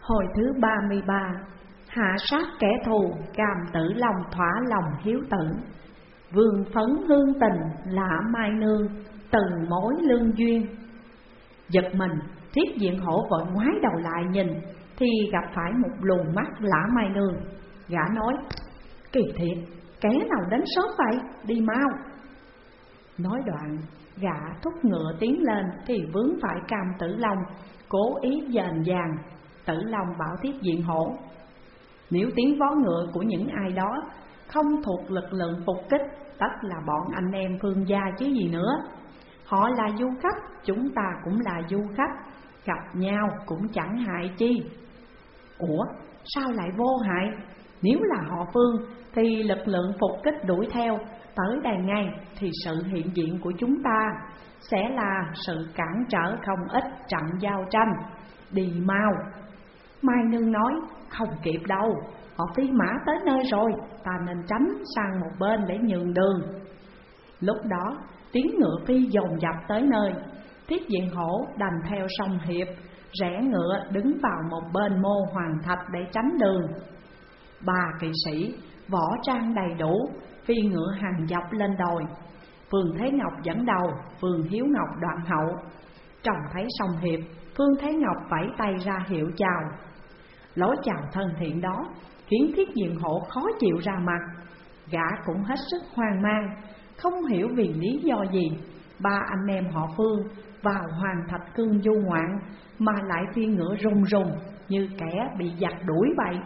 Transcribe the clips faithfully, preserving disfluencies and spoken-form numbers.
Hồi thứ ba mươi ba, hạ sát kẻ thù, Cam Tử Long thỏa lòng hiếu tử. Vương phấn hương tình, lạ mai nương, từ mối lương duyên. Giật mình, Thiết Diện Hổ vội ngoái đầu lại nhìn, thì gặp phải một luồng mắt lã mai nương. Gã nói: kỳ thiệt, kẻ nào đến sớm vậy, đi mau. Nói đoạn, gã thúc ngựa tiến lên thì vướng phải Cam Tử Long, cố ý dền dàng. Tử Long bảo Thiết Diện Hổ: nếu tiếng vó ngựa của những ai đó không thuộc lực lượng phục kích, tất là bọn anh em Phương gia chứ gì nữa. Họ là du khách, chúng ta cũng là du khách, gặp nhau cũng chẳng hại chi. Ủa, sao lại vô hại? Nếu là họ Phương thì lực lượng phục kích đuổi theo, tới đây ngay thì sự hiện diện của chúng ta sẽ là sự cản trở không ít trận giao tranh. Đi mau. Mai nương nói: không kịp đâu, họ phi mã tới nơi rồi, ta nên tránh sang một bên để nhường đường. Lúc đó tiếng ngựa phi dồn dập tới nơi, Thiết Diện Hổ đành theo Song Hiệp rẽ ngựa đứng vào một bên mô hoàng thạch để tránh đường. Ba kỵ sĩ võ trang đầy đủ phi ngựa hàng dọc lên đồi. Phương Thế Ngọc dẫn đầu, Phương Hiếu Ngọc đoạn hậu. Trông thấy Song Hiệp, Phương Thế Ngọc vẫy tay ra hiệu chào. Lối chào thân thiện đó khiến Thiết Diện Hổ khó chịu ra mặt. Gã cũng hết sức hoang mang, không hiểu vì lý do gì ba anh em họ Phương vào Hoàng Thạch Cương du ngoạn mà lại phi ngựa rùng rùng như kẻ bị giặc đuổi vậy.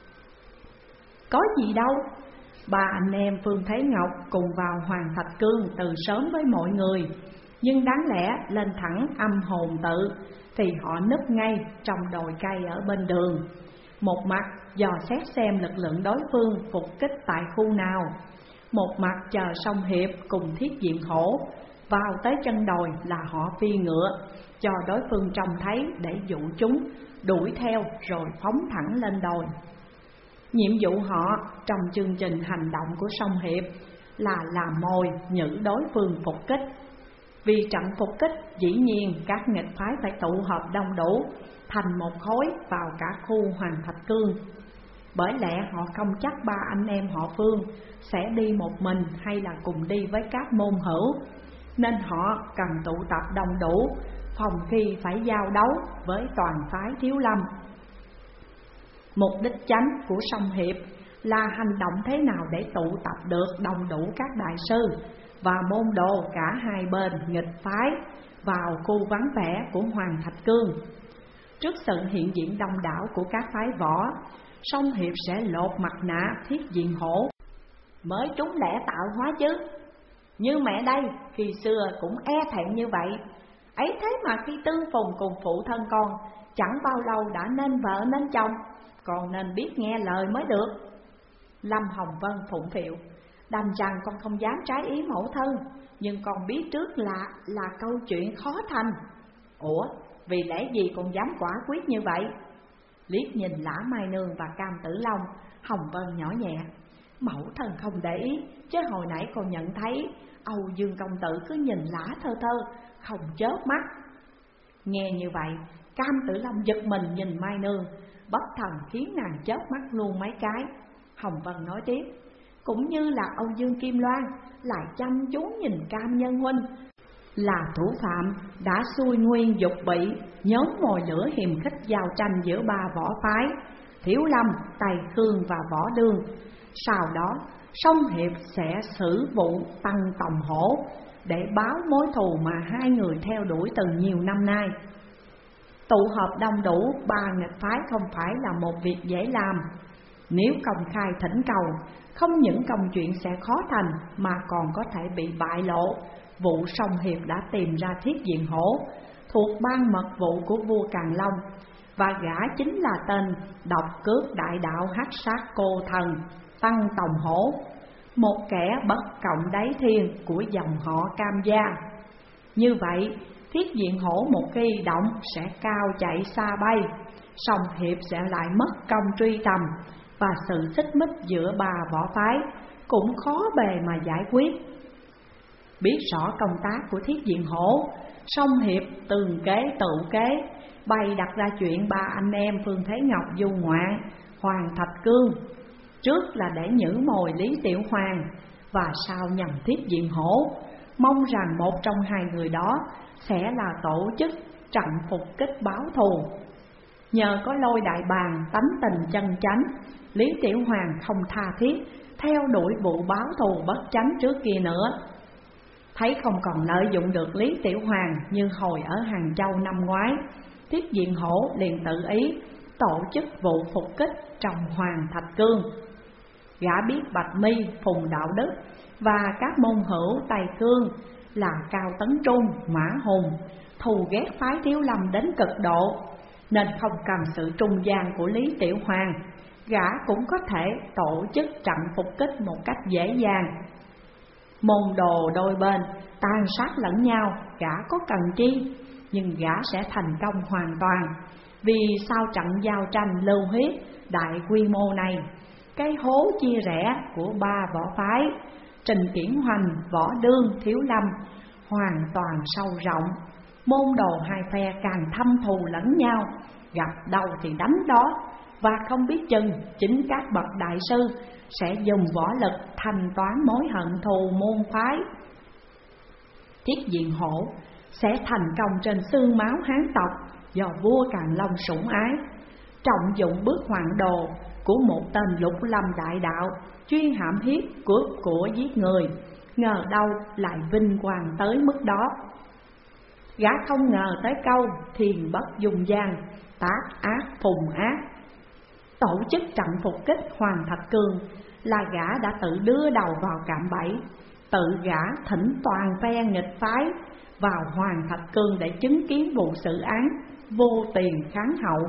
Có gì đâu, ba anh em Phương Thế Ngọc cùng vào Hoàng Thạch Cương từ sớm với mọi người, nhưng đáng lẽ lên thẳng Âm Hồn Tự thì họ núp ngay trong đồi cây ở bên đường. Một mặt dò xét xem lực lượng đối phương phục kích tại khu nào, một mặt chờ Song Hiệp cùng Thiết Diện Hổ vào tới chân đồi là họ phi ngựa, cho đối phương trông thấy để dụ chúng đuổi theo rồi phóng thẳng lên đồi. Nhiệm vụ họ trong chương trình hành động của Song Hiệp là làm mồi nhử đối phương phục kích. Vì trận phục kích dĩ nhiên các nghịch phái phải tụ họp đông đủ thành một khối vào cả khu Hoàng Thạch Cương. Bởi lẽ họ không chắc ba anh em họ Phương sẽ đi một mình hay là cùng đi với các môn hữu, nên họ cần tụ tập đông đủ, phòng khi phải giao đấu với toàn phái Thiếu Lâm. Mục đích chánh của Song Hiệp là hành động thế nào để tụ tập được đông đủ các đại sư và môn đồ cả hai bên nghịch phái vào khu vắng vẻ của Hoàng Thạch Cương. Trước sự hiện diện đông đảo của các phái võ, Song Hiệp sẽ lột mặt nạ Thiết Diện Hổ mới trúng lẽ tạo hóa chứ. Như mẹ đây khi xưa cũng e thẹn như vậy, ấy thế mà khi tương phùng cùng phụ thân con, chẳng bao lâu đã nên vợ nên chồng, còn nên biết nghe lời mới được. Lâm Hồng Vân phụng phịu: đành rằng con không dám trái ý mẫu thân, nhưng con biết trước là là câu chuyện khó thành. Ủa, vì lẽ gì con dám quả quyết như vậy? Liếc nhìn Lã Mai Nương và Cam Tử Long, Hồng Vân nhỏ nhẹ: mẫu thân không để ý, chứ hồi nãy con nhận thấy Âu Dương công tử cứ nhìn Lã thơ thơ, không chớp mắt. Nghe như vậy, Cam Tử Long giật mình nhìn Mai Nương, bất thần khiến nàng chớp mắt luôn mấy cái. Hồng Vân nói tiếp: cũng như là Âu Dương Kim Loan lại chăm chú nhìn Cam Nhân huynh, là thủ phạm đã xui nguyên dục bị nhóm mồi lửa hiềm khích giao tranh giữa ba võ phái Thiếu Lâm, Tây Khương và Võ Đương. Sau đó Song Hiệp sẽ xử vụ Tăng Tòng Hổ để báo mối thù mà hai người theo đuổi từ nhiều năm nay. Tụ họp đông đủ ba nghịch phái không phải là một việc dễ làm. Nếu công khai thỉnh cầu, không những công chuyện sẽ khó thành mà còn có thể bị bại lộ vụ Song Hiệp đã tìm ra Thiết Diện Hổ thuộc ban mật vụ của vua Càn Long, và gã chính là tên độc cước đại đạo hắc sát cô thần Tăng Tòng Hổ, một kẻ bất cộng đáy thiên của dòng họ Cam gia. Như vậy, Thiết Diện Hổ một khi động sẽ cao chạy xa bay, Song Hiệp sẽ lại mất công truy tầm, và sự xích mích giữa ba võ phái cũng khó bề mà giải quyết. Biết rõ công tác của Thiết Diện Hổ, song hiệp tường kế tự kế, bày đặt ra chuyện ba anh em Phương Thế Ngọc du ngoạn Hoàng Thạch Cương. Trước là để nhử mồi Lý Tiểu Hoàng, và sau nhằm Thiết Diện Hổ, mong rằng một trong hai người đó sẽ là tổ chức trận phục kích báo thù. Nhờ có Lôi Đại Bàng tánh tình chân chánh, Lý Tiểu Hoàng không tha thiết theo đuổi vụ báo thù bất chánh trước kia nữa. Thấy không còn lợi dụng được Lý Tiểu Hoàng như hồi ở Hàng Châu năm ngoái, Thiết Diện Hổ liền tự ý tổ chức vụ phục kích trong Hoàng Thạch Cương. Gã biết Bạch Mi, Phùng Đạo Đức và các môn hữu Tây Cương là Cao Tấn Trung, Mã Hùng thù ghét phái Thiếu Lâm đến cực độ, nên không cần sự trung gian của Lý Tiểu Hoàng, gã cũng có thể tổ chức trận phục kích một cách dễ dàng. Môn đồ đôi bên tàn sát lẫn nhau, gã có cần chi, nhưng gã sẽ thành công hoàn toàn. Vì sau trận giao tranh lưu huyết đại quy mô này, cái hố chia rẽ của ba võ phái Trình Kiển Hoành, Võ Đương, Thiếu Lâm hoàn toàn sâu rộng. Môn đồ hai phe càng thâm thù lẫn nhau, gặp đâu thì đánh đó, và không biết chừng chính các bậc đại sư sẽ dùng võ lực thanh toán mối hận thù môn phái. Thiết Diện Hổ sẽ thành công trên xương máu Hán tộc do vua Càn Long sủng ái, trọng dụng bước hoàng đồ của một tên Lục Lâm đại đạo chuyên hãm hiếp, cướp của, giết người, ngờ đâu lại vinh quang tới mức đó. Gã không ngờ tới câu thiền bất dung gian, tác ác phùng ác. Tổ chức trận phục kích Hoàng Thạch Cương là gã đã tự đưa đầu vào cạm bẫy, tự gã thỉnh toàn phe nghịch phái vào Hoàng Thạch Cương để chứng kiến vụ xử án vô tiền kháng hậu.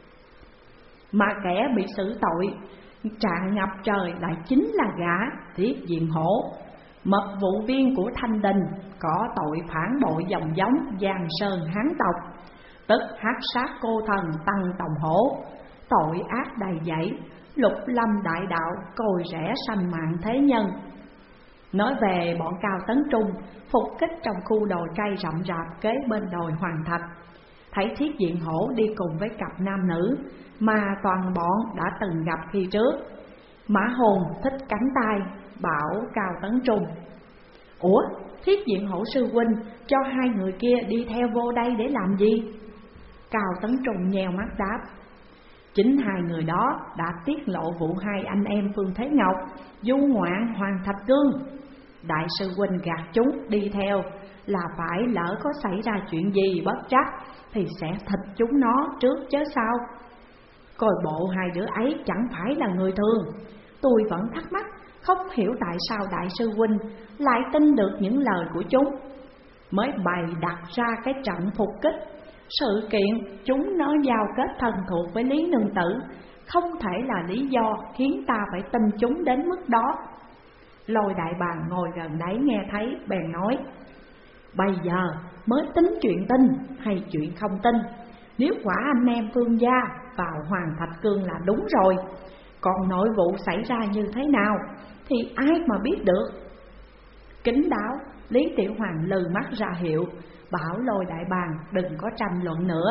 Mà kẻ bị xử tội trạng ngập trời lại chính là gã Thiết Diện Hổ, mật vụ viên của Thanh Đình, có tội phản bội dòng giống Giang Sơn Hán tộc, tức hắc sát cô thần Tăng Tòng Hổ, tội ác đầy dẫy, Lục Lâm đại đạo cồi rẽ sanh mạng thế nhân. Nói về bọn Cao Tấn Trung phục kích trong khu đồi cây rậm rạp kế bên đồi Hoàng Thạch, thấy Thiết Diện Hổ đi cùng với cặp nam nữ mà toàn bọn đã từng gặp khi trước. Mã Hồn thích cánh tay bảo Cao Tấn Trung: "Ủa, Thiết Diện Hổ sư huynh cho hai người kia đi theo vô đây để làm gì?" Cao Tấn Trung nheo mắt đáp: "Chính hai người đó đã tiết lộ vụ hai anh em Phương Thế Ngọc du ngoạn Hoàng Thạch Cương. Đại sư huynh gạt chúng đi theo là phải lỡ có xảy ra chuyện gì bất trắc thì sẽ thịt chúng nó trước chứ sao. Coi bộ hai đứa ấy chẳng phải là người thường. Tôi vẫn thắc mắc không hiểu tại sao đại sư huynh lại tin được những lời của chúng, mới bày đặt ra cái trận phục kích. Sự kiện chúng nó giao kết thân thuộc với Lý Nương Tử không thể là lý do khiến ta phải tin chúng đến mức đó." Lôi Đại Bàng ngồi gần đấy nghe thấy bèn nói: "Bây giờ mới tính chuyện tin hay chuyện không tin. Nếu quả anh em Phương gia vào Hoàng Thạch Cương là đúng rồi, còn nội vụ xảy ra như thế nào thì ai mà biết được." Kính đáo, Lý Tiểu Hoàng lừ mắt ra hiệu, bảo Lôi Đại Bàng đừng có tranh luận nữa.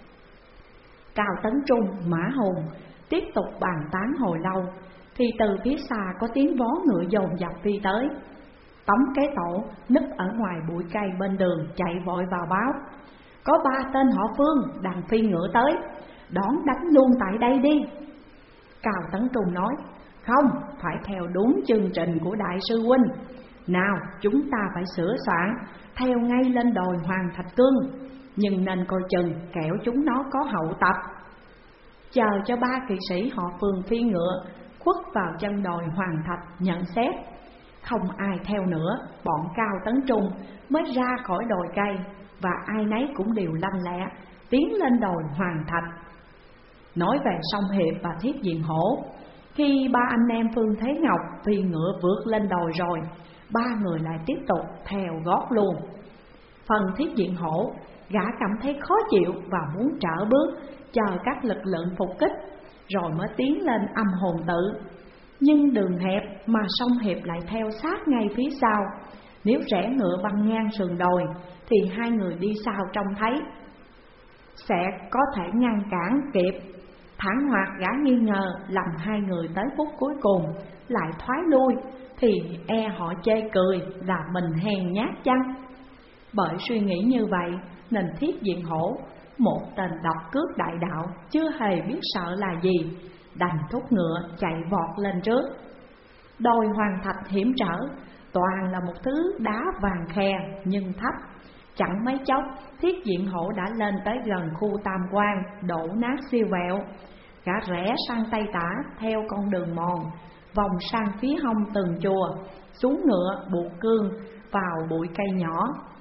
Cao Tấn Trung, Mã Hùng tiếp tục bàn tán hồi lâu, thì từ phía xa có tiếng vó ngựa dồn dập phi tới. Tống Kế Tổ núp ở ngoài bụi cây bên đường chạy vội vào báo: "Có ba tên họ Phương đang phi ngựa tới, đón đánh luôn tại đây đi." Cao Tấn Trung nói: "Không, phải theo đúng chương trình của đại sư huynh. Nào, chúng ta phải sửa soạn theo ngay lên đồi Hoàng Thạch Cương, nhưng nên coi chừng kẻo chúng nó có hậu tập." Chờ cho ba kỵ sĩ họ Phương phi ngựa khuất vào chân đồi Hoàng Thạch nhận xét, không ai theo nữa, bọn Cao Tấn Trung mới ra khỏi đồi cây, và ai nấy cũng đều lanh lẹ tiến lên đồi Hoàng Thạch. Nói về Song Hiệp và Thiết Diện Hổ, khi ba anh em Phương Thế Ngọc phi ngựa vượt lên đồi rồi, ba người lại tiếp tục theo gót luôn. Phần Thiết Diện Hổ, gã cảm thấy khó chịu và muốn trở bước chờ các lực lượng phục kích, rồi mới tiến lên Âm Hồn Tự. Nhưng đường hẹp mà Song Hiệp lại theo sát ngay phía sau, nếu rẽ ngựa băng ngang sườn đồi thì hai người đi sau trông thấy sẽ có thể ngăn cản kịp. Thẳng hoặc gã nghi ngờ lầm hai người tới phút cuối cùng lại thoái lui, thì e họ chê cười là mình hèn nhát chăng. Bởi suy nghĩ như vậy nên Thiết Diện Hổ, một tên độc cướp đại đạo, chưa hề biết sợ là gì, đành thúc ngựa chạy vọt lên trước. Đồi Hoàng Thạch hiểm trở, toàn là một thứ đá vàng khe nhưng thấp. Chẳng mấy chốc, Thiết Diện Hổ đã lên tới gần khu Tam Quan, đổ nát siêu vẹo. Gã rẽ sang tây tả theo con đường mòn, vòng sang phía hông tường chùa, xuống ngựa buộc cương vào bụi cây nhỏ.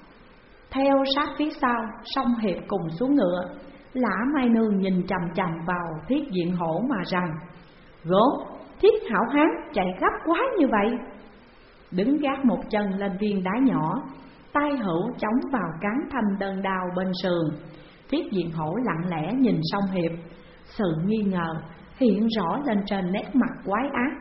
Theo sát phía sau, Song Hiệp cùng xuống ngựa. Lã Mai Nương nhìn chằm chằm vào Thiết Diện Hổ mà rằng: Gớm, Thiết hảo hán chạy gấp quá như vậy. Đứng gác một chân lên viên đá nhỏ, tay hữu chống vào cán thanh đơn đao bên sườn. Thiết Diện Hổ lặng lẽ nhìn Song Hiệp, sự nghi ngờ hiện rõ lên trên nét mặt quái ác.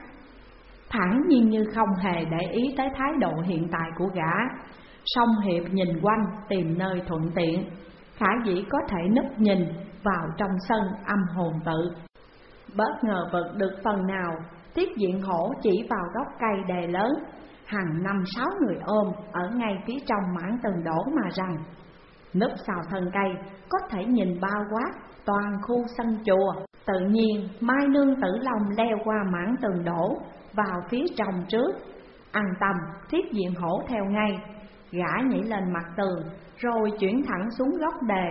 Thản nhiên như không hề để ý tới thái độ hiện tại của gã, Song Hiệp nhìn quanh tìm nơi thuận tiện, khả dĩ có thể núp nhìn vào trong sân âm hồn tự. Bất ngờ vực được phần nào, Thiết Diện Hổ chỉ vào gốc cây đề lớn, hàng năm sáu người ôm ở ngay phía trong mảng tường đổ mà rằng: Núp sau thân cây có thể nhìn bao quát toàn khu sân chùa. Tự nhiên Mai Nương Tử Long leo qua mảng tường đổ vào phía trong trước. An tâm, Thiết Diện Hổ theo ngay. Gã nhảy lên mặt tường rồi chuyển thẳng xuống góc đề.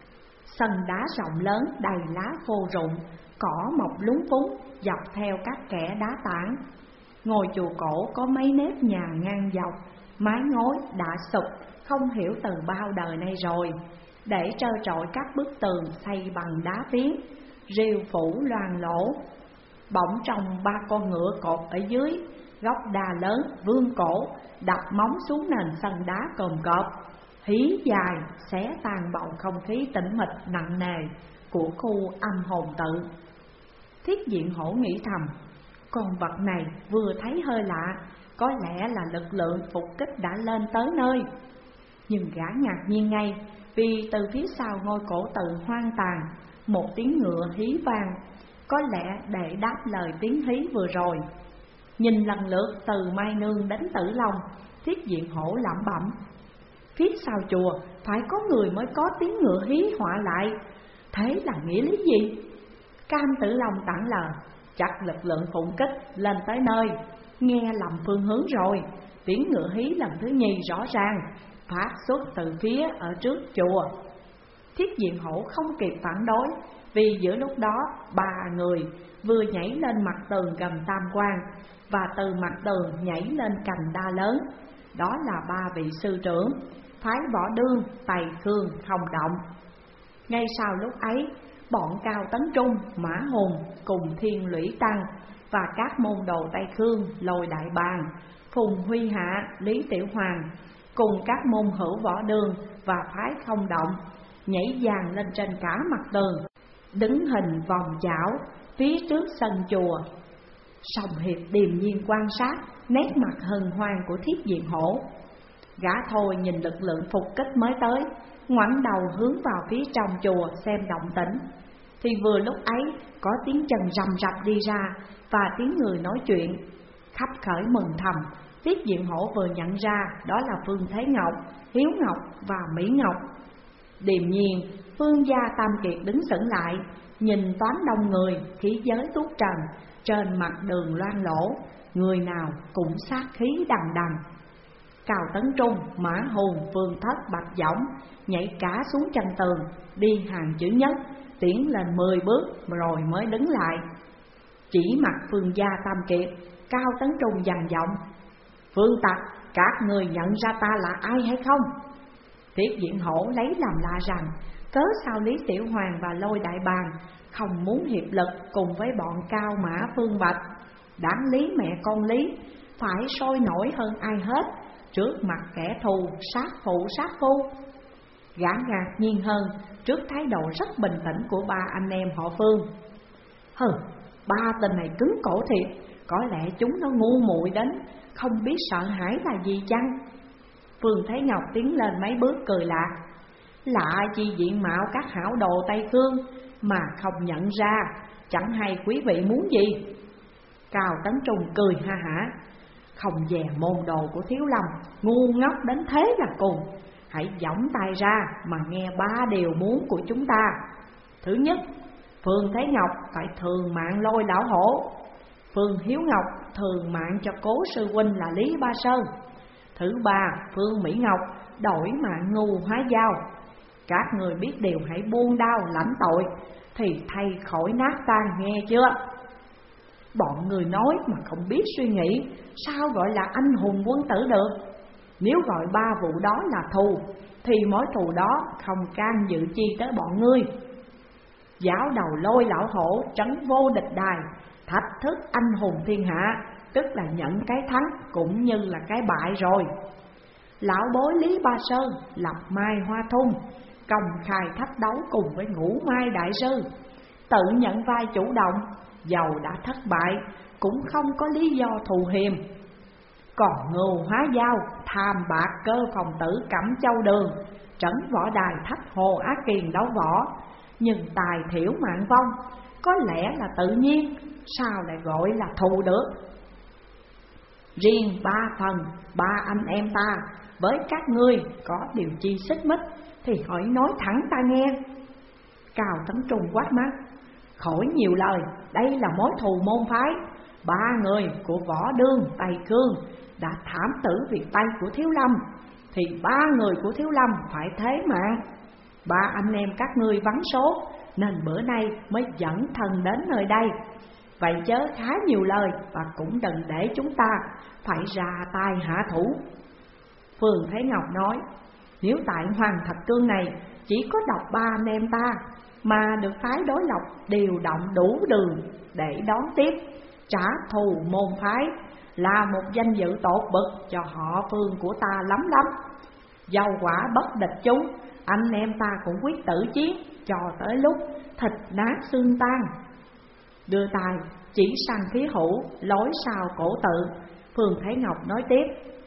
Sân đá rộng lớn đầy lá khô rụng, cỏ mọc lúng phúng dọc theo các kẽ đá tảng. Ngôi chùa cổ có mấy nếp nhà ngang dọc, mái ngói đã sụp không hiểu từ bao đời nay rồi, để trơ trọi các bức tường xây bằng đá phiến, rìu phủ loang lỗ. Bỗng trong ba con ngựa cột ở dưới, gốc đà lớn vươn cổ đập móng xuống nền sân đá cồm cộp, hí dài xé tan bầu không khí tĩnh mịch nặng nề của khu âm hồn tự. Thiết Diện Hổ nghĩ thầm: con vật này vừa thấy hơi lạ, có lẽ là lực lượng phục kích đã lên tới nơi. Nhưng gã ngạc nhiên ngay, vì từ phía sau ngôi cổ tự hoang tàn, một tiếng ngựa hí vang, có lẽ để đáp lời tiếng hí vừa rồi. Nhìn lần lượt từ Mai Nương đến Tử Long, Thiết Diện Hổ lẩm bẩm: phía sau chùa phải có người mới có tiếng ngựa hí họa lại, thế là nghĩa lý gì? Cam Tử Long tặng lời: chắc lực lượng phụng kích lên tới nơi, nghe lầm phương hướng rồi. Tiếng ngựa hí lần thứ nhì rõ ràng phát xuất từ phía ở trước chùa. Thiết Diện Hổ không kịp phản đối, vì giữa lúc đó ba người vừa nhảy lên mặt tường gần Tam Quan, và từ mặt tường nhảy lên cành đa lớn. Đó là ba vị sư trưởng phái Võ Đương, Tày Khương không động. Ngay sau lúc ấy, bọn Cao Tấn Trung, Mã Hùng cùng Thiên Lũy Tăng và các môn đồ Tây Khương, Lôi Đại Bàng, Phùng Huy Hạ, Lý Tiểu Hoàng cùng các môn hữu Võ Đương và phái không động nhảy dàn lên trên cả mặt tường, đứng hình vòng chảo phía trước sân chùa. Song Hiệp điềm nhiên quan sát nét mặt hân hoan của Thiết Diện Hổ. Gã thôi nhìn lực lượng phục kích mới tới, ngoảnh đầu hướng vào phía trong chùa xem động tĩnh, thì vừa lúc ấy có tiếng chân rầm rập đi ra và tiếng người nói chuyện. Khắp khởi mừng thầm, Thiết Diện Hổ vừa nhận ra đó là Phương Thế Ngọc, Hiếu Ngọc và Mỹ Ngọc. Điềm nhiên Phương gia Tam Kiệt đứng sững lại, nhìn toán đông người, khí giới tuốt trần, trên mặt đường loang lỗ, người nào cũng sát khí đằng đằng. Cao Tấn Trung, Mã Hùng, Phương Thất, Bạch Dõng nhảy cả xuống chân tường, đi hàng chữ nhất, tiến lên mười bước rồi mới đứng lại. Chỉ mặt Phương gia Tam Kiệt, Cao Tấn Trung dằn giọng: Phương Tặc, các người nhận ra ta là ai hay không? Thiết Diện Hổ lấy làm lạ rằng cớ sao Lý Tiểu Hoàng và Lôi Đại Bàng không muốn hiệp lực cùng với bọn Cao Mã Phương Bạch. Đáng lý mẹ con Lý phải sôi nổi hơn ai hết trước mặt kẻ thù sát phụ sát phu. Gã ngạc nhiên hơn trước thái độ rất bình tĩnh của ba anh em họ Phương. Hừ, ba tên này cứng cổ thiệt, có lẽ chúng nó ngu muội đến không biết sợ hãi là gì chăng? Phương Thế Ngọc tiến lên mấy bước cười lạc. Lạ chi diện mạo các hảo đồ Tây Cương mà không nhận ra, chẳng hay quý vị muốn gì? Cao Tấn Trung cười ha hả. Không dè môn đồ của Thiếu Lâm ngu ngốc đến thế là cùng. Hãy giỏng tay ra mà nghe ba điều muốn của chúng ta. Thứ nhất, Phương Thế Ngọc phải thường mạng Lôi Lão Hổ. Phương Hiếu Ngọc thường mạng cho cố sư huynh là Lý Ba Sơn. Thứ ba, Phương Mỹ Ngọc đổi mạng Ngu Hóa Dao. Các người biết điều hãy buông đao lãnh tội, thì thay khỏi nát tan, nghe chưa? Bọn người nói mà không biết suy nghĩ, sao gọi là anh hùng quân tử được? Nếu gọi ba vụ đó là thù, thì mối thù đó không can dự chi tới bọn ngươi. Giáo đầu Lôi Lão Hổ trấn vô địch đài, thách thức anh hùng thiên hạ, tức là nhận cái thắng cũng như là cái bại rồi. Lão bối Lý Ba Sơn lập Mai Hoa Thung, công khai thách đấu cùng với Ngũ Mai Đại Sư, tự nhận vai chủ động, dầu đã thất bại cũng không có lý do thù hiềm. Còn Ngưu Hóa Dao tham bạc cơ phòng tử Cẩm Châu Đường, trấn võ đài thách Hồ Á Kiền đấu võ, nhưng tài thiểu mạng vong, có lẽ là tự nhiên, sao lại gọi là thù được? Riêng ba phần, ba anh em ta với các ngươi có điều chi xích mích thì hỏi nói thẳng ta nghe. Cao Tấn Trung quát mắt. Khỏi nhiều lời, đây là mối thù môn phái. Ba người của Võ Đương, Tây Cương đã thảm tử việc tay của Thiếu Lâm, thì ba người của Thiếu Lâm phải thế mạng. Ba anh em các ngươi vắng số, nên bữa nay mới dẫn thần đến nơi đây. Vậy chớ khá nhiều lời, và cũng đừng để chúng ta phải ra tay hạ thủ. Phương Thế Ngọc nói, nếu tại Hoàng Thạch Cương này chỉ có độc ba anh em ta, mà được phái đối lộc điều động đủ đường để đón tiếp, trả thù môn phái, là một danh dự tột bực cho họ Phương của ta lắm lắm. Dầu quả bất địch chúng, anh em ta cũng quyết tử chiến, cho tới lúc thịt nát xương tan. Đưa tay chỉ sang phía hữu, lối sau cổ tự, Phương Thế Ngọc nói tiếp.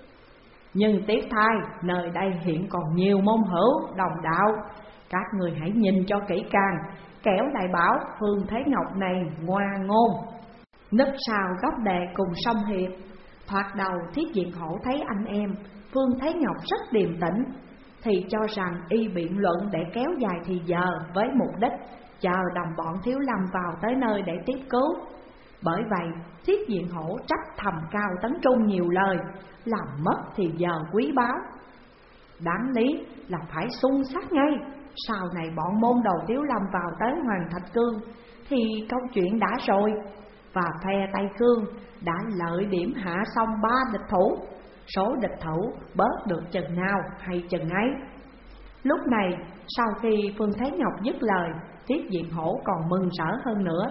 Nhưng tiếc thay, nơi đây hiện còn nhiều môn hữu đồng đạo, các người hãy nhìn cho kỹ càng, kẻo lại bảo Phương Thế Ngọc này ngoa ngôn. Nấp sau góc đề cùng sông Hiệp, thoạt đầu Thiết Diện Hổ thấy anh em Phương Thế Ngọc rất điềm tĩnh, thì cho rằng y biện luận để kéo dài thì giờ, với mục đích chờ đồng bọn Thiếu Lâm vào tới nơi để tiếp cứu. Bởi vậy Thiết Diện Hổ trách thầm Cao Tấn Trung nhiều lời, làm mất thì giờ quý báu. Đáng lý là phải xung sát ngay. Sau này bọn môn đồ Thiếu Lâm vào tới Hoàng Thạch Cương thì câu chuyện đã rồi, và phe Tây Cương đã lợi điểm hạ xong ba địch thủ, số địch thủ bớt được chừng nào hay chừng ấy. Lúc này sau khi Phương Thế Ngọc dứt lời, Thiết Diện Hổ còn mừng rỡ hơn nữa.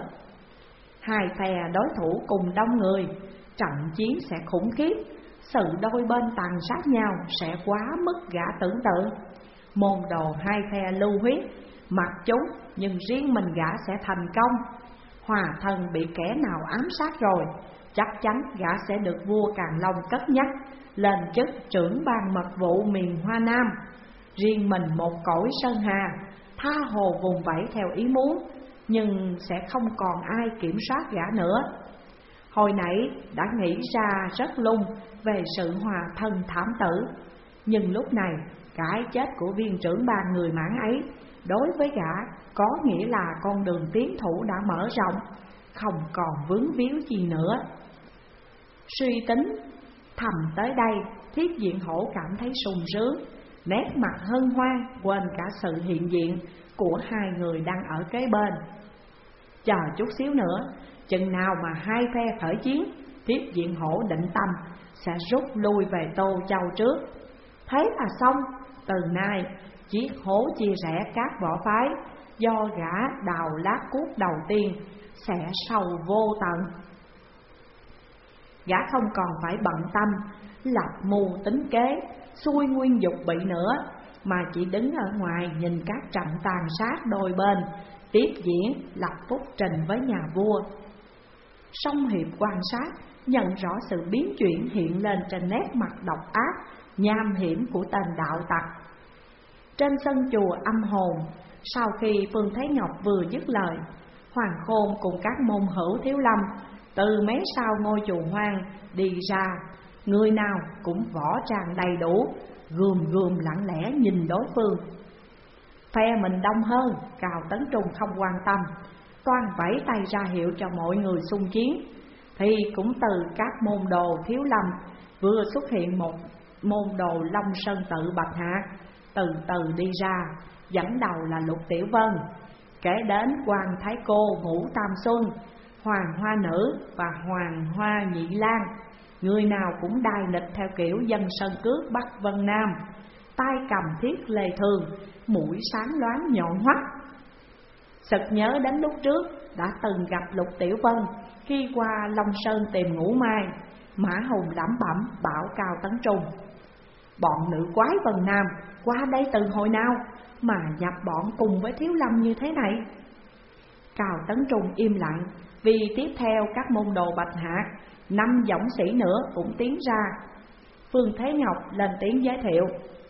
Hai phe đối thủ cùng đông người, trận chiến sẽ khủng khiếp, sự đôi bên tàn sát nhau sẽ quá mức gã tưởng tượng. Môn đồ hai phe lưu huyết, mặc chúng, nhưng riêng mình gã sẽ thành công. Hòa thần bị kẻ nào ám sát rồi, chắc chắn gã sẽ được vua Càn Long cất nhắc lên chức trưởng ban mật vụ miền Hoa Nam. Riêng mình một cõi sơn hà, tha hồ vùng vẫy theo ý muốn, nhưng sẽ không còn ai kiểm soát gã nữa. Hồi nãy đã nghĩ ra rất lung về sự hòa thân thảm tử, nhưng lúc này cái chết của viên trưởng ban người Mãn ấy đối với gã có nghĩa là con đường tiến thủ đã mở rộng, không còn vướng víu gì nữa. Suy tính thầm tới đây, Thiết Diện Hổ cảm thấy sung sướng, nét mặt hân hoan, quên cả sự hiện diện của hai người đang ở kế bên. Chờ chút xíu nữa, chừng nào mà hai phe khởi chiến, Thiết Diện Hổ định tâm sẽ rút lui về Tô Châu trước. Thế là xong, từ nay chiếc hố chia rẽ các võ phái do gã đào lát cuốc đầu tiên sẽ sâu vô tận. Gã không còn phải bận tâm lập mưu tính kế, xuôi nguyên dục bị nữa, mà chỉ đứng ở ngoài nhìn các trận tàn sát đôi bên tiếp diễn, lập phúc trình với nhà vua. Song Hiệp quan sát, nhận rõ sự biến chuyển hiện lên trên nét mặt độc ác nham hiểm của tên đạo tặc. Trên sân chùa âm hồn, sau khi Phương Thế Ngọc vừa dứt lời, Hoàng Khôn cùng các môn hữu Thiếu Lâm từ mé sau ngôi chùa hoang đi ra, người nào cũng võ trang đầy đủ, gườm gườm lặng lẽ nhìn đối phương. Phe mình đông hơn, Cao Tấn Trung không quan tâm, toàn vẫy tay ra hiệu cho mọi người xung chiến. Thì cũng từ các môn đồ Thiếu Lâm vừa xuất hiện một môn đồ Long Sơn Tự Bạch Hạc, từ từ đi ra, dẫn đầu là Lục Tiểu Vân, kể đến Quan Thái Cô Ngũ Tam Xuân, Hoàng Hoa Nữ và Hoàng Hoa Nhị Lan. Người nào cũng đai lịch theo kiểu dân sơn cước Bắc Vân Nam, tay cầm thiết lê thường, mũi sáng loáng nhọn hoắt. Sực nhớ đến lúc trước đã từng gặp Lục Tiểu Vân khi qua Long Sơn tìm Ngũ Mai, Mã Hùng lẩm bẩm bảo Cao Tấn Trung: bọn nữ quái Vân Nam qua đây từ hồi nào mà nhập bọn cùng với Thiếu Lâm như thế này? Cao Tấn Trung im lặng, vì tiếp theo các môn đồ Bạch Hạc, năm dũng sĩ nữa cũng tiến ra. Phương Thế Ngọc lên tiếng giới thiệu: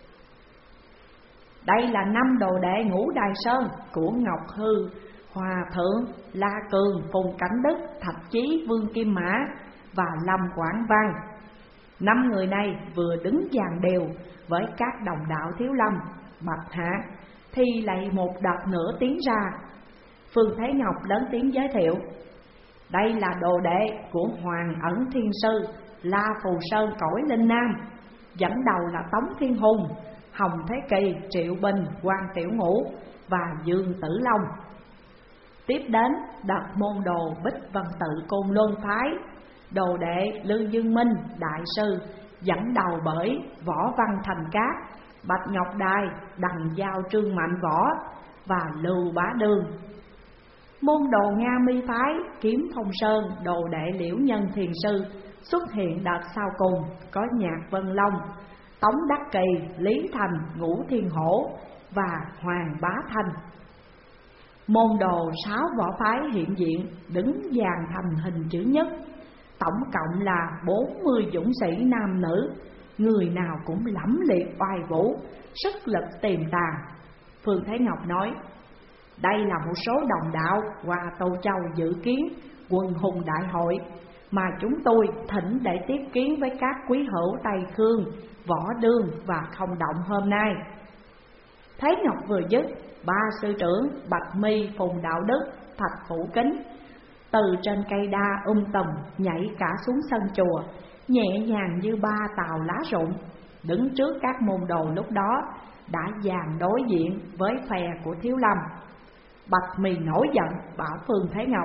đây là năm đồ đệ Ngũ Đài Sơn của Ngọc Hư, Hòa Thượng, La Cường, Phùng Cảnh Đức, Thạch Chí, Vương Kim Mã và Lâm Quảng Văn. Năm người này vừa đứng dàn đều với các đồng đạo Thiếu Lâm, Bạch Hạc, thì lại một đợt nữa tiến ra. Phương Thế Ngọc lớn tiếng giới thiệu: đây là đồ đệ của Hoàng Ẩn Thiên Sư, La Phù Sơn cõi Linh Nam, dẫn đầu là Tống Thiên Hùng, Hồng Thế Kỳ, Triệu Bình, Quan Tiểu Ngũ và Dương Tử Long. Tiếp đến đợt môn đồ Bích Vân Tự Côn Luân Phái, đồ đệ Lư Dương Minh Đại Sư, dẫn đầu bởi Võ Văn Thành Cát, Bạch Ngọc Đài, Đằng Giao Trương Mạnh Võ và Lưu Bá Đương. Môn đồ Nga Mi Phái, Kiếm Phong Sơn, đồ đệ Liễu Nhân Thiền Sư xuất hiện đợt sau cùng có Nhạc Vân Long, Tống Đắc Kỳ, Lý Thành, Ngũ Thiên Hổ và Hoàng Bá Thanh. Môn đồ sáu võ phái hiện diện đứng dàn thành hình chữ nhất, tổng cộng là bốn mươi dũng sĩ nam nữ, người nào cũng lẫm liệt oai vũ, sức lực tiềm tàng. Phương Thế Ngọc nói: đây là một số đồng đạo qua Tô Châu dự kiến Quân Hùng Đại Hội mà chúng tôi thỉnh để tiếp kiến với các quý hữu Tây Khương, Võ Đương và Không Động hôm nay. Thế Ngọc vừa dứt, ba sư trưởng Bạch Mi, Phùng Đạo Đức, Thạch Phủ Kính từ trên cây đa um tùm nhảy cả xuống sân chùa, nhẹ nhàng như ba tàu lá rụng, đứng trước các môn đồ lúc đó đã dàn đối diện với phe của Thiếu Lâm. Bạch Mi nổi giận bảo Phương Thế Ngọc: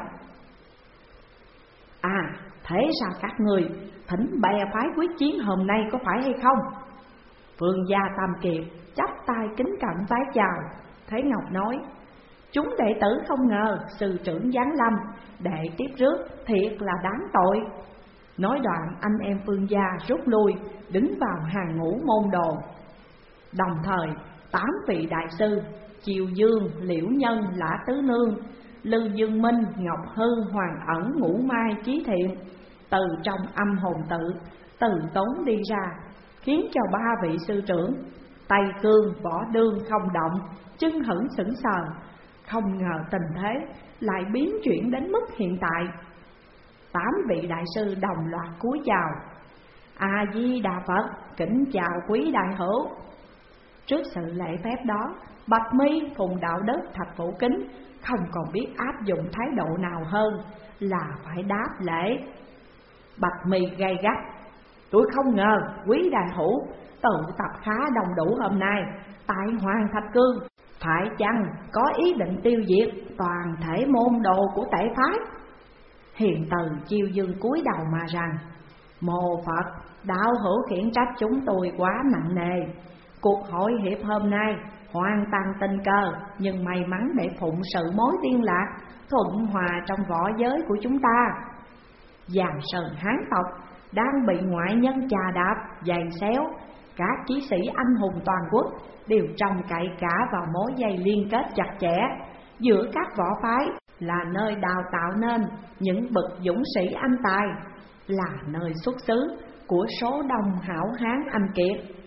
à, thế ra các người thỉnh bè phái quyết chiến hôm nay có phải hay không? Phương gia Tam Kiệt chắp tay kính cẩn vái chào. Thế Ngọc nói: chúng đệ tử không ngờ sư trưởng giáng lâm, đệ tiếp rước thiệt là đáng tội. Nói đoạn anh em Phương gia rút lui, đứng vào hàng ngũ môn đồ. Đồng thời tám vị đại sư Triều Dương, Liễu Nhân, Lã Tứ Nương, Lư Dương Minh, Ngọc Hư, Hoàng Ẩn, Ngũ Mai, Chí Thiện từ trong âm hồn tự từ tốn đi ra, khiến cho ba vị sư trưởng Tây Cương, Võ Đương, Không Động chân hững sững sờ, không ngờ tình thế lại biến chuyển đến mức hiện tại. Tám vị đại sư đồng loạt cúi chào: A Di Đà Phật, kính chào quý đại hữu. Trước sự lễ phép đó, Bạch Mi, Phùng Đạo Đức, Thạch Phủ Kính không còn biết áp dụng thái độ nào hơn là phải đáp lễ. Bạch Mi gay gắt: tôi không ngờ quý đại hữu tụ tập khá đông đủ hôm nay tại Hoàng Thạch Cương, phải chăng có ý định tiêu diệt toàn thể môn đồ của tể phái? Hiền từ Chiêu Dương cúi đầu mà rằng: mô Phật, đạo hữu khiển trách chúng tôi quá nặng nề. Cuộc hội hiệp hôm nay hoàn toàn tình cờ, nhưng may mắn để phụng sự mối liên lạc thuận hòa trong võ giới của chúng ta. Giang Sơn Hán tộc đang bị ngoại nhân chà đạp, giày xéo. Các chí sĩ anh hùng toàn quốc đều trông cậy cả vào mối dây liên kết chặt chẽ giữa các võ phái, là nơi đào tạo nên những bậc dũng sĩ anh tài, là nơi xuất xứ của số đông hảo hán anh kiệt.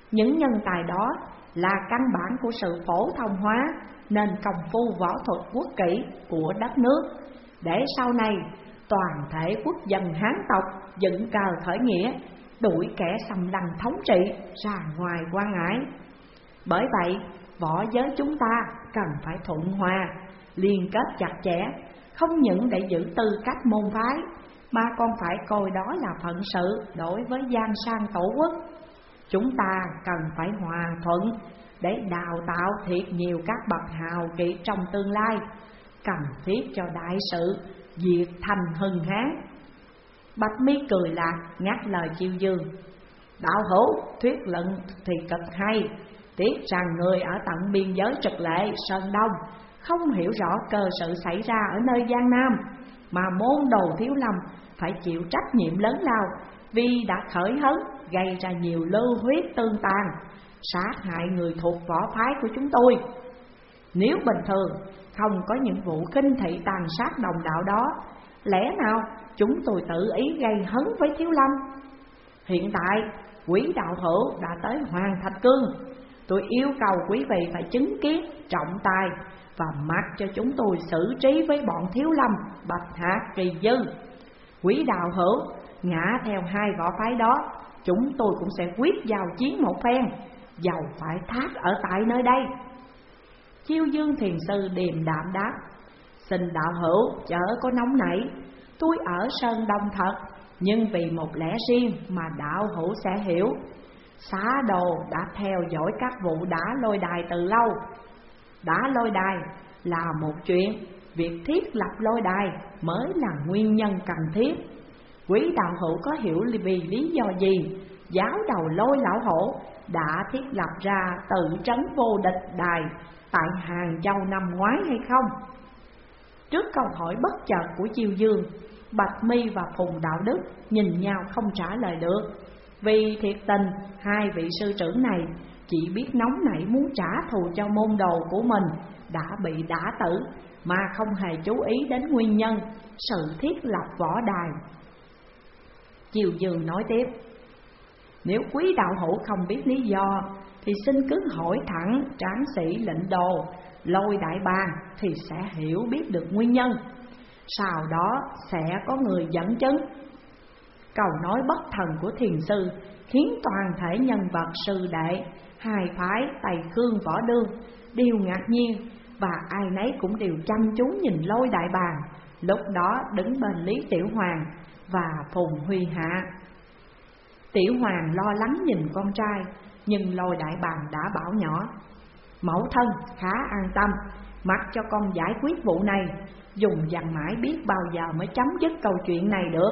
Những nhân tài đó là căn bản của sự phổ thông hóa nên công phu võ thuật quốc kỹ của đất nước, để sau này toàn thể quốc dân Hán tộc dựng cờ khởi nghĩa, đuổi kẻ xâm lăng thống trị ra ngoài quan ải. Bởi vậy, võ giới chúng ta cần phải thuận hòa, liên kết chặt chẽ, không những để giữ tư cách môn phái, mà còn phải coi đó là phận sự đối với gian sang tổ quốc. Chúng ta cần phải hòa thuận để đào tạo thiệt nhiều các bậc hào kiệt trong tương lai, cần thiết cho đại sự diệt thành hưng Hán. Bạch Mi cười lạc ngắt lời Chiêu Dương: đạo hữu thuyết luận thì cực hay, tiếc rằng người ở tận biên giới trực lệ Sơn Đông không hiểu rõ cơ sự xảy ra ở nơi Giang Nam, mà môn đồ Thiếu Lâm phải chịu trách nhiệm lớn lao vì đã khởi hấn gây ra nhiều lưu huyết tương tàn, sát hại người thuộc võ phái của chúng tôi. Nếu bình thường không có những vụ khinh thị tàn sát đồng đạo đó, lẽ nào chúng tôi tự ý gây hấn với Thiếu Lâm? Hiện tại quý đạo hữu đã tới Hoàng Thạch Cương, tôi yêu cầu quý vị phải chứng kiến trọng tài và mặc cho chúng tôi xử trí với bọn Thiếu Lâm, Bạch Hạc, Kỳ Dư. Quý đạo hữu ngã theo hai võ phái đó, chúng tôi cũng sẽ quyết giao chiến một phen, dầu phải thác ở tại nơi đây. Chiêu Dương Thiền Sư điềm đạm đáp: xin đạo hữu chớ có nóng nảy, tôi ở Sơn Đông thật, nhưng vì một lẽ riêng mà đạo hữu sẽ hiểu. Xá Đồ đã theo dõi các vụ đá lôi đài từ lâu. Đá lôi đài là một chuyện, việc thiết lập lôi đài mới là nguyên nhân cần thiết. Quý đạo hữu có hiểu vì lý do gì giáo đầu Lôi Lão Hổ đã thiết lập ra tự trấn vô địch đài tại Hàng Châu năm ngoái hay không? Trước câu hỏi bất chợt của Chiêu Dương, Bạch Mi và Phùng Đạo Đức nhìn nhau không trả lời được. Vì thiệt tình hai vị sư trưởng này chỉ biết nóng nảy muốn trả thù cho môn đồ của mình đã bị đả tử, mà không hề chú ý đến nguyên nhân sự thiết lập võ đài. Chiêu Dương nói tiếp: nếu quý đạo hữu không biết lý do thì xin cứ hỏi thẳng tráng sĩ lệnh đồ Lôi Đại Bàng thì sẽ hiểu biết được nguyên nhân. Sau đó sẽ có người dẫn chứng. Câu nói bất thần của thiền sư khiến toàn thể nhân vật sư đệ hai phái Tây Khương Võ Đương đều ngạc nhiên, và ai nấy cũng đều chăm chú nhìn Lôi Đại Bàng lúc đó đứng bên Lý Tiểu Hoàng và Phùng Huy Hạ. Tiểu Hoàng lo lắng nhìn con trai, nhưng Lôi Đại Bàng đã bảo nhỏ: mẫu thân khá an tâm, mặc cho con giải quyết vụ này, dùng dằn mãi biết bao giờ mới chấm dứt câu chuyện này được.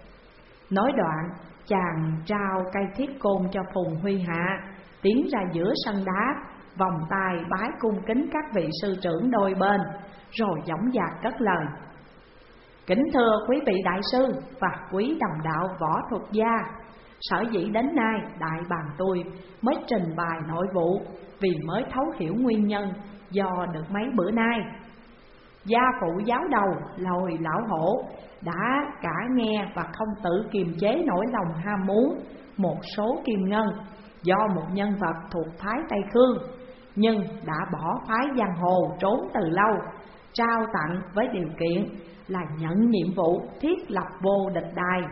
Nói đoạn, chàng trao cây thiết côn cho Phùng Huy Hạ, tiến ra giữa sân đá, vòng tay bái cung kính các vị sư trưởng đôi bên, rồi dõng dạc cất lời: kính thưa quý vị đại sư và quý đồng đạo võ thuật gia, sở dĩ đến nay đại bàng tôi mới trình bày nội vụ vì mới thấu hiểu nguyên nhân do được mấy bữa nay. Gia phụ giáo đầu Lôi Lão Hổ đã cả nghe và không tự kiềm chế nỗi lòng ham muốn một số kim ngân do một nhân vật thuộc phái Tây Khương, nhưng đã bỏ phái giang hồ trốn từ lâu, trao tặng với điều kiện là nhận nhiệm vụ thiết lập vô địch đài,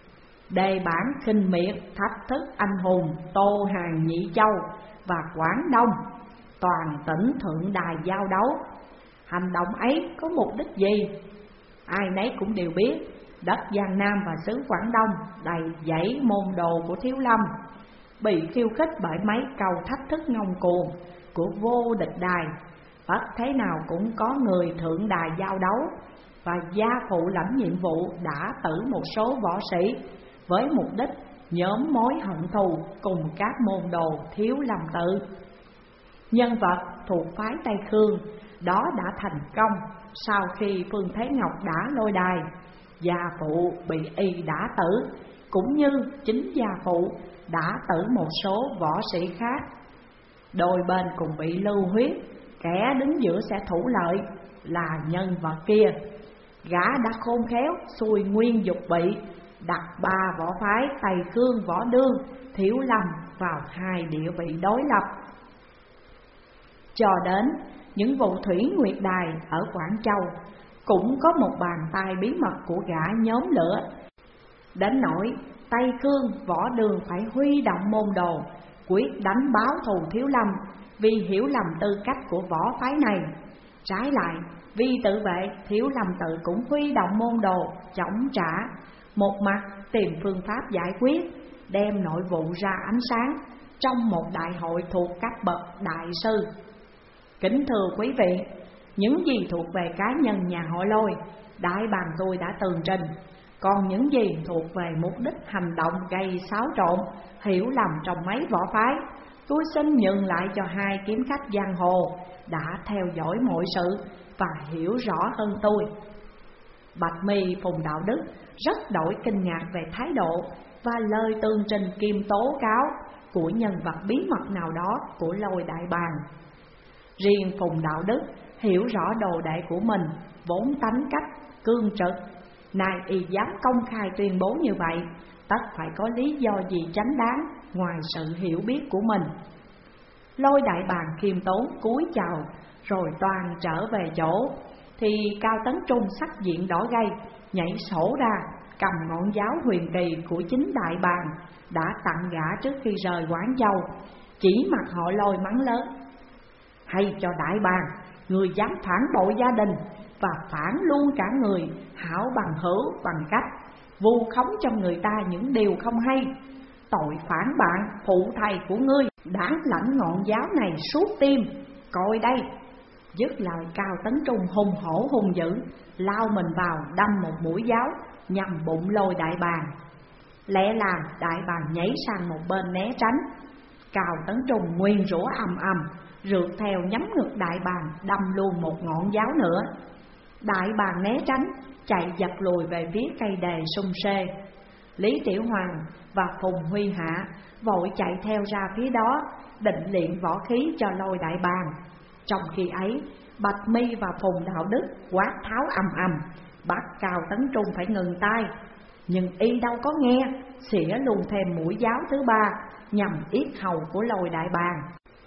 đề bản khinh miệt thách thức anh hùng Tô Hàng Nhị Châu và Quảng Đông, toàn tỉnh thượng đài giao đấu. Hành động ấy có mục đích gì? Ai nấy cũng đều biết đất Giang Nam và xứ Quảng Đông đầy dãy môn đồ của Thiếu Lâm, bị khiêu khích bởi mấy câu thách thức ngông cuồng của vô địch đài. Bất thế nào cũng có người thượng đài giao đấu, và gia phụ lãnh nhiệm vụ đã tử một số võ sĩ với mục đích nhóm mối hận thù cùng các môn đồ Thiếu Lâm tự. Nhân vật thuộc phái Tây Khương đó đã thành công sau khi Phương Thế Ngọc đã lôi đài, gia phụ bị y đã tử, cũng như chính gia phụ đã tử một số võ sĩ khác. Đôi bên cùng bị lưu huyết, kẻ đứng giữa sẽ thủ lợi là nhân vật kia. Gã đã khôn khéo xuôi nguyên dục bị, đặt ba võ phái Tây Khương, Võ Đương, Thiếu Lâm vào hai địa vị đối lập. Cho đến những vụ thủy nguyệt đài ở Quảng Châu cũng có một bàn tay bí mật của gã nhóm lửa, đến nỗi Tây Khương, Võ Đương phải huy động môn đồ quyết đánh báo thù Thiếu Lâm vì hiểu lầm tư cách của võ phái này. Trái lại, vì tự vệ, Thiếu Lâm tự cũng huy động môn đồ chống trả, một mặt tìm phương pháp giải quyết, đem nội vụ ra ánh sáng trong một đại hội thuộc các bậc đại sư. Kính thưa quý vị, những gì thuộc về cá nhân nhà họ Lôi, đại bàng tôi đã tường trình. Còn những gì thuộc về mục đích hành động gây xáo trộn, hiểu lầm trong mấy võ phái, tôi xin nhường lại cho hai kiếm khách giang hồ đã theo dõi mọi sự và hiểu rõ hơn tôi. Bạch Mi Phùng Đạo Đức rất đổi kinh ngạc về thái độ và lời tường trình kiêm tố cáo của nhân vật bí mật nào đó của Lôi đại bàng. Riêng Phùng Đạo Đức hiểu rõ đồ đệ của mình vốn tánh cách cương trực, nay y dám công khai tuyên bố như vậy, tất phải có lý do gì chánh đáng ngoài sự hiểu biết của mình. Lôi đại bàng khiêm tốn cúi chào rồi toàn trở về chỗ, thì Cao Tấn Trung sắc diện đỏ gay, nhảy sổ ra cầm ngọn giáo huyền kỳ của chính đại bàng đã tặng gã trước khi rời Quảng Châu, chỉ mặt họ Lôi mắng lớn: hay cho đại bàng, người dám phản bội gia đình và phản luôn cả người hảo bằng hữu bằng cách vu khống cho người ta những điều không hay. Tội phản bạn phụ thầy của ngươi đáng lãnh ngọn giáo này suốt tim, coi đây. Dứt lời, Cao Tấn Trung hùng hổ hung dữ lao mình vào đâm một mũi giáo nhằm bụng Lôi đại bàng. Lẽ làm đại bàng nhảy sang một bên né tránh. Cao Tấn Trung nguyên rủa ầm ầm rượt theo nhắm ngực đại bàng đâm luôn một ngọn giáo nữa. Đại bàng né tránh chạy giật lùi về phía cây đề sung xê. Lý Tiểu Hoàng và Phùng Huy Hạ vội chạy theo ra phía đó định luyện võ khí cho Lôi đại bàng. Trong khi ấy, Bạch Mi và Phùng Đạo Đức quát tháo ầm ầm bắt Cao Tấn Trung phải ngừng tay, nhưng y đâu có nghe, xỉa luôn thêm mũi giáo thứ ba nhằm yết hầu của Lôi đại bàng.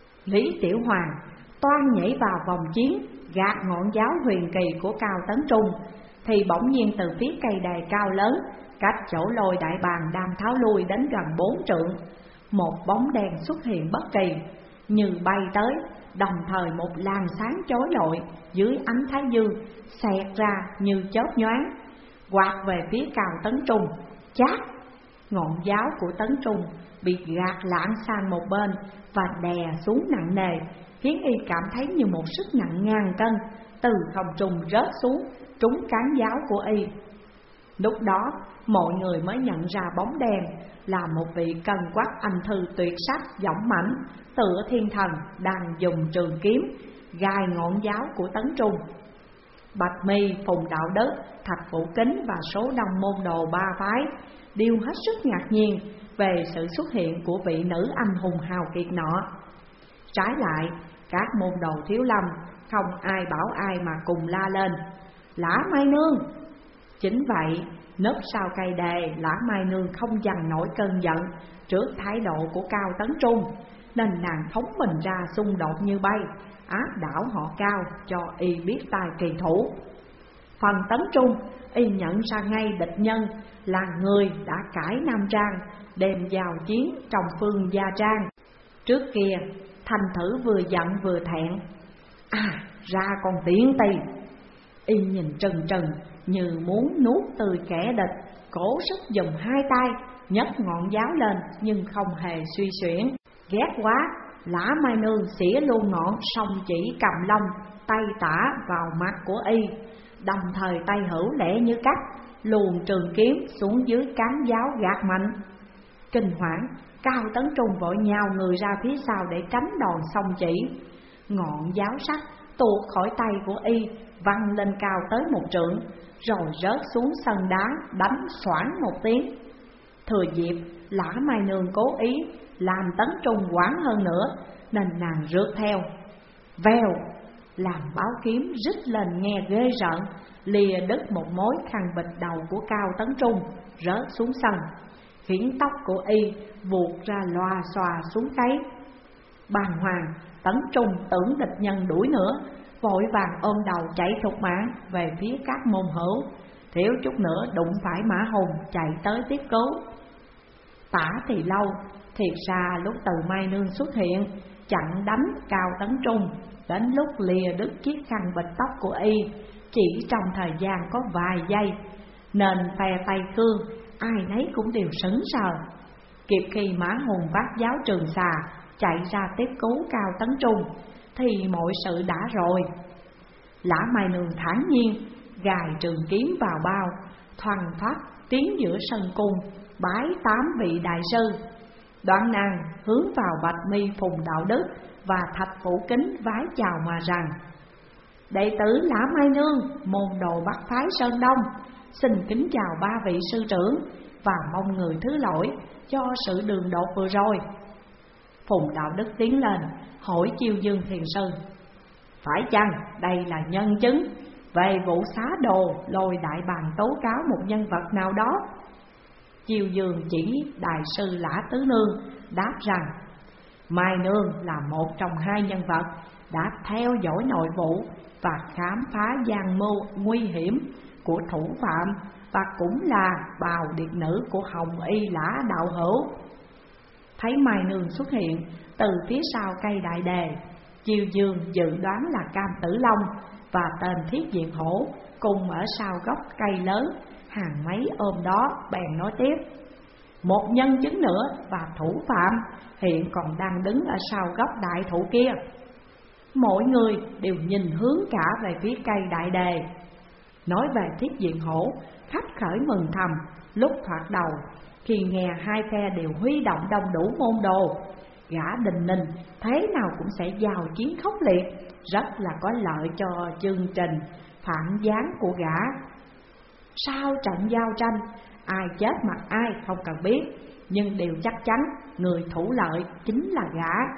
Lý Tiểu Hoàng toan nhảy vào vòng chiến gạt ngọn giáo huyền kỳ của Cao Tấn Trung, thì bỗng nhiên từ phía cây đài cao lớn cách chỗ Lôi đại bàng đang tháo lui đến gần bốn trượng, một bóng đen xuất hiện bất kỳ, như bay tới, đồng thời một làn sáng chói lọi dưới ánh thái dương xẹt ra như chớp nhoáng, quạt về phía Cao Tấn Trung. Chát! Ngọn giáo của Tấn Trung bị gạt lạng sang một bên và đè xuống nặng nề, khiến y cảm thấy như một sức nặng ngàn cân từ không trung rớt xuống trúng cán giáo của y. Lúc đó mọi người mới nhận ra bóng đen là một vị cân quắc anh thư tuyệt sắc dõng mãnh tựa thiên thần đang dùng trường kiếm gài ngọn giáo của Tấn Trung. Bạch Mi, Phùng Đạo Đức, Thạch Vũ Kính và số đông môn đồ ba phái đều hết sức ngạc nhiên về sự xuất hiện của vị nữ anh hùng hào kiệt nọ. Trái lại, các môn đồ Thiếu Lâm không ai bảo ai mà cùng la lên: Lã Mai Nương! Chính vậy, nấp sau cây đề, Lã Mai Nương không dằn nổi cơn giận trước thái độ của Cao Tấn Trung, nên nàng phóng mình ra xung đột như bay, áp đảo họ Cao cho y biết tài kỳ thủ. Phần Tấn Trung, y nhận ra ngay địch nhân là người đã cải Nam Trang đem vào chiến trong phương Gia Trang. Trước kia, thành thử vừa giận vừa thẹn: À, ra con tiện tỳ! Y nhìn trừng trừng như muốn nuốt tươi kẻ địch, cố sức dùng hai tay nhấc ngọn giáo lên nhưng không hề suy xuyển. Ghét quá, Lã Mai Nương xỉa luôn ngọn song chỉ cầm lông tay tả vào mặt của y, đồng thời tay hữu lẻ như cắt luồn trường kiếm xuống dưới cán giáo gạt mạnh. Kinh hoảng, Cao Tấn Trung vội nhào người ra phía sau để tránh đòn song chỉ. Ngọn giáo sắc tuột khỏi tay của y văng lên cao tới một trượng, rồi rớt xuống sân đá đánh xoảng một tiếng. Thừa dịp Lã Mai Nương cố ý làm Tấn Trung hoảng hơn nữa, nên nàng rượt theo. Vèo! làm báo kiếm rít lên nghe ghê rợn, lìa đứt một mối khăn bịch đầu của Cao Tấn Trung rớt xuống sân, khiến tóc của y vuột ra loà xòa xuống gáy. Bàng hoàng, Tấn Trung tưởng địch nhân đuổi nữa, vội vàng ôm đầu chạy thục mạng về phía các môn hữu, thiếu chút nữa đụng phải Mã Hùng chạy tới tiếp cứu. Tả thì lâu, thiệt ra lúc Từ Mai Nương xuất hiện chặn đánh Cao Tấn Trung, đến lúc lìa đứt chiếc khăn bịch tóc của y chỉ trong thời gian có vài giây, nên phe Tây Khương ai nấy cũng đều sững sờ. Kịp khi Mã Hùng vác giáo Trường Xà chạy ra tiếp cứu Cao Tấn Trung thì mọi sự đã rồi. Lã Mai Nương thản nhiên gài trường kiếm vào bao, thoăn thoắt tiến giữa sân cung bái tám vị đại sư. Đoạn nàng hướng vào Bạch Mi Phùng Đạo Đức và Thạch Phủ Kính vái chào mà rằng: đệ tử Lã Mai Nương, môn đồ Bắc phái Sơn Đông, xin kính chào ba vị sư trưởng và mong người thứ lỗi cho sự đường đột vừa rồi. Phùng Đạo Đức tiến lên hỏi Chiêu Dương Thiền Sư: phải chăng đây là nhân chứng về vụ xá đồ lôi đại bàng tố cáo một nhân vật nào đó? Chiêu Dương chỉ đại sư Lã Tứ Nương đáp rằng Mai Nương là một trong hai nhân vật đã theo dõi nội vụ và khám phá gian mưu nguy hiểm của thủ phạm, và cũng là bào điệt nữ của Hồng Y Lã đạo hữu. Thấy Mai Nương xuất hiện từ phía sau cây đại đề, Chiêu Dương dự đoán là Cam Tử Long và tên Thiết Diện Hổ cùng ở sau gốc cây lớn, hàng mấy ôm đó bèn nói tiếp: một nhân chứng nữa và thủ phạm hiện còn đang đứng ở sau gốc đại thụ kia. Mỗi người đều nhìn hướng cả về phía cây đại đề. Nói về Thiết Diện Hổ, khách khởi mừng thầm lúc thoạt đầu khi nghe hai phe đều huy động đông đủ môn đồ. Gã Đình Ninh thế nào cũng sẽ giao chiến khốc liệt, rất là có lợi cho chương trình phản gián của gã. Sau trận giao tranh, ai chết mặt ai không cần biết, nhưng điều chắc chắn người thủ lợi chính là gã.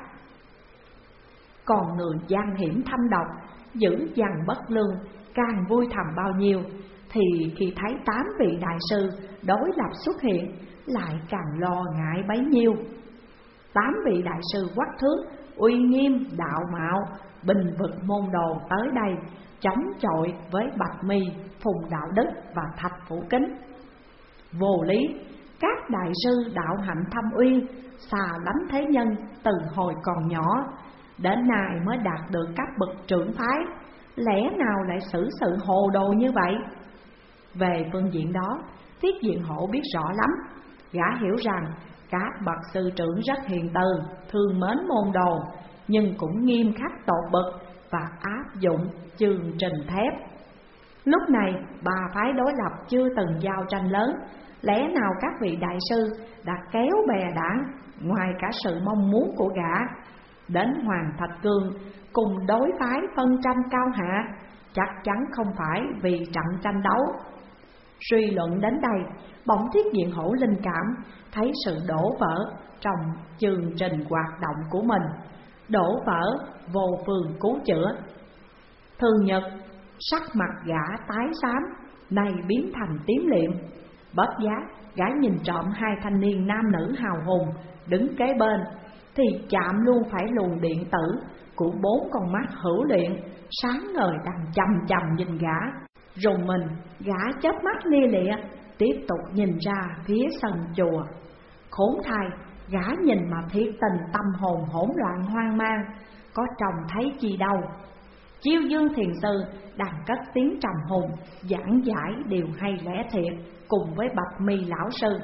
Còn người gian hiểm thâm độc, dữ dằn bất lương, càng vui thầm bao nhiêu, thì khi thấy tám vị đại sư đối lập xuất hiện lại càng lo ngại bấy nhiêu. Tám vị đại sư quắc thước, uy nghiêm, đạo mạo, bình vực môn đồ tới đây chống chọi với Bạch Mi, Phùng Đạo Đức và Thạch Phủ Kính. Vô lý, các đại sư đạo hạnh thâm uyên, xà lánh thế nhân từ hồi còn nhỏ, đến nay mới đạt được các bậc trưởng phái, lẽ nào lại xử sự hồ đồ như vậy? Về phương diện đó, Thiết Diện Hổ biết rõ lắm. Gã hiểu rằng các bậc sư trưởng rất hiền từ, thương mến môn đồ, nhưng cũng nghiêm khắc tột bậc và áp dụng chương trình thép. Lúc này ba phái đối lập chưa từng giao tranh lớn, lẽ nào các vị đại sư đã kéo bè đảng ngoài cả sự mong muốn của gã đến Hoàng Thạch Cương cùng đối phái phân tranh cao hạ, chắc chắn không phải vì trận tranh đấu. Suy luận đến đây, bỗng Thiết Diện Hổ linh cảm thấy sự đổ vỡ trong chương trình hoạt động của mình. Đổ vỡ vô phương cứu chữa. Thường nhật, sắc mặt gã tái xám, nay biến thành tím liệm. Bất giác, gã nhìn trộm hai thanh niên nam nữ hào hùng đứng kế bên, thì chạm luôn phải luồng điện tử của bốn con mắt hữu luyện sáng ngời đang chằm chằm nhìn gã. Rùng mình, gã chớp mắt lia lịa, tiếp tục nhìn ra phía sân chùa. Khốn thay, gã nhìn mà thiệt tình tâm hồn hỗn loạn hoang mang, có trông thấy chi đâu. Chiêu Dương Thiền Sư đang cất tiếng trầm hùng giảng giải điều hay lẽ thiệt cùng với Bạch Mi lão sư.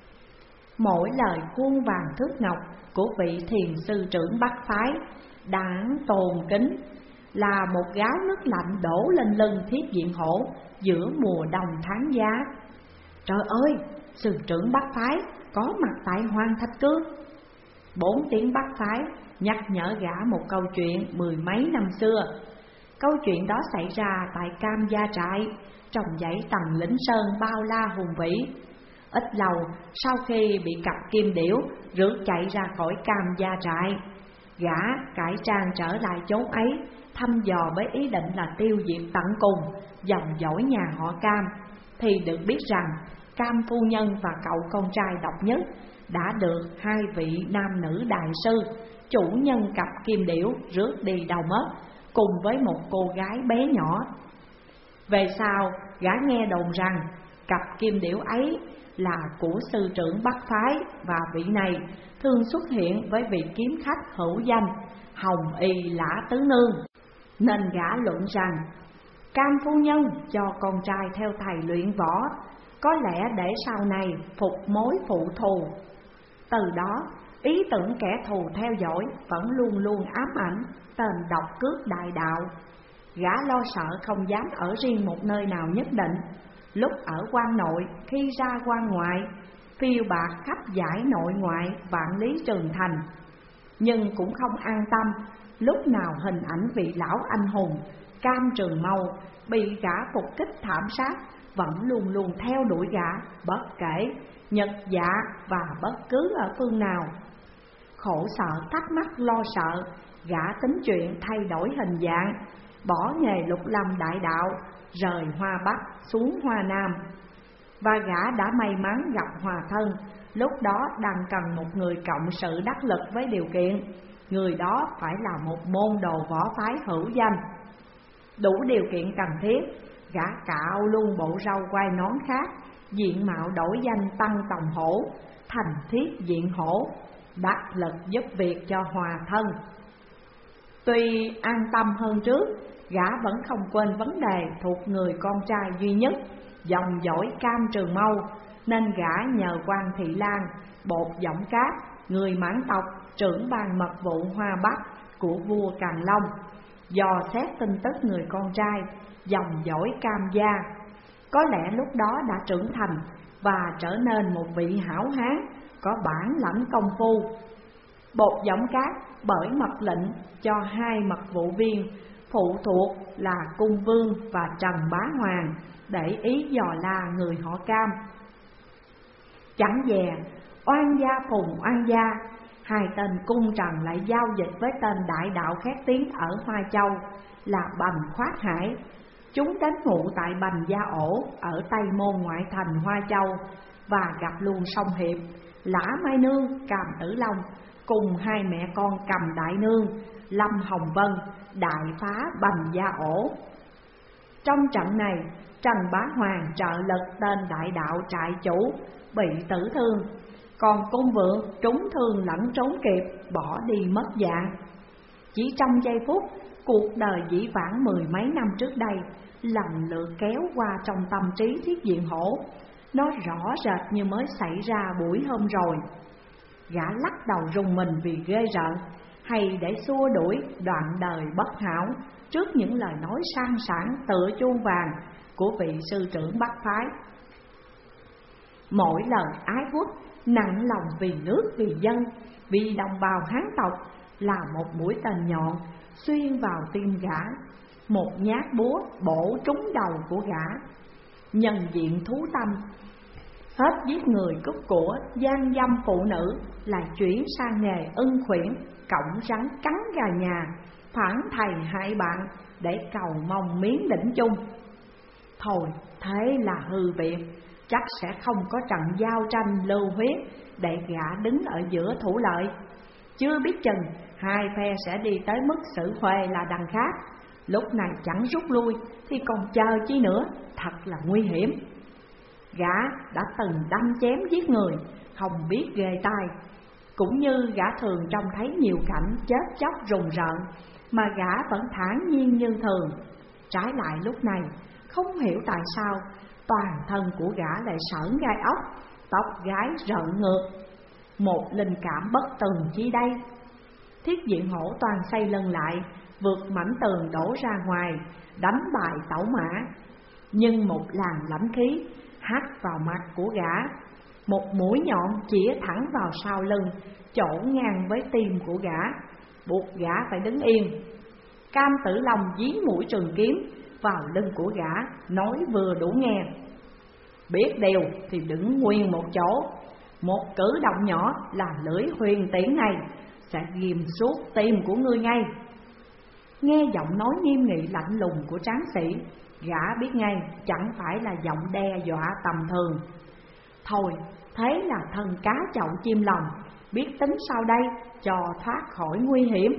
Mỗi lời khuôn vàng thước ngọc của vị thiền sư trưởng Bắc phái đáng tôn kính, là một gáo nước lạnh đổ lên lưng Thiết Diện Hổ giữa mùa đông tháng giá. Trời ơi, sư trưởng Bắc phái có mặt tại Hoàng Thạch Cương. Bốn tiếng Bắc phái nhắc nhở gã một câu chuyện mười mấy năm xưa. Câu chuyện đó xảy ra tại Cam Gia Trại, trong dãy Tầng Lĩnh Sơn bao la hùng vĩ. Ít lâu sau khi bị cặp kim điểu rước chạy ra khỏi Cam Gia Trại, Gã cải trang trở lại chốn ấy, thăm dò với ý định là tiêu diệt tận cùng dòng dõi nhà họ Cam. Thì được biết rằng Cam phu nhân và cậu con trai độc nhất đã được hai vị nam nữ đại sư, chủ nhân cặp kim điểu rước đi đâu mất, cùng với một cô gái bé nhỏ. Về sau, gã nghe đồn rằng cặp kim điểu ấy là của sư trưởng Bắc Phái, và vị này thường xuất hiện với vị kiếm khách hữu danh Hồng Y Lã Tứ Nương. Nên gã luận rằng Cam phu nhân cho con trai theo thầy luyện võ, có lẽ để sau này phục mối phụ thù. Từ đó, ý tưởng kẻ thù theo dõi vẫn luôn luôn ám ảnh tên độc cước đại đạo. Gã lo sợ không dám ở riêng một nơi nào nhất định. Lúc ở quan nội, khi ra quan ngoại, phiêu bạt khắp giải nội ngoại vạn lý trường thành. Nhưng cũng không an tâm, lúc nào hình ảnh vị lão anh hùng Cam Trường Mâu bị gã phục kích thảm sát vẫn luôn luôn theo đuổi gã, bất kể nhật dạ và bất cứ ở phương nào. Khổ sợ thắc mắc lo sợ, gã tính chuyện thay đổi hình dạng, bỏ nghề lục lâm đại đạo, rời Hoa Bắc xuống Hoa Nam. Và gã đã may mắn gặp hòa thân, lúc đó đang cần một người cộng sự đắc lực với điều kiện người đó phải là một môn đồ võ phái hữu danh. Đủ điều kiện cần thiết, gã cạo luôn bộ râu quai nón khác, diện mạo đổi danh Tăng Tòng Hổ thành Thiết Diện Hổ, đắc lực giúp việc cho hòa thân. Tuy an tâm hơn trước, gã vẫn không quên vấn đề thuộc người con trai duy nhất dòng dõi Cam Trường Mâu, nên gã nhờ quan Thị Lan, bột Giọng Cát, người Mãn tộc, trưởng ban mật vụ Hoa Bắc của vua Càn Long, dò xét tin tức người con trai dòng dõi Cam gia. Có lẽ lúc đó đã trưởng thành và trở nên một vị hảo hán có bản lãnh công phu. Bột Giọng Cát bởi mật lệnh cho hai mật vụ viên phụ thuộc là Cung Vương và Trần Bá Hoàng để ý dò la người họ Cam. Chẳng dè oan gia phùng oan gia, hai tên cung Trần lại giao dịch với tên đại đạo khét tiếng ở Hoa Châu là Bành Khoát Hải. Chúng đến ngụ tại Bành Gia Ổ ở Tây Môn ngoại thành Hoa Châu và gặp luôn Song Hiệp, Lã Mai Nương, Càm Tử Long cùng hai mẹ con Cầm Đại Nương, Lâm Hồng Vân đại phá Bành Gia Ổ. Trong trận này, Trần Bá Hoàng trợ lực tên đại đạo trại chủ bị tử thương, còn Cung Vượng trúng thương lẫn trốn kịp, bỏ đi mất dạng. Chỉ trong giây phút, cuộc đời dĩ vãng mười mấy năm trước đây lần lượt kéo qua trong tâm trí Thiết Diện Hổ. Nó rõ rệt như mới xảy ra buổi hôm rồi. Gã lắc đầu rùng mình vì ghê rợn, hay để xua đuổi đoạn đời bất hảo trước những lời nói sang sảng tựa chuông vàng của vị sư trưởng Bắc Phái. Mỗi lời ái quốc, nặng lòng vì nước vì dân, vì đồng bào Hán tộc là một mũi tên nhọn xuyên vào tim gã, một nhát búa bổ trúng đầu của gã. Nhân diện thú tâm, hết giết người cướp của, gian dâm phụ nữ, lại chuyển sang nghề ưng khuyển, cõng rắn cắn gà nhà, phản thầy hại bạn để cầu mong miếng đỉnh chung. Thôi thế là hư việc, chắc sẽ không có trận giao tranh lưu huyết để gã đứng ở giữa thủ lợi. Chưa biết chừng hai phe sẽ đi tới mức xử huề là đằng khác. Lúc này chẳng rút lui thì còn chờ chi nữa, thật là nguy hiểm. Gã đã từng đâm chém giết người, không biết ghê tai. Cũng như gã thường trông thấy nhiều cảnh chết chóc rùng rợn, mà gã vẫn thản nhiên như thường. Trái lại lúc này, không hiểu tại sao toàn thân của gã lại sởn gai ốc, tóc gái rợn ngược. Một linh cảm bất tường chi đây? Thiết Diện Hổ toàn xây lưng lại, vượt mảnh tường đổ ra ngoài, đánh bại tẩu mã. Nhưng một làn lãnh khí hắt vào mặt của gã, một mũi nhọn chĩa thẳng vào sau lưng, chỗ ngang với tim của gã, buộc gã phải đứng yên. Cam Tử Long dí mũi trường kiếm vào lưng của gã, nói vừa đủ nghe: biết điều thì đứng nguyên một chỗ, một cử động nhỏ là lưỡi huyền tiễn này sẽ ghim suốt tim của ngươi ngay. Nghe giọng nói nghiêm nghị lạnh lùng của tráng sĩ, gã biết ngay chẳng phải là giọng đe dọa tầm thường. Thôi, thế là thân cá chậu chim lòng, biết tính sao đây cho thoát khỏi nguy hiểm.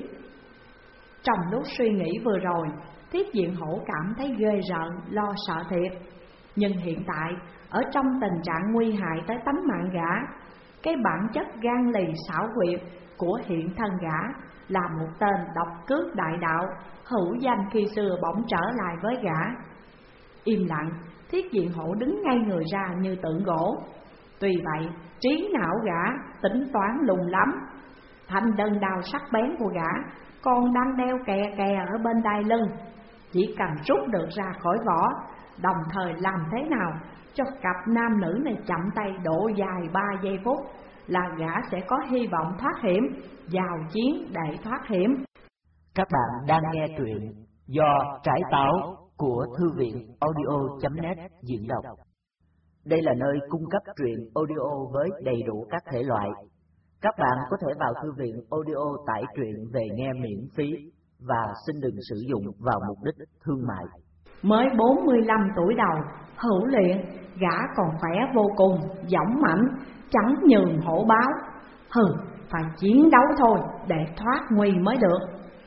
Trong lúc suy nghĩ vừa rồi, Thiết Diện Hổ cảm thấy ghê rợn, lo sợ thiệt. Nhưng hiện tại, ở trong tình trạng nguy hại tới tánh mạng gã, cái bản chất gan lì xảo quyệt của hiện thân gã là một tên độc cước đại đạo, hữu danh khi xưa bỗng trở lại với gã. Im lặng, Thiết Diện Hổ đứng ngay người ra như tượng gỗ. Tuy vậy, trí não gã tính toán lùng lắm. Thanh đơn đao sắc bén của gã còn đang đeo kè kè ở bên đai lưng, chỉ cần rút được ra khỏi vỏ, đồng thời làm thế nào cho cặp nam nữ này chậm tay độ dài ba giây phút là gã sẽ có hy vọng thoát hiểm, vào chiến để thoát hiểm. Các bạn đang nghe truyện do Trải Táo của Thư viện audio chấm net diễn đọc. Đây là nơi cung cấp truyện audio với đầy đủ các thể loại. Các bạn có thể vào thư viện audio tải truyện về nghe miễn phí và xin đừng sử dụng vào mục đích thương mại. Mới bốn mươi lăm tuổi đầu, hữu luyện, gã còn khỏe vô cùng, dõng mãnh, chẳng nhường hổ báo. Hừ, phải chiến đấu thôi để thoát nguy mới được.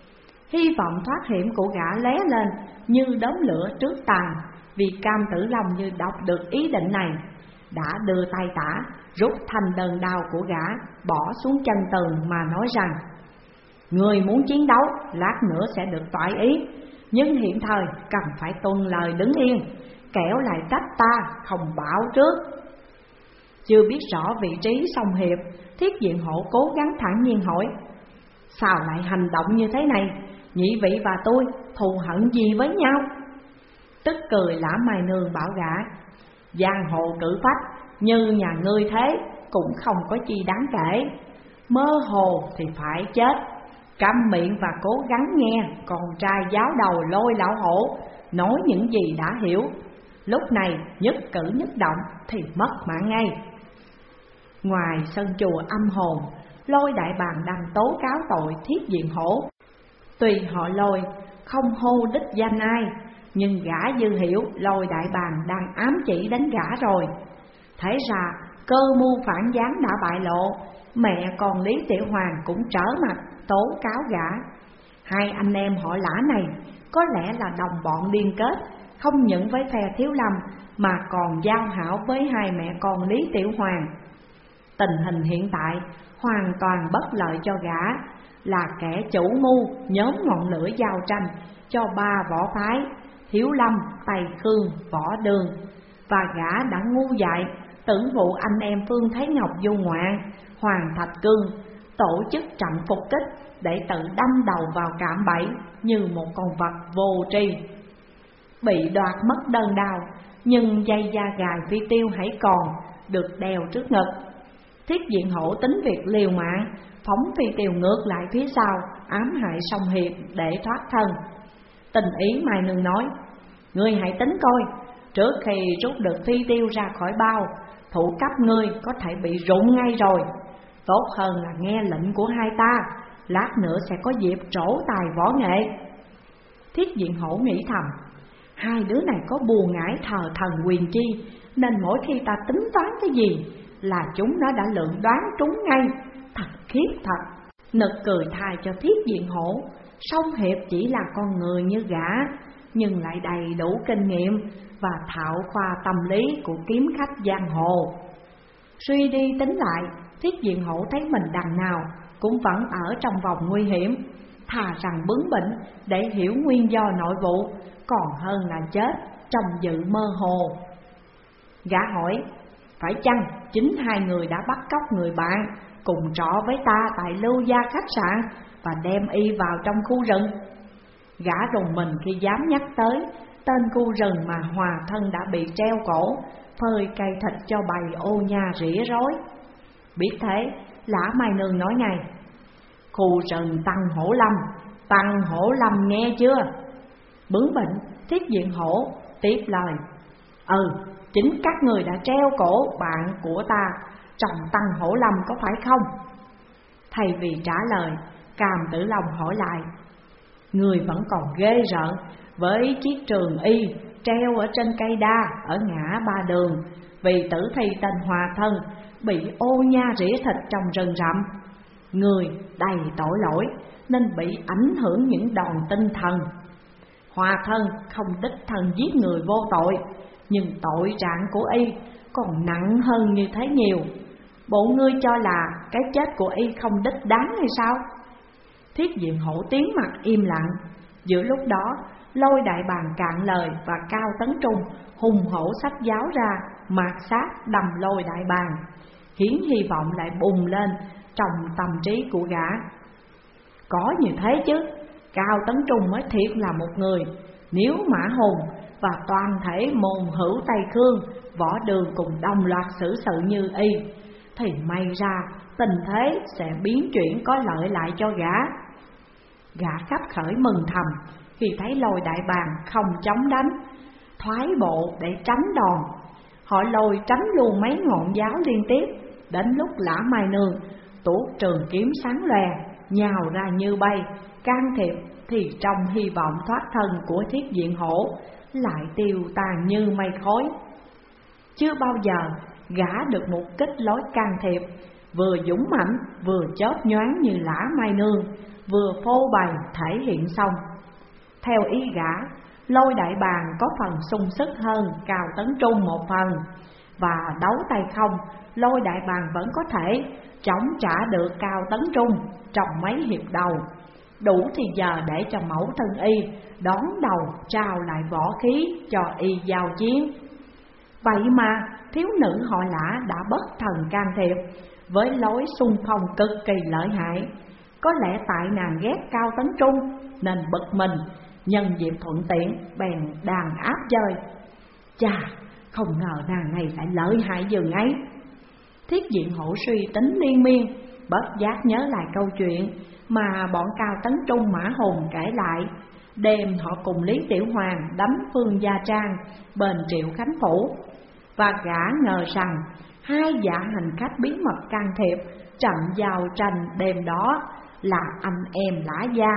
Hy vọng thoát hiểm của gã lóe lên như đốm lửa trước tàn, vì Cam Tử Long như đọc được ý định này, đã đưa tay tả rút thanh đơn đao của gã bỏ xuống chân tường mà nói rằng: người muốn chiến đấu lát nữa sẽ được toại ý, nhưng hiện thời cần phải tuân lời đứng yên, kẻo lại trách ta không bảo trước. Chưa biết rõ vị trí song hiệp, Thiết Diện Hổ cố gắng thản nhiên hỏi: sao lại hành động như thế này? Nhị vị và tôi thù hận gì với nhau? Tức cười Lã Mai Nương bảo gã: giang hồ cử phách như nhà ngươi thế cũng không có chi đáng kể, mơ hồ thì phải chết. Câm miệng và cố gắng nghe con trai giáo đầu Lôi lão hổ nói những gì đã hiểu. Lúc này nhất cử nhất động thì mất mạng ngay. Ngoài sân chùa âm hồn, Lôi đại bàng đang tố cáo tội Thiết Diện Hổ. Tuy họ Lôi không hô đích danh ai, nhưng gã dư hiểu Lôi đại bàng đang ám chỉ đến gã rồi. Thế ra cơ mưu phản gián đã bại lộ, mẹ con Lý Tiểu Hoàng cũng trở mặt tố cáo gã. Hai anh em họ Lã này có lẽ là đồng bọn liên kết, không những với phe Thiếu Lâm mà còn giao hảo với hai mẹ con Lý Tiểu Hoàng. Tình hình hiện tại hoàn toàn bất lợi cho gã, là kẻ chủ mưu nhóm ngọn lửa giao tranh cho ba võ phái Thiếu Lâm, Tây Khương, Võ Đường. Và gã đã ngu dại tưởng vụ anh em Phương Thế Ngọc Du Ngoạn, Hoàng Thạch Cương tổ chức trận phục kích để tự đâm đầu vào cạm bẫy như một con vật vô tri. Bị đoạt mất đơn đao, nhưng dây da gài phi tiêu hãy còn được đeo trước ngực. Thiết Diện Hổ tính việc liều mạng phóng phi tiêu ngược lại phía sau, ám hại song hiệp để thoát thân. Tình ý Mai Nương nói: ngươi hãy tính coi, trước khi rút được phi tiêu ra khỏi bao, thủ cấp ngươi có thể bị rụng ngay rồi. Tốt hơn là nghe lệnh của hai ta, lát nữa sẽ có dịp trổ tài võ nghệ. Thiết Diện Hổ nghĩ thầm: hai đứa này có bùa ngải thờ thần quyền chi, nên mỗi khi ta tính toán cái gì là chúng nó đã lượn đoán trúng ngay. Thật khiếp thật. Nực cười thay cho Thiết Diện Hổ. Song hiệp chỉ là con người như gã, nhưng lại đầy đủ kinh nghiệm và thạo khoa tâm lý của kiếm khách giang hồ. Suy đi tính lại, Thiết Diện Hổ thấy mình đằng nào cũng vẫn ở trong vòng nguy hiểm, thà rằng bướng bỉnh để hiểu nguyên do nội vụ, còn hơn là chết trong dự mơ hồ. Gã hỏi: phải chăng chính hai người đã bắt cóc người bạn cùng trọ với ta tại Lưu Gia khách sạn và đem y vào trong khu rừng? Gã rùng mình khi dám nhắc tới tên khu rừng mà hòa thân đã bị treo cổ, phơi cây thịt cho bầy ô nha rỉa rối. Biết thế, Lã Mai Nương nói ngay: khu rừng Tăng Hổ Lâm, Tăng Hổ Lâm nghe chưa? Bướng bỉnh, Thiết Diện Hổ tiếp lời: ừ, chính các người đã treo cổ bạn của ta trong Tăng Hổ Lâm có phải không? Thay vì trả lời, Cam Tử Long hỏi lại: người vẫn còn ghê rợn với chiếc trường y treo ở trên cây đa ở ngã Ba Đường, vì tử thi tên Hòa Thân bị ô nha rỉa thịt trong rừng rậm. Người đầy tội lỗi nên bị ảnh hưởng những đòn tinh thần. Hòa Thân không đích thân giết người vô tội, nhưng tội trạng của y còn nặng hơn như thế nhiều. Bộ ngươi cho là cái chết của y không đích đáng hay sao? Thiết Diện Hổ tiến mặt im lặng. Giữa lúc đó, Lôi Đại Bàng cạn lời và Cao Tấn Trung hùng hổ xách giáo ra, mạt sát đâm Lôi Đại Bàng, khiến hy vọng lại bùng lên trong tâm trí của gã. Có như thế chứ, Cao Tấn Trung mới thiệt là một người. Nếu Mã Hùng và toàn thể môn hữu Tây Khương, Võ Đường cùng đồng loạt xử sự như y, thì may ra tình thế sẽ biến chuyển có lợi lại cho gã. Gã khắp khởi mừng thầm khi thấy Lôi Đại Bàng không chống đánh, thoái bộ để tránh đòn. Họ lôi tránh luôn mấy ngọn giáo liên tiếp. Đến lúc Lã Mai Nương tuốt trường kiếm sáng lòe, nhào ra như bay, can thiệp, thì trong hy vọng thoát thân của Thiết Diện Hổ lại tiêu tàn như mây khói. Chưa bao giờ gã được một kích lối can thiệp vừa dũng mãnh vừa chớp nhoáng như Lã Mai Nương vừa phô bày thể hiện xong. Theo ý gã, Lôi Đại Bàng có phần sung sức hơn Cao Tấn Trung một phần, và đấu tay không, Lôi Đại Bàng vẫn có thể chống trả được Cao Tấn Trung trong mấy hiệp đầu, đủ thì giờ để cho mẫu thân y đón đầu trao lại võ khí cho y giao chiến. Vậy mà thiếu nữ họ Lã đã bất thần can thiệp với lối xung phong cực kỳ lợi hại. Có lẽ tại nàng ghét Cao Tấn Trung nên bực mình, nhân dịp thuận tiện bèn đàn áp chơi. Chà, không ngờ nàng này lại lợi hại dường ấy. Thiết Diện Hổ suy tính liên miên, bất giác nhớ lại câu chuyện mà bọn Cao Tấn Trung Mã Hùng kể lại đêm họ cùng Lý Tiểu Hoàng đánh Phương Gia Trang bên Triệu Khánh Phủ. Và gã ngờ rằng hai dạ hành khách bí mật can thiệp trận giao tranh đêm đó là anh em Lã gia.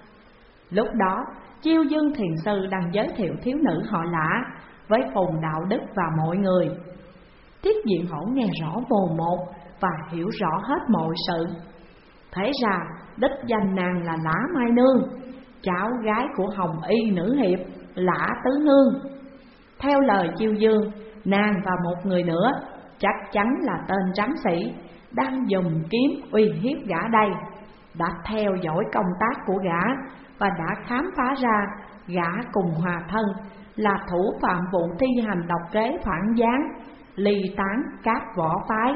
Lúc đó Chiêu Dương Thiền Sư đang giới thiệu thiếu nữ họ Lã với Phùng Đạo Đức và mọi người. Thiết Diện Hổ nghe rõ mồn một và hiểu rõ hết mọi sự. Thế ra đích danh nàng là Lã Mai Nương, cháu gái của Hồng Y nữ hiệp Lã Tứ Hương. Theo lời Chiêu Dương, nàng và một người nữa chắc chắn là tên tráng sĩ đang dùng kiếm uy hiếp gã đây, đã theo dõi công tác của gã và đã khám phá ra gã cùng Hòa Thân là thủ phạm vụ thi hành độc kế phản gián, ly tán các võ phái.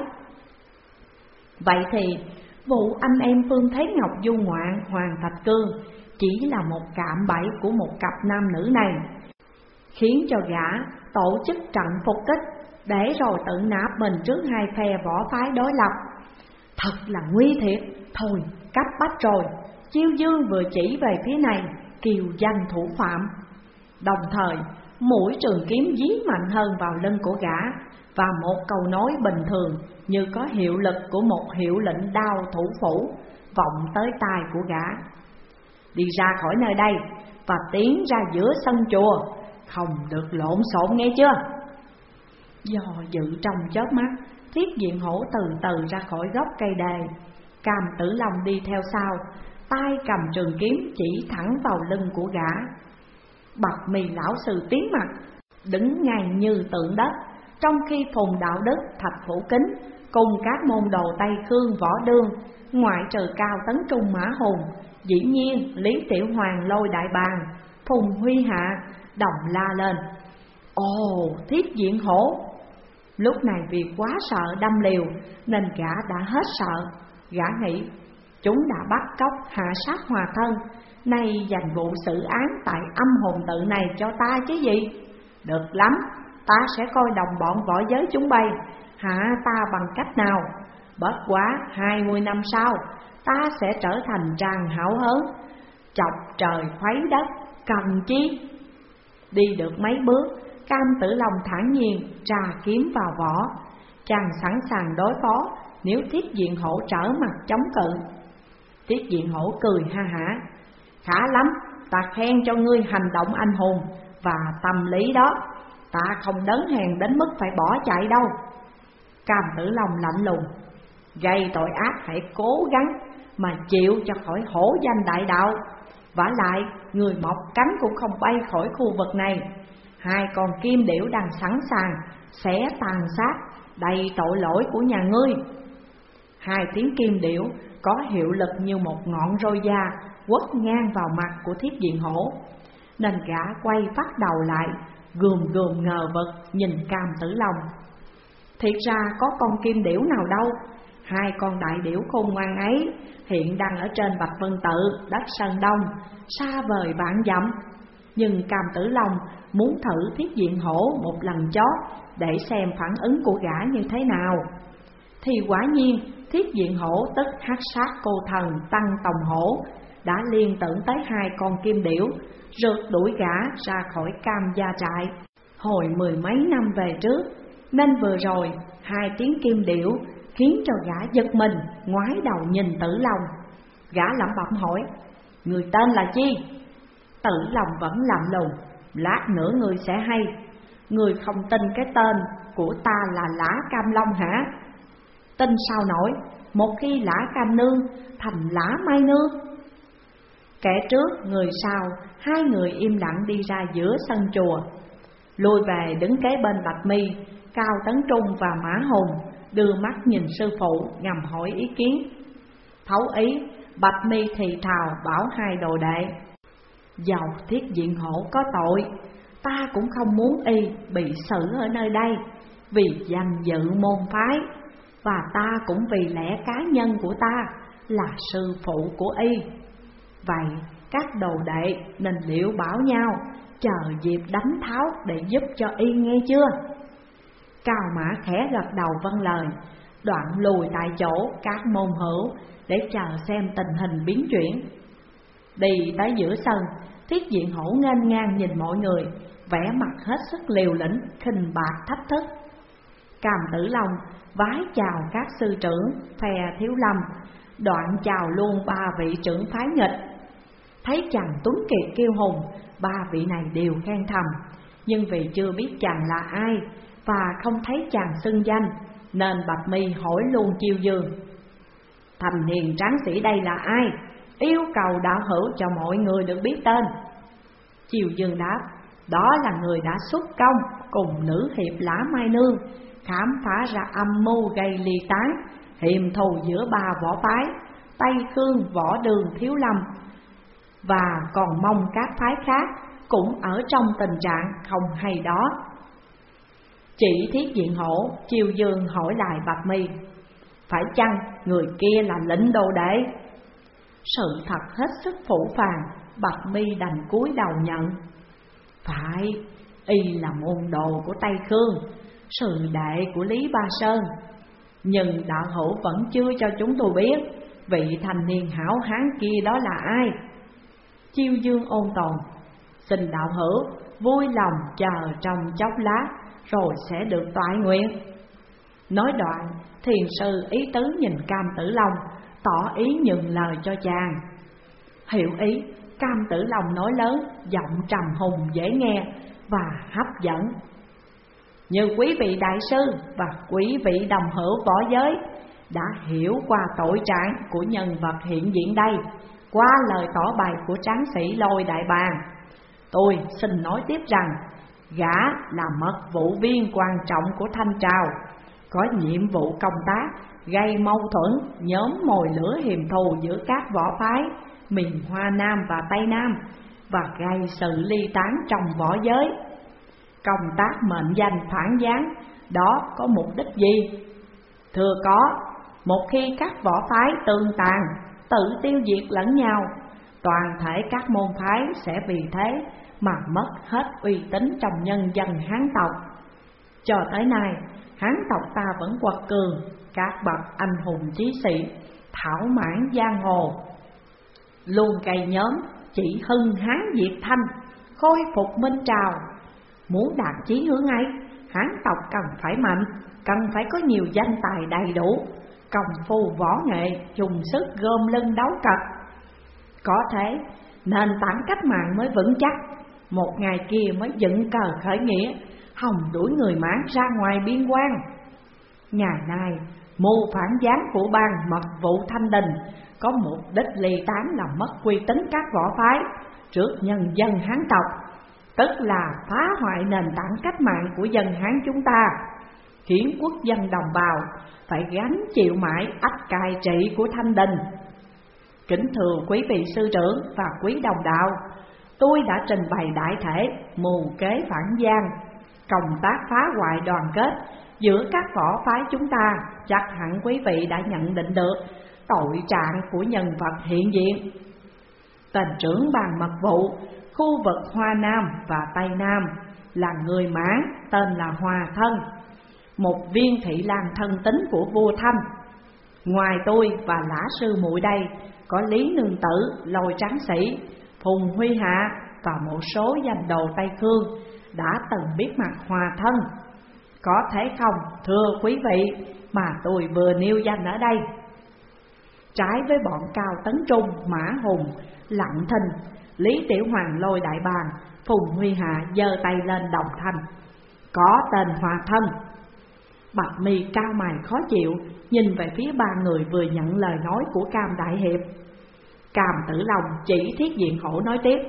Vậy thì vụ anh em Phương Thế Ngọc du ngoạn Hoàng Thạch Cương chỉ là một cạm bẫy của một cặp nam nữ này, khiến cho gã tổ chức trận phục kích để rồi tự nạp mình trước hai phe võ phái đối lập. Thật là nguy thiệt. Thôi cấp bách rồi. Chiêu Dương vừa chỉ về phía này kiều danh thủ phạm, đồng thời mũi trường kiếm dí mạnh hơn vào lưng của gã, và một câu nói bình thường như có hiệu lực của một hiệu lệnh đao thủ phủ vọng tới tai của gã: đi ra khỏi nơi đây và tiến ra giữa sân chùa, không được lộn xộn nghe chưa? Do dự trong chớp mắt, Thiết Diện Hổ từ từ ra khỏi gốc cây đề. Cam Tử Long đi theo sau, tay cầm trường kiếm chỉ thẳng vào lưng của gã. Bạch Mì lão sư tiến mặt, đứng ngang như tượng đất, trong khi Phùng Đạo Đức, Thạch Phủ Kính cùng các môn đồ Tây Khương Võ Đương, ngoại trừ Cao Tấn Trung Mã Hùng, dĩ nhiên Lý Tiểu Hoàng Lôi Đại Bàng, Phùng Huy Hạ đồng la lên: ồ, Thiết Diện Hổ! Lúc này vì quá sợ đâm liều nên gã đã hết sợ. Gã nghĩ chúng đã bắt cóc hạ sát Hòa Thân, nay dành vụ xử án tại âm hồn tự này cho ta chứ gì. Được lắm, ta sẽ coi đồng bọn võ giới chúng bay hạ ta bằng cách nào. Bất quá hai mươi năm sau, ta sẽ trở thành tràng hảo hớn, chọc trời khuấy đất, cần chi. Đi được mấy bước, Cam Tử Long thản nhiên trà kiếm vào vỏ. Chàng sẵn sàng đối phó nếu Thiết Diện Hổ trở mặt chống cự. Thiết Diện Hổ cười ha hả: khá lắm, ta khen cho ngươi hành động anh hùng và tâm lý đó, ta không đớn hèn đến mức phải bỏ chạy đâu. Cam Tử Long lạnh lùng: gây tội ác hãy cố gắng mà chịu cho khỏi hổ danh đại đạo. Vả lại, người mọc cánh cũng không bay khỏi khu vực này. Hai con kim điểu đang sẵn sàng xé tàn sát đầy tội lỗi của nhà ngươi. Hai tiếng kim điểu có hiệu lực như một ngọn roi da quất ngang vào mặt của Thiết Diện Hổ, nên gã quay phát đầu lại, gườm gườm ngờ vực nhìn Cam Tử Long. Thiệt ra có con kim điểu nào đâu, hai con đại điểu khôn ngoan ấy hiện đang ở trên Bạch Vân Tự, đất Sơn Đông, xa vời vạn dặm. Nhưng Cam Tử Long muốn thử Thiết Diện Hổ một lần chót để xem phản ứng của gã như thế nào. Thì quả nhiên Thiết Diện Hổ tức hắc sát cô thần Tăng Tòng Hổ đã liên tưởng tới hai con kim điểu, rượt đuổi gã ra khỏi Cam gia trại hồi mười mấy năm về trước. Nên vừa rồi hai tiếng kim điểu khiến cho gã giật mình, ngoái đầu nhìn Tử Long. Gã lẩm bẩm hỏi: người tên là chi? Tử Long vẫn lạnh lùng: lát nữa người sẽ hay. Người không tin cái tên của ta là Lã Cam Long hả? Tin sao nổi, một khi Lã Cam Nương thành Lã Mai Nương. Kẻ trước người sau, hai người im lặng đi ra giữa sân chùa. Lùi về đứng kế bên Bạch Mi, Cao Tấn Trung và Mã Hùng đưa mắt nhìn sư phụ ngầm hỏi ý kiến. Thấu ý, Bạch Mi thì thào bảo hai đồ đệ: dầu Thiết Diện Hổ có tội, ta cũng không muốn y bị xử ở nơi đây, vì danh dự môn phái, và ta cũng vì lẽ cá nhân của ta là sư phụ của y. Vậy các đồ đệ nên liệu bảo nhau chờ dịp đánh tháo để giúp cho y nghe chưa? Cao Mã khẽ gật đầu vâng lời, đoạn lùi tại chỗ các môn hữu để chờ xem tình hình biến chuyển. Đi tới giữa sân, Thiết Diện Hổ nghênh ngang nhìn mọi người, vẻ mặt hết sức liều lĩnh, khinh bạc thách thức. Cam Tử Long vái chào các sư trưởng phe Thiếu Lâm, đoạn chào luôn ba vị trưởng phái nghịch. Thấy chàng tuấn kiệt kiêu hùng, ba vị này đều khen thầm, nhưng vì chưa biết chàng là ai và không thấy chàng xưng danh, nên Bạch Mi hỏi luôn Chiêu Dương: thành niên tráng sĩ đây là ai? Yêu cầu đạo hữu cho mọi người được biết tên. Chiêu Dương đáp: đó là người đã xuất công cùng nữ hiệp Lã Mai Nương khám phá ra âm mưu gây ly tán, hiềm thù giữa ba võ phái Tây Khương, Võ Đường, Thiếu Lâm, và còn mong các phái khác cũng ở trong tình trạng không hay đó. Chỉ Thiết Diện Hổ, Chiêu Dương hỏi lại Bạch Mi: phải chăng người kia là lĩnh đồ đệ? Sự thật hết sức phủ phàng, Bạch Mi đành cúi đầu nhận: phải, y là môn đồ của Tây Khương, sự đệ của Lý Ba Sơn. Nhưng đạo hữu vẫn chưa cho chúng tôi biết vị thanh niên hảo hán kia đó là ai. Chiêu Dương ôn tồn: xin đạo hữu vui lòng chờ trong chốc lát rồi sẽ được toại nguyện. Nói đoạn, thiền sư ý tứ nhìn Cam Tử Long, tỏ ý nhường lời cho chàng. Hiểu ý, Cam Tử Long nói lớn, giọng trầm hùng dễ nghe và hấp dẫn: như quý vị đại sư và quý vị đồng hữu võ giới đã hiểu qua tội trạng của nhân vật hiện diện đây qua lời tỏ bày của tráng sĩ Lôi Đại Bàng, tôi xin nói tiếp rằng gã là mật vụ viên quan trọng của Thanh Trào, có nhiệm vụ công tác gây mâu thuẫn, nhóm mồi lửa hiềm thù giữa các võ phái miền Hoa Nam và Tây Nam, và gây sự ly tán trong võ giới. Công tác mệnh danh phản gián đó có mục đích gì? Thưa có, một khi các võ phái tương tàn, tự tiêu diệt lẫn nhau, toàn thể các môn phái sẽ vì thế mà mất hết uy tín trong nhân dân Hán tộc. Cho tới nay, Hán tộc ta vẫn quật cường các bậc anh hùng chí sĩ, thảo mãn giang hồ, luôn gây nhóm chỉ hưng Hán diệt Thanh, khôi phục Minh Trào. Muốn đạt chí hướng ấy, Hán tộc cần phải mạnh, cần phải có nhiều danh tài đầy đủ, công phu võ nghệ chung sức gom lưng đấu cật. Có thế nền tảng cách mạng mới vững chắc, một ngày kia mới dựng cờ khởi nghĩa, hòng đuổi người Mãn ra ngoài biên quan. Ngày nay mưu phản gián của ban mật vụ Thanh Đình có mục đích ly tán làm mất uy tín các võ phái trước nhân dân Hán tộc, tức là phá hoại nền tảng cách mạng của dân Hán chúng ta, khiến quốc dân đồng bào phải gánh chịu mãi ách cai trị của Thanh Đình. Kính thưa quý vị sư trưởng và quý đồng đạo, tôi đã trình bày đại thể mưu kế phản gian, công tác phá hoại đoàn kết giữa các võ phái chúng ta. Chắc hẳn quý vị đã nhận định được tội trạng của nhân vật hiện diện. Tên trưởng ban mật vụ khu vực Hoa Nam và Tây Nam là người Mãn tên là Hòa Thân, một viên thị lang thân tín của vua Thanh. Ngoài tôi và lã sư muội đây có Lý Nương Tử, Lôi Tráng Sĩ, Phùng Huy Hạ và một số danh đồ Tây Khương đã từng biết mặt Hòa Thân. Có thể không, thưa quý vị, mà tôi vừa nêu danh ở đây. Trái với bọn Cao Tấn Trung, Mã Hùng, Lặng Thình, Lý Tiểu Hoàng lôi đại bàng, Phùng Huy Hạ giơ tay lên đồng thanh, có tên Hòa Thân. Bạch Mi cao mày khó chịu, nhìn về phía ba người vừa nhận lời nói của Cam Đại Hiệp. Cam Tử Long chỉ Thiết Diện Hổ nói tiếp: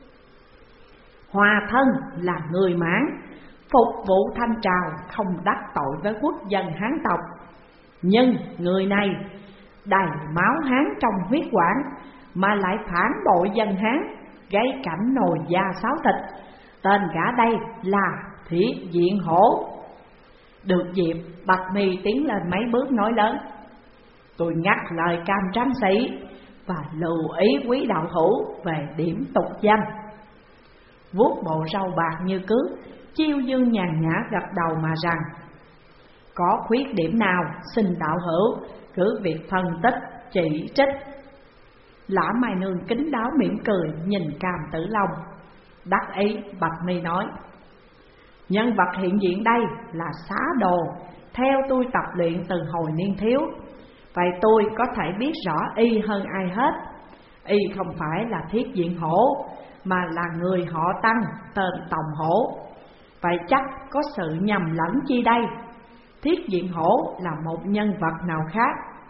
Hòa Thân là người Mãn, phục vụ Thanh Trào, không đắc tội với quốc dân Hán tộc. Nhưng người này đầy máu Hán trong huyết quản, mà lại phản bội dân Hán, gây cảnh nồi da sáo thịt. Tên gã đây là Thiết Diện Hổ. Được dịp, Bạch Mi tiến lên mấy bước nói lớn: Tôi ngắt lời Cam Tráng Sĩ và lưu ý quý đạo hữu về điểm tục danh. Vuốt bộ râu bạc như cước, Chiêu Dương nhàn nhã gật đầu mà rằng: Có khuyết điểm nào xin đạo hữu cứ việc phân tích chỉ trích. Lã Mai Nương kính đáo mỉm cười nhìn Cam Tử Long. Đắc ý, Bạch Mi nói: Nhân vật hiện diện đây là Xá Đồ, theo tôi tập luyện từ hồi niên thiếu, vậy tôi có thể biết rõ y hơn ai hết. Y không phải là Thiết Diện Hổ, mà là người họ Tăng tên Tòng Hổ. Vậy chắc có sự nhầm lẫn chi đây? Thiết Diện Hổ là một nhân vật nào khác?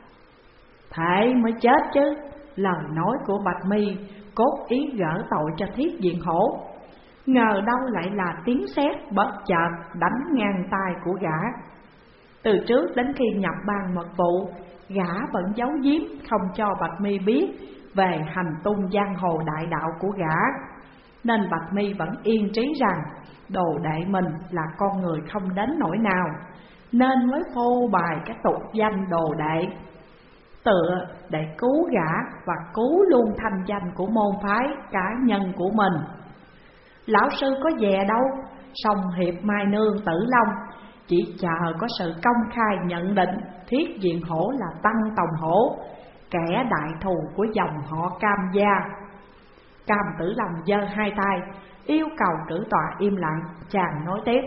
Thế mới chết chứ. Lời nói của Bạch Mi cốt ý gỡ tội cho Thiết Diện Hổ, ngờ đâu lại là tiếng sét bất chợt đánh ngang tai của gã. Từ trước đến khi nhập ban mật vụ, gã vẫn giấu giếm không cho Bạch Mi biết về hành tung giang hồ đại đạo của gã, nên Bạch Mi vẫn yên trí rằng đồ đệ mình là con người không đến nỗi nào, nên mới phô bày cái tục danh đồ đệ, tựa để cứu gã và cứu luôn thanh danh của môn phái cá nhân của mình. Lão sư có dè đâu, song Hiệp Mai Nương Tử Long chỉ chờ có sự công khai nhận định Thiết Diện Hổ là Tăng Tòng Hổ, kẻ đại thù của dòng họ Cam gia. Cam Tử Long giơ hai tay yêu cầu cử tọa im lặng. Chàng nói tiếp: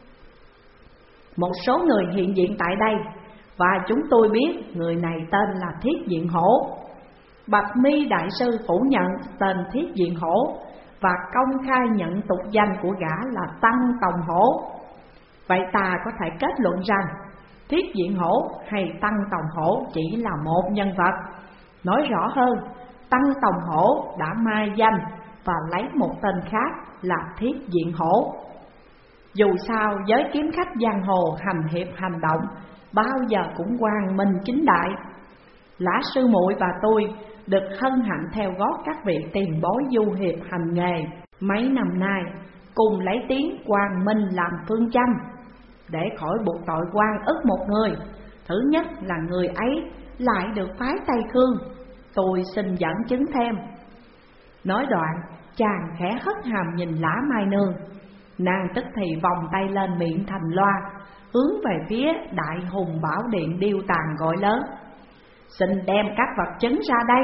Một số người hiện diện tại đây và chúng tôi biết người này tên là Thiết Diện Hổ. Bạch Mi đại sư phủ nhận tên Thiết Diện Hổ và công khai nhận tục danh của gã là Tăng Tòng Hổ. Vậy ta có thể kết luận rằng Thiết Diện Hổ hay Tăng Tòng Hổ chỉ là một nhân vật. Nói rõ hơn, Tăng Tòng Hổ đã mai danh và lấy một tên khác là Thiết Diện Hổ. Dù sao giới kiếm khách giang hồ hành hiệp hành động bao giờ cũng quang minh chính đại. Lã sư muội và tôi được hân hạnh theo gót các vị tiền bối du hiệp hành nghề mấy năm nay, cùng lấy tiếng quang minh làm phương châm. Để khỏi buộc tội oan ức một người, thứ nhất là người ấy lại được phái Tây Khương, tôi xin dẫn chứng thêm. Nói đoạn, chàng khẽ hất hàm nhìn Lã Mai Nương. Nàng tức thì vòng tay lên miệng thành loa, hướng về phía Đại Hùng Bảo Điện điêu tàn gọi lớn: Xin đem các vật chứng ra đây.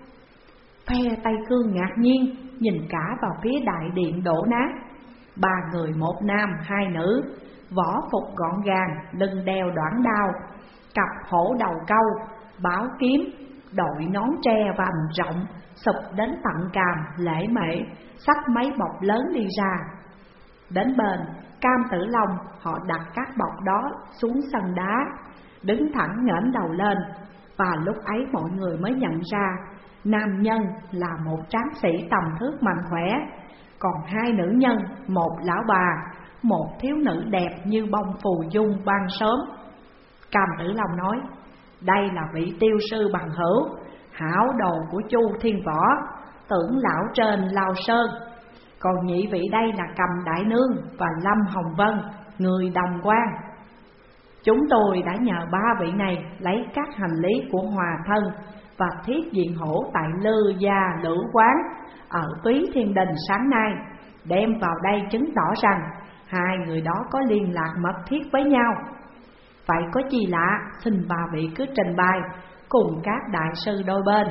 Phe Tây Khương ngạc nhiên nhìn cả vào phía đại điện đổ nát. Ba người một nam hai nữ, võ phục gọn gàng, lưng đeo đoản đao, cặp hổ đầu câu, bảo kiếm, đội nón tre vành rộng, sụp đến tận càm, lễ mễ, xách mấy bọc lớn đi ra. Đến bên Cam Tử Long, họ đặt các bọc đó xuống sân đá, đứng thẳng ngẩng đầu lên. Và lúc ấy mọi người mới nhận ra nam nhân là một tráng sĩ tầm thước mạnh khỏe, còn hai nữ nhân, một lão bà, một thiếu nữ đẹp như bông phù dung ban sớm. Cam Tử Long nói: đây là vị tiêu sư bằng hữu, hảo đồ của Chu Thiên Võ, tưởng lão trên Lao Sơn. Còn nhị vị đây là Cầm Đại Nương và Lâm Hồng Vân, người đồng quan. Chúng tôi đã nhờ ba vị này lấy các hành lý của hòa thân và thiết diện hổ tại Lư Gia Lữ Quán ở Túy Thiên Đình sáng nay, đem vào đây chứng tỏ rằng hai người đó có liên lạc mật thiết với nhau. Vậy có gì lạ, xin ba vị cứ trình bày cùng các đại sư đôi bên.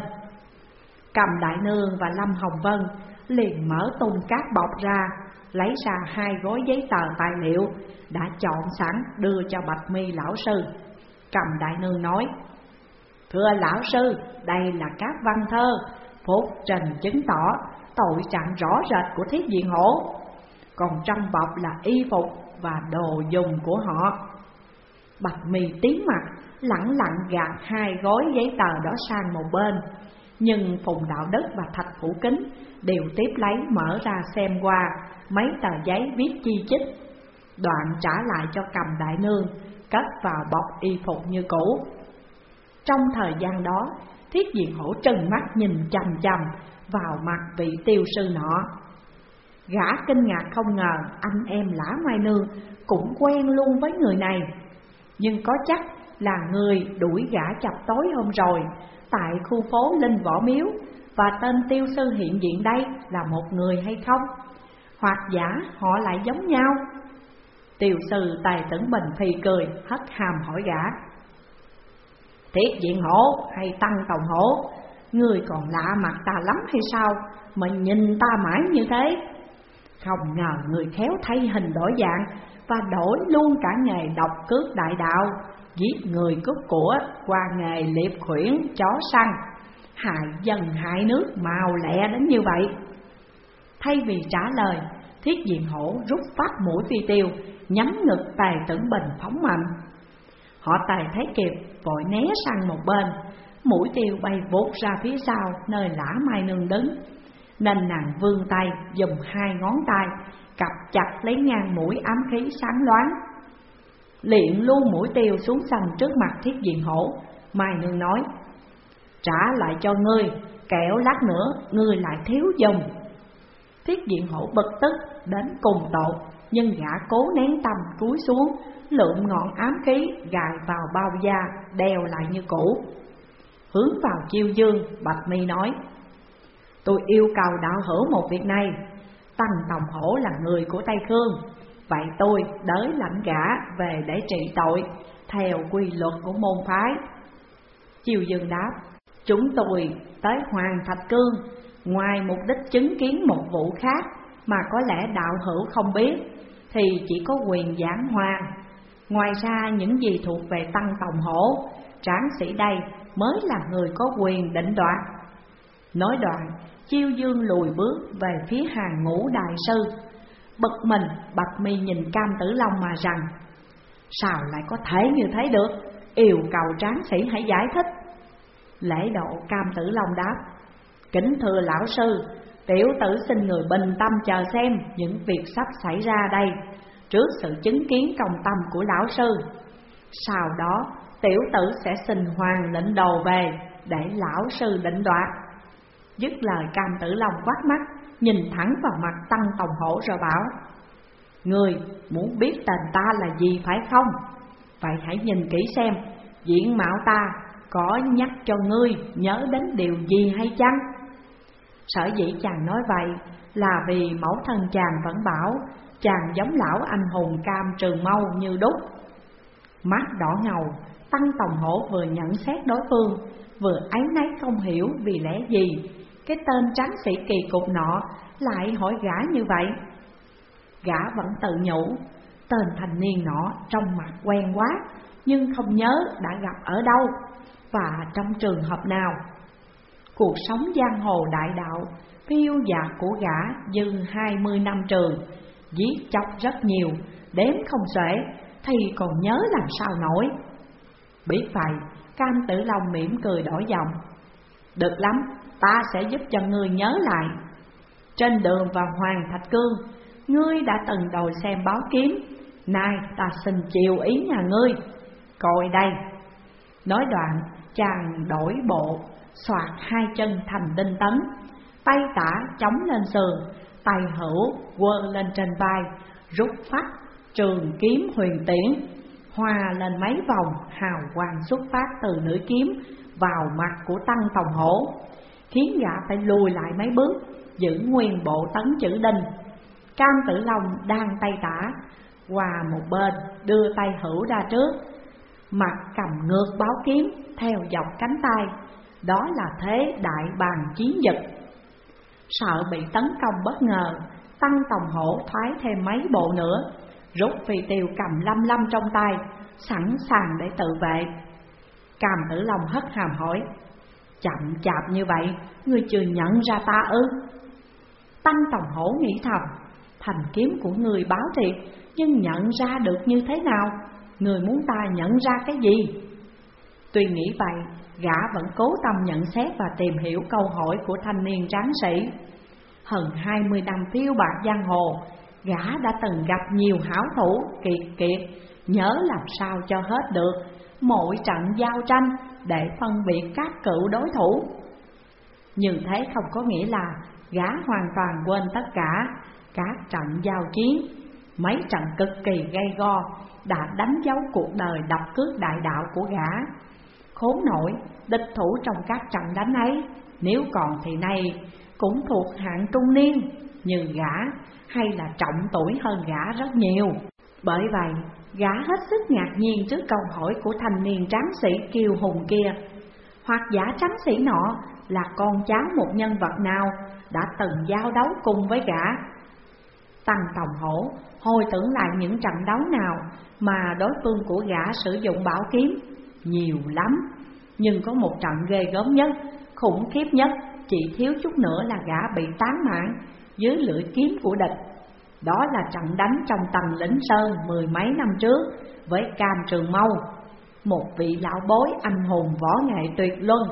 Cầm Đại Nương và Lâm Hồng Vân liền mở tung các bọc ra, lấy ra hai gói giấy tờ tài liệu đã chọn sẵn đưa cho Bạch Mi lão sư. Cầm Đại Nương nói: thưa lão sư, đây là các văn thơ phúc trình chứng tỏ tội trạng rõ rệt của Thiết Diện Hổ, còn trong bọc là y phục và đồ dùng của họ. Bạch Mi tím mặt, lẳng lặng gạt hai gói giấy tờ đó sang một bên, nhưng Phùng Đạo Đức và Thạch Phủ Kính đều tiếp lấy mở ra xem qua mấy tờ giấy viết chi chít, đoạn trả lại cho Cầm Đại Nương, cất vào bọc y phục như cũ. Trong thời gian đó, Thiết Diện Hổ trừng mắt nhìn chằm chằm vào mặt vị tiêu sư nọ. Gã kinh ngạc không ngờ anh em Lã Mai Nương cũng quen luôn với người này, nhưng có chắc là người đuổi gã chập tối hôm rồi tại khu phố Linh Võ Miếu, và tên tiêu sư hiện diện đây là một người hay không, hoặc giả họ lại giống nhau. Tiêu sư Tề Tưởng Bình phì cười, hất hàm hỏi gã: Thiết Diện Hổ hay Tăng Tòng Hổ, người còn lạ mặt ta lắm hay sao mà nhìn ta mãi như thế? Không ngờ người khéo thay hình đổi dạng và đổi luôn cả nghề độc cướp đại đạo, giết người cướp của qua nghề liệp khuyển chó săn, hại dân hại nước màu lẹ đến như vậy. Thay vì trả lời, Thiết Diện Hổ rút phát mũi phi tiêu, nhắm ngực Tề Tưởng Bình phóng mạnh. Họ Tề thấy kịp, vội né sang một bên, mũi tiêu bay vụt ra phía sau nơi Lã Mai Nương đứng, nên nàng vươn tay dùng hai ngón tay cặp chặt lấy ngang mũi ám khí sáng loáng, liền luôn mũi tiêu xuống sân trước mặt Thiết Diện Hổ. Mai Nương nói: trả lại cho ngươi, kẻo lát nữa ngươi lại thiếu dùng. Thiết Diện Hổ bực tức đến cùng tột, nhưng gã cố nén tâm cúi xuống, lượm ngọn ám khí gài vào bao da, đeo lại như cũ. Hướng vào Chiêu Dương, Bạch Mi nói: tôi yêu cầu đạo hữu một việc này. Tăng Tòng Hổ là người của Tây Khương, vậy tôi đới lãnh gã về để trị tội theo quy luật của môn phái. Chiêu Dương đáp: chúng tôi tới Hoàng Thạch Cương ngoài mục đích chứng kiến một vụ khác mà có lẽ đạo hữu không biết, thì chỉ có quyền giảng hòa. Ngoài ra những gì thuộc về Tăng Tòng Hổ, tráng sĩ đây mới là người có quyền định đoạt. Nói đoạn, Chiêu Dương lùi bước về phía hàng ngũ đại sư. Bực mình, Bạch Mi nhìn Cam Tử Long mà rằng: sao lại có thể như thế được, yêu cầu tráng sĩ hãy giải thích. Lễ độ Cam Tử Long đáp: kính thưa lão sư, tiểu tử xin người bình tâm chờ xem những việc sắp xảy ra đây trước sự chứng kiến công tâm của lão sư. Sau đó tiểu tử sẽ xin hoàng lệnh đầu về để lão sư định đoạt. Dứt lời, Cam Tử Long quát mắt nhìn thẳng vào mặt Tăng Tòng Hổ rồi bảo: người muốn biết tên ta là gì phải không? Vậy hãy nhìn kỹ xem diện mạo ta có nhắc cho ngươi nhớ đến điều gì hay chăng? Sở dĩ chàng nói vậy là vì mẫu thân chàng vẫn bảo chàng giống lão anh hùng Cam Trường Mâu như đúc. Mắt đỏ ngầu, Tăng Tòng Hổ vừa nhận xét đối phương, vừa áy náy không hiểu vì lẽ gì cái tên tráng sĩ kỳ cục nọ lại hỏi gã như vậy. Gã vẫn tự nhủ: Tên thanh niên nọ trong mặt quen quá, nhưng không nhớ đã gặp ở đâu và trong trường hợp nào. Cuộc sống giang hồ đại đạo phiêu dạt của gã dư hai mươi năm trường, giết chóc rất nhiều, đếm không xuể, thì còn nhớ làm sao nổi. Biết vậy, Cam Tử Long mỉm cười đổi giọng: được lắm, ta sẽ giúp cho ngươi nhớ lại. Trên đường vào Hoàng Thạch Cương, ngươi đã từng đòi xem báo kiếm, nay ta xin chiều ý nhà ngươi, coi đây. Nói đoạn, chàng đổi bộ, xoạc hai chân thành đinh tấn, tay tả chống lên sườn, tay hữu quơ lên trên vai, rút phách trường kiếm huyền tiễn, hòa lên mấy vòng, hào quang xuất phát từ lưỡi kiếm vào mặt của Tăng Tòng Hổ, khiến gã phải lùi lại mấy bước, giữ nguyên bộ tấn chữ đinh. Cam Tử Long đang tay tả qua một bên, đưa tay hữu ra trước, mặt cầm ngược báo kiếm theo dọc cánh tay, đó là thế đại bàng chiến dực. Sợ bị tấn công bất ngờ, Tăng Tòng Hổ thoái thêm mấy bộ nữa, rút phi tiêu cầm lăm lăm trong tay, sẵn sàng để tự vệ. Cam Tử Long hất hàm hỏi: chậm chạp như vậy, ngươi chưa nhận ra ta ư? Tăng Tòng Hổ nghĩ thầm: thành kiếm của ngươi báo thiệt, nhưng nhận ra được như thế nào? Ngươi muốn ta nhận ra cái gì? Tuy nghĩ vậy, gã vẫn cố tâm nhận xét và tìm hiểu câu hỏi của thanh niên tráng sĩ. Hơn hai mươi năm phiêu bạt giang hồ, gã đã từng gặp nhiều hảo thủ kiệt kiệt, nhớ làm sao cho hết được mỗi trận giao tranh để phân biệt các cựu đối thủ. Nhưng thế không có nghĩa là gã hoàn toàn quên tất cả các trận giao chiến, mấy trận cực kỳ gay go đã đánh dấu cuộc đời độc cước đại đạo của gã. Khốn nổi, địch thủ trong các trận đánh ấy nếu còn thì nay cũng thuộc hạng trung niên như gã, hay là trọng tuổi hơn gã rất nhiều. Bởi vậy, gã hết sức ngạc nhiên trước câu hỏi của thanh niên tráng sĩ kiêu hùng kia. Hoặc giả tráng sĩ nọ là con cháu một nhân vật nào đã từng giao đấu cùng với gã. Tăng Tòng Hổ hồi tưởng lại những trận đấu nào mà đối phương của gã sử dụng bảo kiếm, nhiều lắm. Nhưng có một trận ghê gớm nhất, khủng khiếp nhất, chỉ thiếu chút nữa là gã bị tán mạng dưới lưỡi kiếm của địch. Đó là trận đánh trong Tần Lĩnh Sơn mười mấy năm trước với Cam Trường Mâu, một vị lão bối anh hùng võ nghệ tuyệt luân.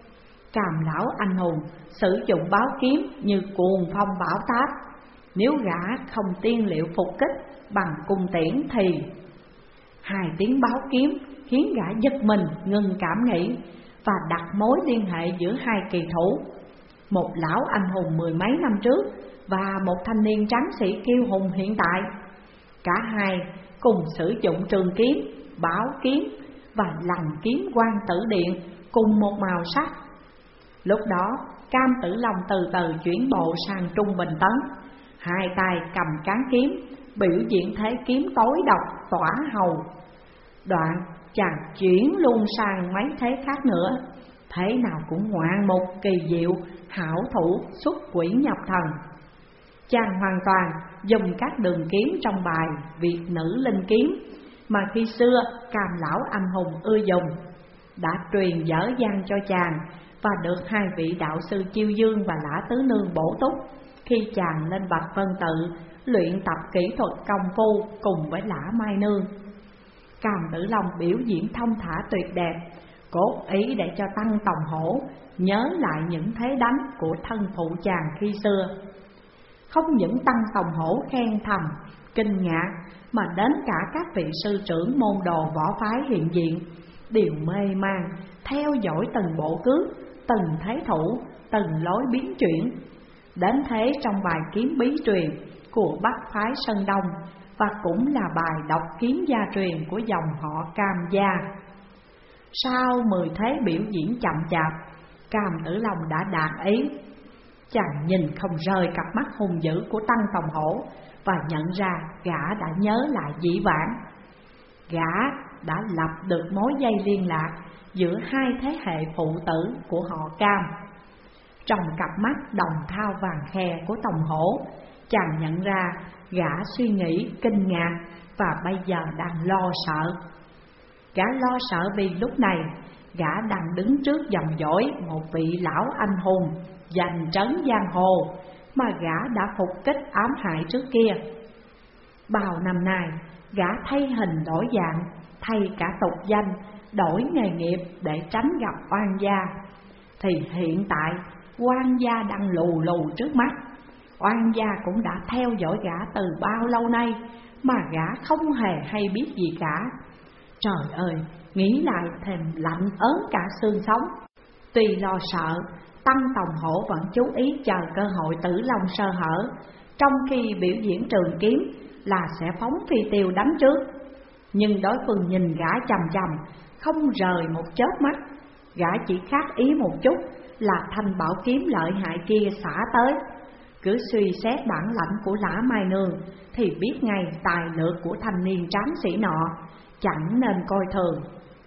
Cam lão anh hùng sử dụng báo kiếm như cuồng phong bão táp, nếu gã không tiên liệu phục kích bằng cung tiễn thì hai tiếng báo kiếm khiến gã giật mình ngừng cảm nghĩ và đặt mối liên hệ giữa hai kỳ thủ, một lão anh hùng mười mấy năm trước và một thanh niên tráng sĩ kiêu hùng hiện tại. Cả hai cùng sử dụng trường kiếm, bảo kiếm và lằn kiếm quan tử điện cùng một màu sắc. Lúc đó Cam Tử Long từ từ chuyển bộ sang trung bình tấn, hai tay cầm cán kiếm, biểu diễn thế kiếm tối độc tỏa hầu. Đoạn chàng chuyển luôn sang mấy thế khác nữa, thế nào cũng ngoạn mục kỳ diệu, hảo thủ xuất quỷ nhập thần. Chàng hoàn toàn dùng các đường kiếm trong bài Việt Nữ Linh Kiếm mà khi xưa Cam lão anh hùng ưa dùng, đã truyền dở dang cho chàng và được hai vị đạo sư Chiêu Dương và Lã Tứ Nương bổ túc khi chàng lên Bạch Vân Tự luyện tập kỹ thuật công phu cùng với Lã Mai Nương. Cam Tử Long biểu diễn thông thả tuyệt đẹp, cốt ý để cho Tăng Tòng Hổ nhớ lại những thế đánh của thân phụ chàng khi xưa. Không những Tăng Tòng Hổ khen thầm, kinh ngạc, mà đến cả các vị sư trưởng môn đồ võ phái hiện diện đều mê man theo dõi từng bộ cước, từng thế thủ, từng lối biến chuyển. Đến thế trong bài kiếm bí truyền của Bắc phái Sơn Đông, và cũng là bài đọc kiếm gia truyền của dòng họ Cam gia. Sau mười thế biểu diễn chậm chạp, Cam Tử Long đã đạt ý. Chàng nhìn không rời cặp mắt hung dữ của Tăng Tòng Hổ và nhận ra gã đã nhớ lại dĩ vãng. Gã đã lập được mối dây liên lạc giữa hai thế hệ phụ tử của họ Cam. Trong cặp mắt đồng thau vàng khè của Tòng Hổ, Chàng nhận ra gã suy nghĩ, kinh ngạc và bây giờ đang lo sợ. Gã lo sợ vì lúc này gã đang đứng trước dòng dõi một vị lão anh hùng giành trấn giang hồ mà gã đã phục kích ám hại trước kia. Bao năm nay gã thay hình đổi dạng, thay cả tục danh, đổi nghề nghiệp để tránh gặp oan gia. Thì hiện tại oan gia đang lù lù trước mắt. Oan gia cũng đã theo dõi gã từ bao lâu nay mà gã không hề hay biết gì cả. Trời ơi, nghĩ lại thèm lạnh ớn cả xương sống. Tuy lo sợ, Tăng Tòng Hổ vẫn chú ý chờ cơ hội tử long sơ hở, trong khi biểu diễn trường kiếm là sẽ phóng phi tiêu đánh trước. Nhưng đối phương nhìn gã chằm chằm, không rời một chớp mắt. Gã chỉ khác ý một chút là thanh bảo kiếm lợi hại kia xả tới. Cứ suy xét bản lãnh của Lã Mai Nương thì biết ngay tài lược của thanh niên tráng sĩ nọ, chẳng nên coi thường.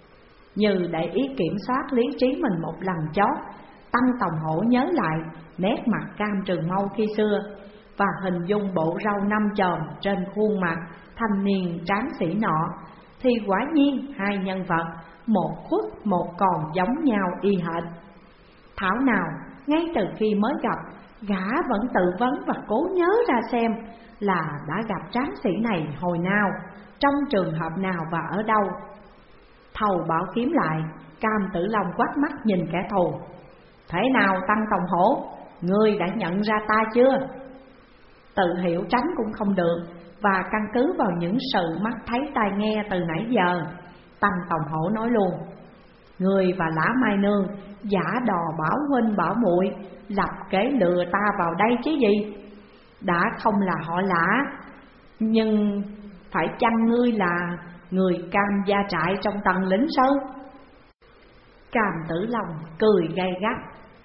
Như để ý kiểm soát lý trí mình một lần chót, Tăng Tòng Hổ nhớ lại nét mặt Cam Trường Mâu khi xưa và hình dung bộ râu năm chòm trên khuôn mặt thanh niên tráng sĩ nọ, thì quả nhiên hai nhân vật một khuất một còn giống nhau y hệt. Thảo nào ngay từ khi mới gặp, gã vẫn tự vấn và cố nhớ ra xem là đã gặp tráng sĩ này hồi nào, trong trường hợp nào và ở đâu. Thầu bảo kiếm lại, Cam Tử Long quát mắt nhìn kẻ thù. Thế nào Tăng Tòng Hổ, ngươi đã nhận ra ta chưa? Tự hiểu tránh cũng không được, và căn cứ vào những sự mắt thấy tai nghe từ nãy giờ, Tăng Tòng Hổ nói luôn. Ngươi và Lã Mai Nương giả đò bảo huynh bảo muội, lập kế lừa ta vào đây chứ gì? Đã không là họ Lã, nhưng phải chăng ngươi là người Cam gia trại trong Tần Lĩnh Sơn? Cam Tử Long cười gay gắt.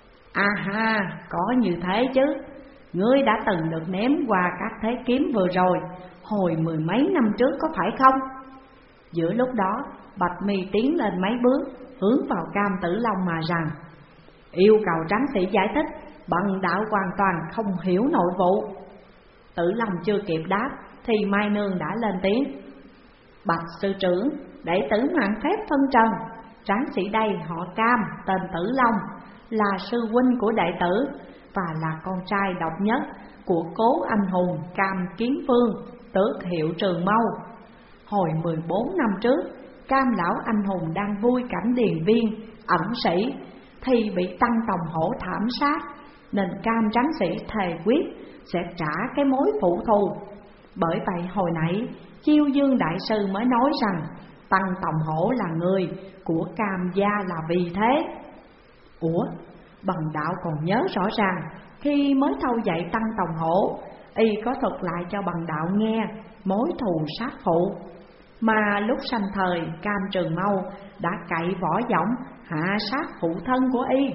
À ha, có như thế chứ. Ngươi đã từng được ném qua các thế kiếm vừa rồi, hồi mười mấy năm trước có phải không? Giữa lúc đó, Bạch Mi tiến lên mấy bước, hướng vào Cam Tử Long mà rằng: yêu cầu tráng sĩ giải thích, bằng đạo hoàn toàn không hiểu nội vụ. Tử Long chưa kịp đáp thì Mai Nương đã lên tiếng. Bạch sư trưởng, đệ tử mạn phép phân trần, tráng sĩ đây họ Cam, tên Tử Long, là sư huynh của đệ tử và là con trai độc nhất của cố anh hùng Cam Kiếm Vương, tước hiệu Trường Mâu. Hồi mười bốn năm trước, Cam lão anh hùng đang vui cảnh điền viên, ẩn sĩ, thì bị Tăng Tòng Hổ thảm sát, nên Cam tráng sĩ thề quyết sẽ trả cái mối phụ thù. Bởi vậy hồi nãy Chiêu Dương đại sư mới nói rằng Tăng Tòng Hổ là người của Cam gia là vì thế. Ủa, bằng đạo còn nhớ rõ ràng khi mới thâu dạy Tăng Tòng Hổ, y có thuật lại cho bằng đạo nghe mối thù sát phụ, mà lúc sanh thời Cam Trường Mâu đã cậy võ võng hạ sát phụ thân của y.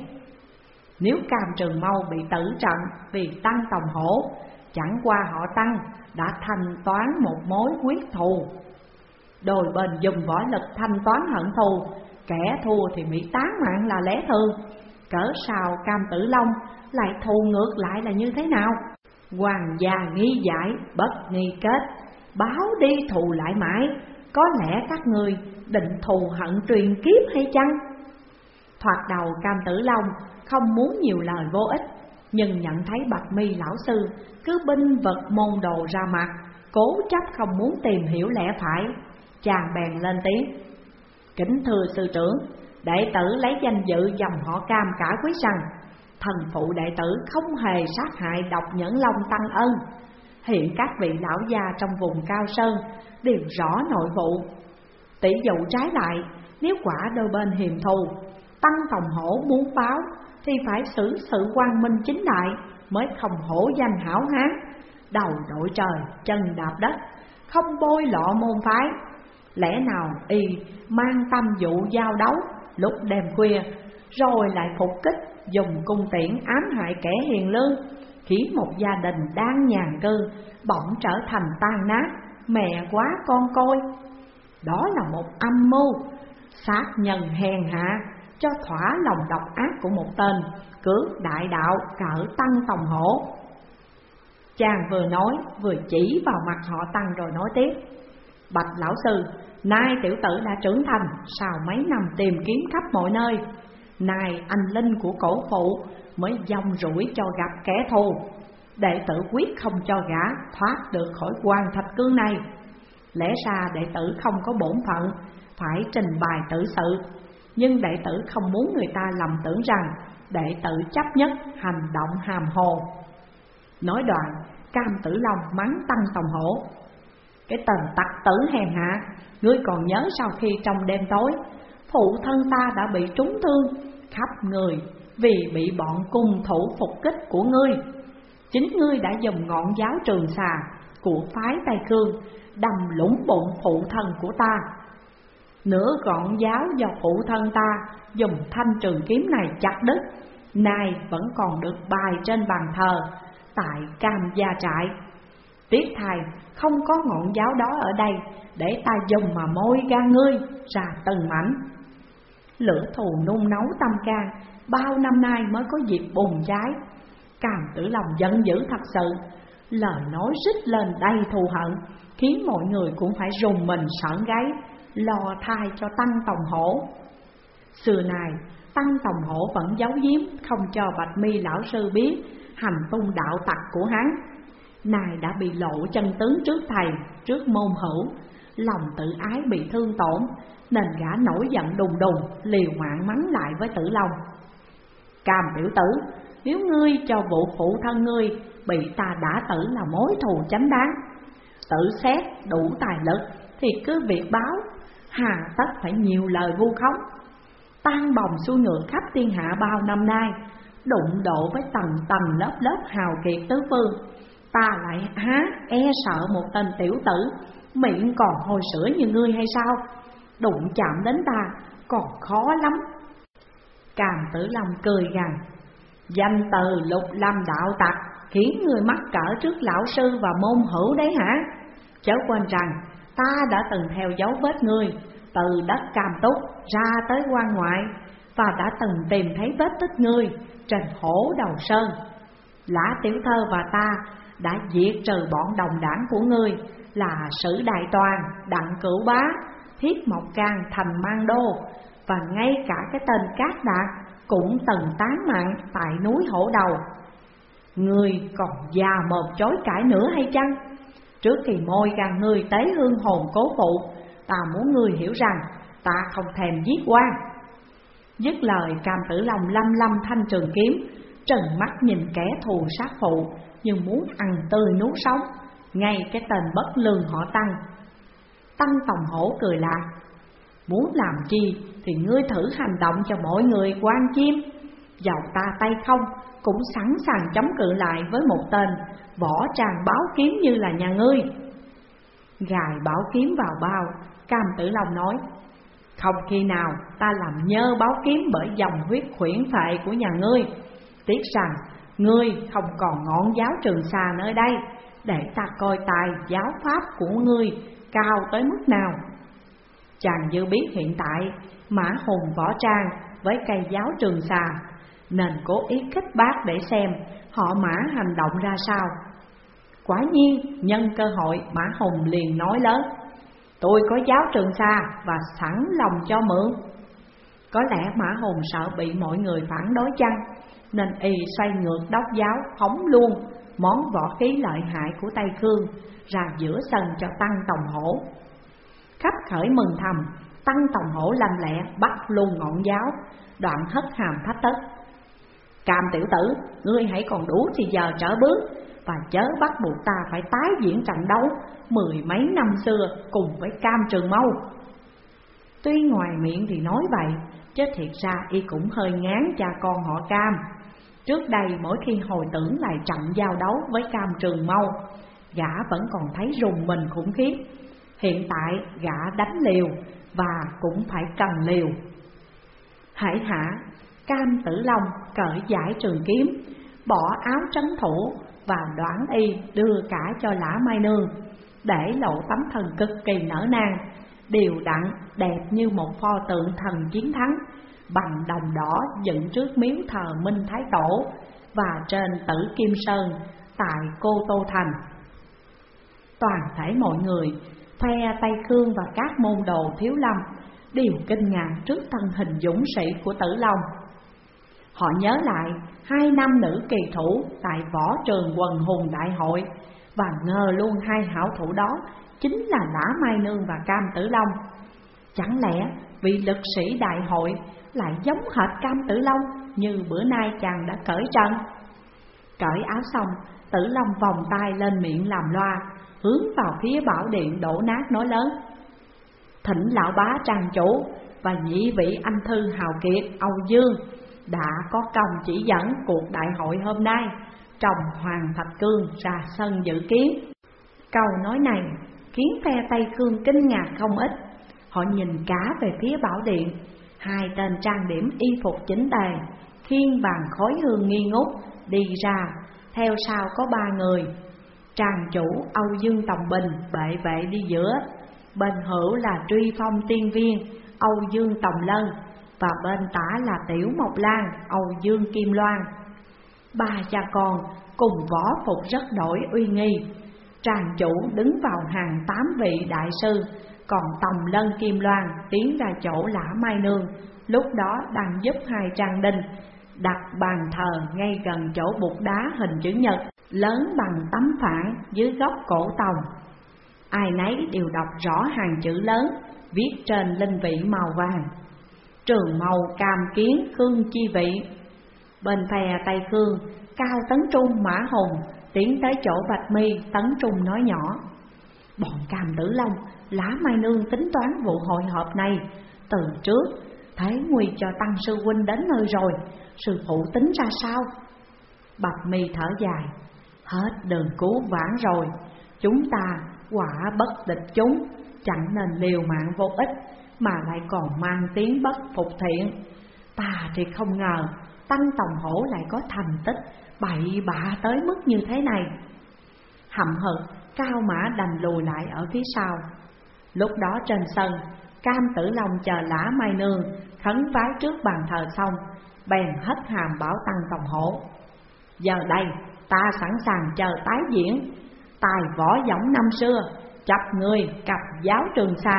Nếu Cam Trường Mâu bị tử trận vì Tăng Tòng Hổ, chẳng qua họ Tăng đã thanh toán một mối quyết thù. Đôi bên dùng võ lực thanh toán hận thù, kẻ thua thì bị tán mạng là lẽ thường. Cỡ sao Cam Tử Long lại thù ngược lại là như thế nào? Hoàng gia nghi giải, bất nghi kết, báo đi thù lại mãi. Có lẽ các người định thù hận truyền kiếp hay chăng? Thoạt đầu Cam Tử Long không muốn nhiều lời vô ích, nhưng nhận thấy Bạch Mi lão sư cứ binh vật môn đồ ra mặt, cố chấp không muốn tìm hiểu lẽ phải. Chàng bèn lên tiếng. Kính thưa sư trưởng, đệ tử lấy danh dự dòng họ Cam cả quyết rằng thần phụ đệ tử không hề sát hại độc nhẫn long Tăng Ân. Hiện các vị lão gia trong vùng Cao Sơn đều rõ nội vụ. Tỷ dụ trái lại, nếu quả đôi bên hiềm thù, Tăng Tòng Hổ muốn báo thì phải xử sự quang minh chính đại, mới không hổ danh hảo hán, đầu đội trời chân đạp đất, không bôi lọ môn phái. Lẽ nào y mang tâm dụ giao đấu lúc đêm khuya, rồi lại phục kích dùng cung tiễn ám hại kẻ hiền lương, khiến một gia đình đang nhàn cư bỗng trở thành tan nát, mẹ quá con côi. Đó là một âm mưu sát nhân hèn hạ cho thỏa lòng độc ác của một tên cướp đại đạo cỡ Tăng Tòng Hổ. Chàng vừa nói vừa chỉ vào mặt họ Tăng rồi nói tiếp: Bạch lão sư, nay tiểu tử đã trưởng thành, sau mấy năm tìm kiếm khắp mọi nơi, nay anh linh của cổ phụ mới dông rủi cho gặp kẻ thù. Đệ tử quyết không cho gã thoát được khỏi quan thạch cương này. Lẽ ra đệ tử không có bổn phận phải trình bày tử sự, nhưng đệ tử không muốn người ta lầm tưởng rằng đệ tử chấp nhất hành động hàm hồ. Nói đoạn, Cam Tử Long mắng Tăng Tòng Hổ: Cái tên tặc tử hèn hạ, ngươi còn nhớ sau khi trong đêm tối phụ thân ta đã bị trúng thương khắp người vì bị bọn cung thủ phục kích của ngươi. Chính ngươi đã dùng ngọn giáo Trường Xà của phái Tây Khương đâm lũng bụng phụ thân của ta. Nửa ngọn giáo do phụ thân ta dùng thanh trường kiếm này chặt đứt, nay vẫn còn được bày trên bàn thờ tại Cam Gia Trại. Tiếc thầy không có ngọn giáo đó ở đây để ta dùng mà môi gan ngươi ra từng mảnh. Lửa thù nung nấu tâm can, bao năm nay mới có dịp bùng cháy. Cam Tử Long giận dữ thật sự, lời nói rít lên đầy thù hận, khiến mọi người cũng phải rùng mình sởn gáy, lo thai cho Tăng Tòng Hổ. Xưa này Tăng Tòng Hổ vẫn giấu giếm không cho Bạch Mi lão sư biết hành tung đạo tặc của hắn. Này đã bị lộ chân tướng trước thầy, trước môn hữu, lòng tự ái bị thương tổn, nên gã nổi giận đùng đùng, liều mạng mắng lại với Tử Long: Cam tiểu tử, nếu ngươi cho vụ phụ thân ngươi bị ta đả tử là mối thù chánh đáng, tự xét đủ tài lực thì cứ việc báo, hà tất phải nhiều lời vu khống. Tan bồng xuôi ngược khắp thiên hạ bao năm nay, đụng độ với tầng tầng lớp lớp hào kiệt tứ phương, ta lại há e sợ một tên tiểu tử miệng còn hôi sữa như ngươi hay sao? Đụng chạm đến ta còn khó lắm. Cam Tử Long cười gằn: Danh từ Lục Lâm đạo tặc khiến người mắc cỡ trước lão sư và môn hữu đấy hả? Chớ quên rằng ta đã từng theo dấu vết ngươi từ đất Cam Túc ra tới quan ngoại, và đã từng tìm thấy vết tích ngươi trên hổ đầu sơn. Lã tiểu thơ và ta đã diệt trừ bọn đồng đảng của ngươi là Sử Đại Toàn, Đặng Cửu Bá, Thiết Mộc Can thành Mang Đô, và ngay cả cái tên Cát Đạt cũng từng tán mạng tại núi Hổ Đầu. Ngươi còn già mồm chối cãi nữa hay chăng? Trước khi môi gan ngươi tế hương hồn cố phụ, ta muốn ngươi hiểu rằng ta không thèm giết quan. Dứt lời, Cam Tử Long lâm lâm thanh trường kiếm, trừng mắt nhìn kẻ thù sát phụ như muốn ăn tươi nuốt sống ngay cái tên bất lương họ Tăng. Tăng Tòng Hổ cười lạc: Muốn làm chi thì ngươi thử hành động cho mọi người quan chiêm. Dầu ta tay không cũng sẵn sàng chống cự lại với một tên võ tràng báo kiếm như là nhà ngươi. Gài bảo kiếm vào bao, Cam Tử Long nói: Không khi nào ta làm nhơ báo kiếm bởi dòng huyết khuyển phệ của nhà ngươi. Tiếc rằng ngươi không còn ngọn giáo Trường Xà nơi đây, để ta coi tài giáo pháp của ngươi cao tới mức nào. Chàng dư biết hiện tại Mã Hùng võ trang với cây giáo Trường Xà, nên cố ý khích bác để xem họ Mã hành động ra sao. Quả nhiên nhân cơ hội, Mã Hùng liền nói lớn: Tôi có giáo Trường Xà và sẵn lòng cho mượn. Có lẽ Mã Hùng sợ bị mọi người phản đối chăng, nên y xoay ngược đốc giáo phóng luôn món võ khí lợi hại của Tây Khương ra giữa sân cho Tăng Tòng Hổ. Khắp khởi mừng thầm, Tăng Tòng Hổ lanh lẹ bắt luôn ngọn giáo, đoạn hất hàm thách thức: Cam tiểu tử, ngươi hãy còn đủ thì giờ trở bước, và chớ bắt buộc ta phải tái diễn trận đấu mười mấy năm xưa cùng với Cam Trường Mâu. Tuy ngoài miệng thì nói vậy, chứ thiệt ra y cũng hơi ngán cha con họ Cam. Trước đây mỗi khi hồi tưởng lại trận giao đấu với Cam Trường Mâu, gã vẫn còn thấy rùng mình khủng khiếp. Hiện tại gã đánh liều và cũng phải cần liều. Hãi hả, Cam Tử Long cởi giải trường kiếm, bỏ áo trấn thủ vào đoản y đưa cả cho Lã Mai Nương, để lộ tấm thân cực kỳ nở nang, đều đặn đẹp như một pho tượng thần chiến thắng, bằng đồng đỏ dựng trước miếu thờ Minh Thái Tổ, và trên Tử Kim Sơn tại Cô Tô Thành. Toàn thể mọi người, phe Tây Khương và các môn đồ Thiếu Lâm đều kinh ngạc trước thân hình dũng sĩ của Tử Long. Họ nhớ lại hai nam nữ kỳ thủ tại võ trường quần hùng đại hội, và ngờ luôn hai hảo thủ đó chính là Lã Mai Nương và Cam Tử Long. Chẳng lẽ vị lực sĩ đại hội lại giống hệt Cam Tử Long như bữa nay chàng đã cởi trần? Cởi áo xong, Tử Long vòng tay lên miệng làm loa, hướng vào phía bảo điện đổ nát nói lớn: thỉnh lão bá trang chủ và nhị vị anh thư hào kiệt Âu Dương đã có công chỉ dẫn cuộc đại hội hôm nay, trồng Hoàng Thạch Cương ra sân dự kiến. Câu nói này khiến phe Tây Khương kinh ngạc không ít. Họ nhìn cả về phía bảo điện, hai tên trang điểm y phục chỉnh tề, khiêng bàn khói hương nghi ngút đi ra, theo sau có ba người. Tràng chủ Âu Dương Tòng Bình bệ vệ đi giữa, bên hữu là Truy Phong Tiên Viên Âu Dương Tòng Lân, và bên tả là Tiểu Mộc Lan Âu Dương Kim Loan. Ba cha con cùng võ phục rất đổi uy nghi. Tràng chủ đứng vào hàng tám vị đại sư, còn Tòng Lân Kim Loan tiến ra chỗ Lã Mai Nương, lúc đó đang giúp hai trang đinh đặt bàn thờ ngay gần chỗ bục đá hình chữ nhật lớn bằng tấm phản dưới góc cổ tòng. Ai nấy đều đọc rõ hàng chữ lớn viết trên linh vị màu vàng: Trường màu Cam Kiến Khương chi vị. Bên phe Tây Khương, Cao Tấn Trung Mã Hùng tiến tới chỗ Bạch Mi. Tấn Trung nói nhỏ: bọn Cam Tử Long, Lã Mai Nương tính toán vụ hội họp này từ trước, thấy nguy cho Tăng sư huynh đến nơi rồi, sư phụ tính ra sao? Bạch Mi thở dài: hết đường cứu vãn rồi, chúng ta quả bất địch chúng, chẳng nên liều mạng vô ích mà lại còn mang tiếng bất phục thiện. Ta thì không ngờ Tăng Tòng Hổ lại có thành tích bậy bạ tới mức như thế này. Hậm hực, Cao Mã đành lùi lại ở phía sau. Lúc đó trên sân, Cam Tử Long chờ Lã Mai Nương khấn vái trước bàn thờ xong, bèn hất hàm bảo Tăng Tòng Hổ: giờ đây ta sẵn sàng chờ tái diễn tài võ võng năm xưa, chập người cặp giáo Trường Sa.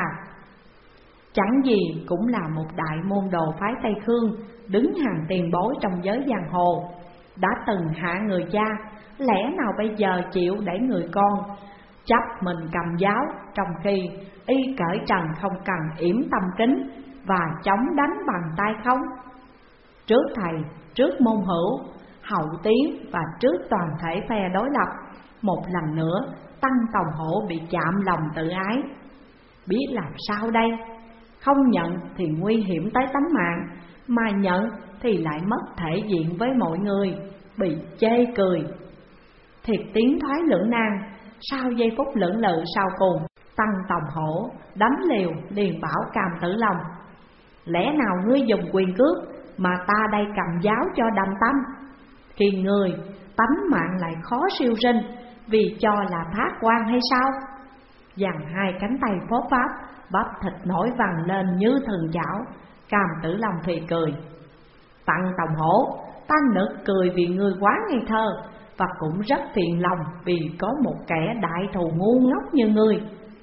Chẳng gì cũng là một đại môn đồ phái Tây Khương, đứng hàng tiền bối trong giới giang hồ, đã từng hạ người cha, lẽ nào bây giờ chịu để người con chấp mình cầm giáo, trong khi y cởi trần không cần yểm tâm kính và chống đánh bằng tay không? Trước thầy, trước môn hữu, hậu tiến và trước toàn thể phe đối lập, một lần nữa Tăng Tòng Hổ bị chạm lòng tự ái. Biết làm sao đây? Không nhận thì nguy hiểm tới tánh mạng, mà nhận thì lại mất thể diện với mọi người, bị chê cười. Thiệt tiến thoái lưỡng nan, sau giây phút lưỡng lự sau cùng, Tăng Tòng Hổ đánh liều liền bảo Cam Tử Long: lẽ nào ngươi dùng quyền cước mà ta đây cầm giáo cho đành tâm? Khi người tánh mạng lại khó siêu sinh vì cho là thác quan hay sao? Dằn hai cánh tay phó pháp, bắp thịt nổi vằn lên như thần chảo. Cam Tử Long thì cười: Tăng Tòng Hổ, ta nực cười vì ngươi quá ngây thơ, và cũng rất phiền lòng vì có một kẻ đại thù ngu ngốc như ngươi.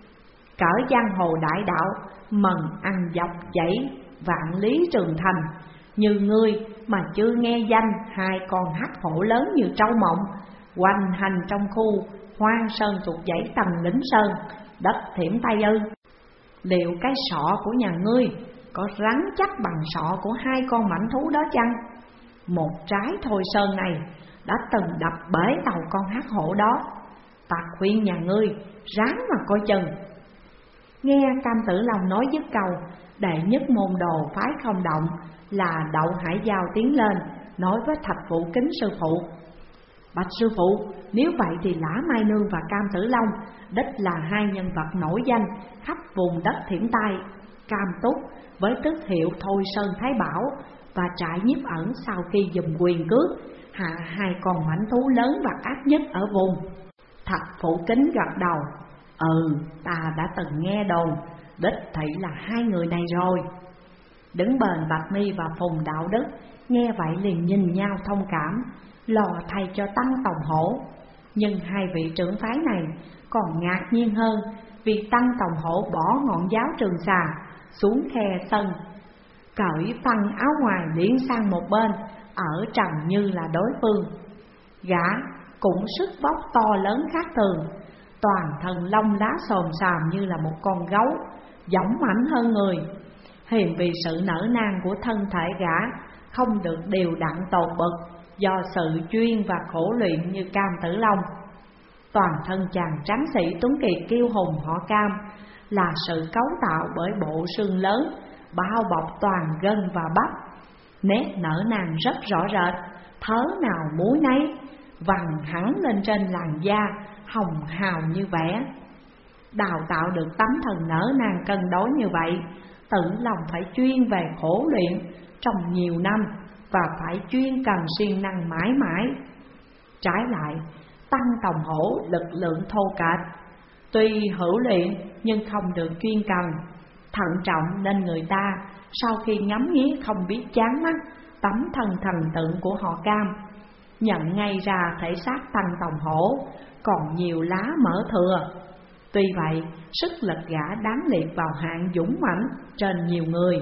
Cõi giang hồ đại đạo, mần ăn dọc dãy vạn lý trường thành, như ngươi mà chưa nghe danh hai con hắc hổ lớn như trâu mộng, hoành hành trong khu hoang sơn thuộc dãy Tần Lĩnh Sơn, đất Thiểm Tây ư? Liệu cái sọ của nhà ngươi có rắn chắc bằng sọ của hai con mãnh thú đó chăng? Một trái thôi sơn này đã từng đập bể tàu con hắc hổ đó. Ta khuyên nhà ngươi ráng mà coi chừng. Nghe Cam Tử Long nói dứt câu, đệ nhất môn đồ phái không động là Đậu Hải Giao tiến lên, nói với Thạch Phụ Kính sư phụ: bạch sư phụ, nếu vậy thì Lã Mai Nương và Cam Tử Long đích là hai nhân vật nổi danh khắp vùng đất Thiểm Tây. Cam Túc với tước hiệu Thôi Sơn Thái Bảo và trại nhiếp ẩn sau khi dùng quyền cước hạ hai con mãnh thú lớn và ác nhất ở vùng. Thạch Phụ Kính gật đầu: ừ, ta đã từng nghe đồn đích thị là hai người này rồi. Đứng bên Bạch Mi và Phùng Đạo Đức nghe vậy liền nhìn nhau thông cảm, lo thay cho Tăng Tòng Hổ. Nhưng hai vị trưởng phái này còn ngạc nhiên hơn, vì Tăng Tòng Hổ bỏ ngọn giáo Trường Xà xuống khe sân, cởi phăng áo ngoài liễn sang một bên, ở trần như là đối phương. Gã cũng sức vóc to lớn khác thường, toàn thân lông lá xồm xàm như là một con gấu, dõng mãnh hơn người. Hiềm vì sự nở nang của thân thể gã không được đều đặn tột bực, do sự chuyên và khổ luyện như Cam Tử Long. Toàn thân chàng tráng sĩ tuấn kiệt kiêu hùng họ Cam là sự cấu tạo bởi bộ xương lớn bao bọc toàn gân và bắp, nét nở nang rất rõ rệt, thớ nào múi nấy, vằn hẳn lên trên làn da hồng hào như vẽ. Đào tạo được tấm thần nở nang cân đối như vậy, Tử Long phải chuyên về khổ luyện trong nhiều năm, và phải chuyên cần siêng năng mãi mãi. Trái lại, Tăng Tòng Hổ lực lượng thô kệch, tuy hữu luyện nhưng không được chuyên cần, thận trọng nên người ta sau khi ngắm nghía không biết chán mắt tấm thân thần tượng của họ Cam, nhận ngay ra thể xác Tăng Tòng Hổ còn nhiều lá mỡ thừa. Tuy vậy, sức lực gã đáng liệt vào hạng dũng mãnh trên nhiều người.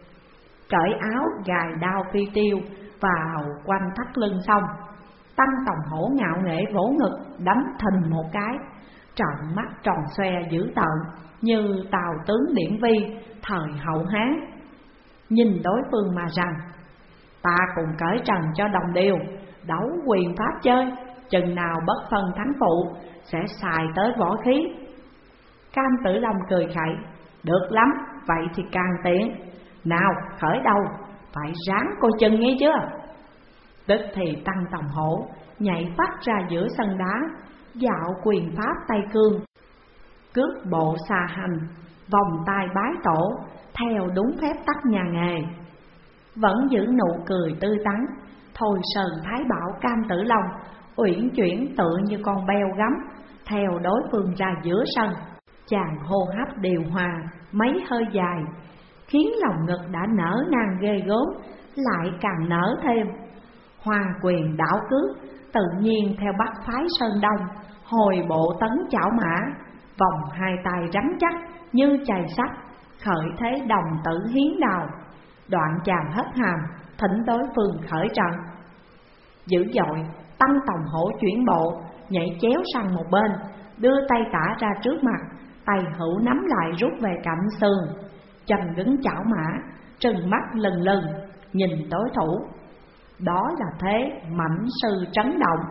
Cởi áo gài đao phi tiêu vào quanh thắt lưng xong, Tăng Tòng Hổ ngạo nghễ vỗ ngực đánh thình một cái, trợn mắt tròn xoe dữ tợn như Tào tướng Điển Vi thời Hậu Hán. Nhìn đối phương mà rằng: ta cùng cởi trần cho đồng điều, đấu quyền pháp chơi, chừng nào bất phân thắng phụ sẽ xài tới võ khí. Cam Tử Long cười khẩy: được lắm, vậy thì càng tiện. Nào khởi đầu, phải ráng coi chừng nghe chưa. Tức thì Tăng Tòng Hổ nhảy phát ra giữa sân đá, dạo quyền pháp tay cương, cước bộ xà hành, vòng tay bái tổ, theo đúng phép tắc nhà nghề. Vẫn giữ nụ cười tươi tắn, Thôi Sơn Thái Bảo Cam Tử Long uyển chuyển tựa như con beo gấm, theo đối phương ra giữa sân. Chàng hô hấp điều hòa mấy hơi dài, khiến lòng ngực đã nở nang ghê gớm lại càng nở thêm. Hoa quyền đảo cước tự nhiên theo bắc phái Sơn Đông, hồi bộ tấn chảo mã, vòng hai tay rắn chắc như chày sắt, khởi thế đồng tử hiến đào. Đoạn chàng hất hàm thỉnh đối phương khởi trận. Dữ dội, Tăng Tòng Hổ chuyển bộ, nhảy chéo sang một bên, đưa tay tả ra trước mặt, tay hữu nắm lại rút về cạnh sườn, chân đứng chảo mã, trừng mắt lừng lừng nhìn đối thủ. Đó là thế mãnh sư trấn động.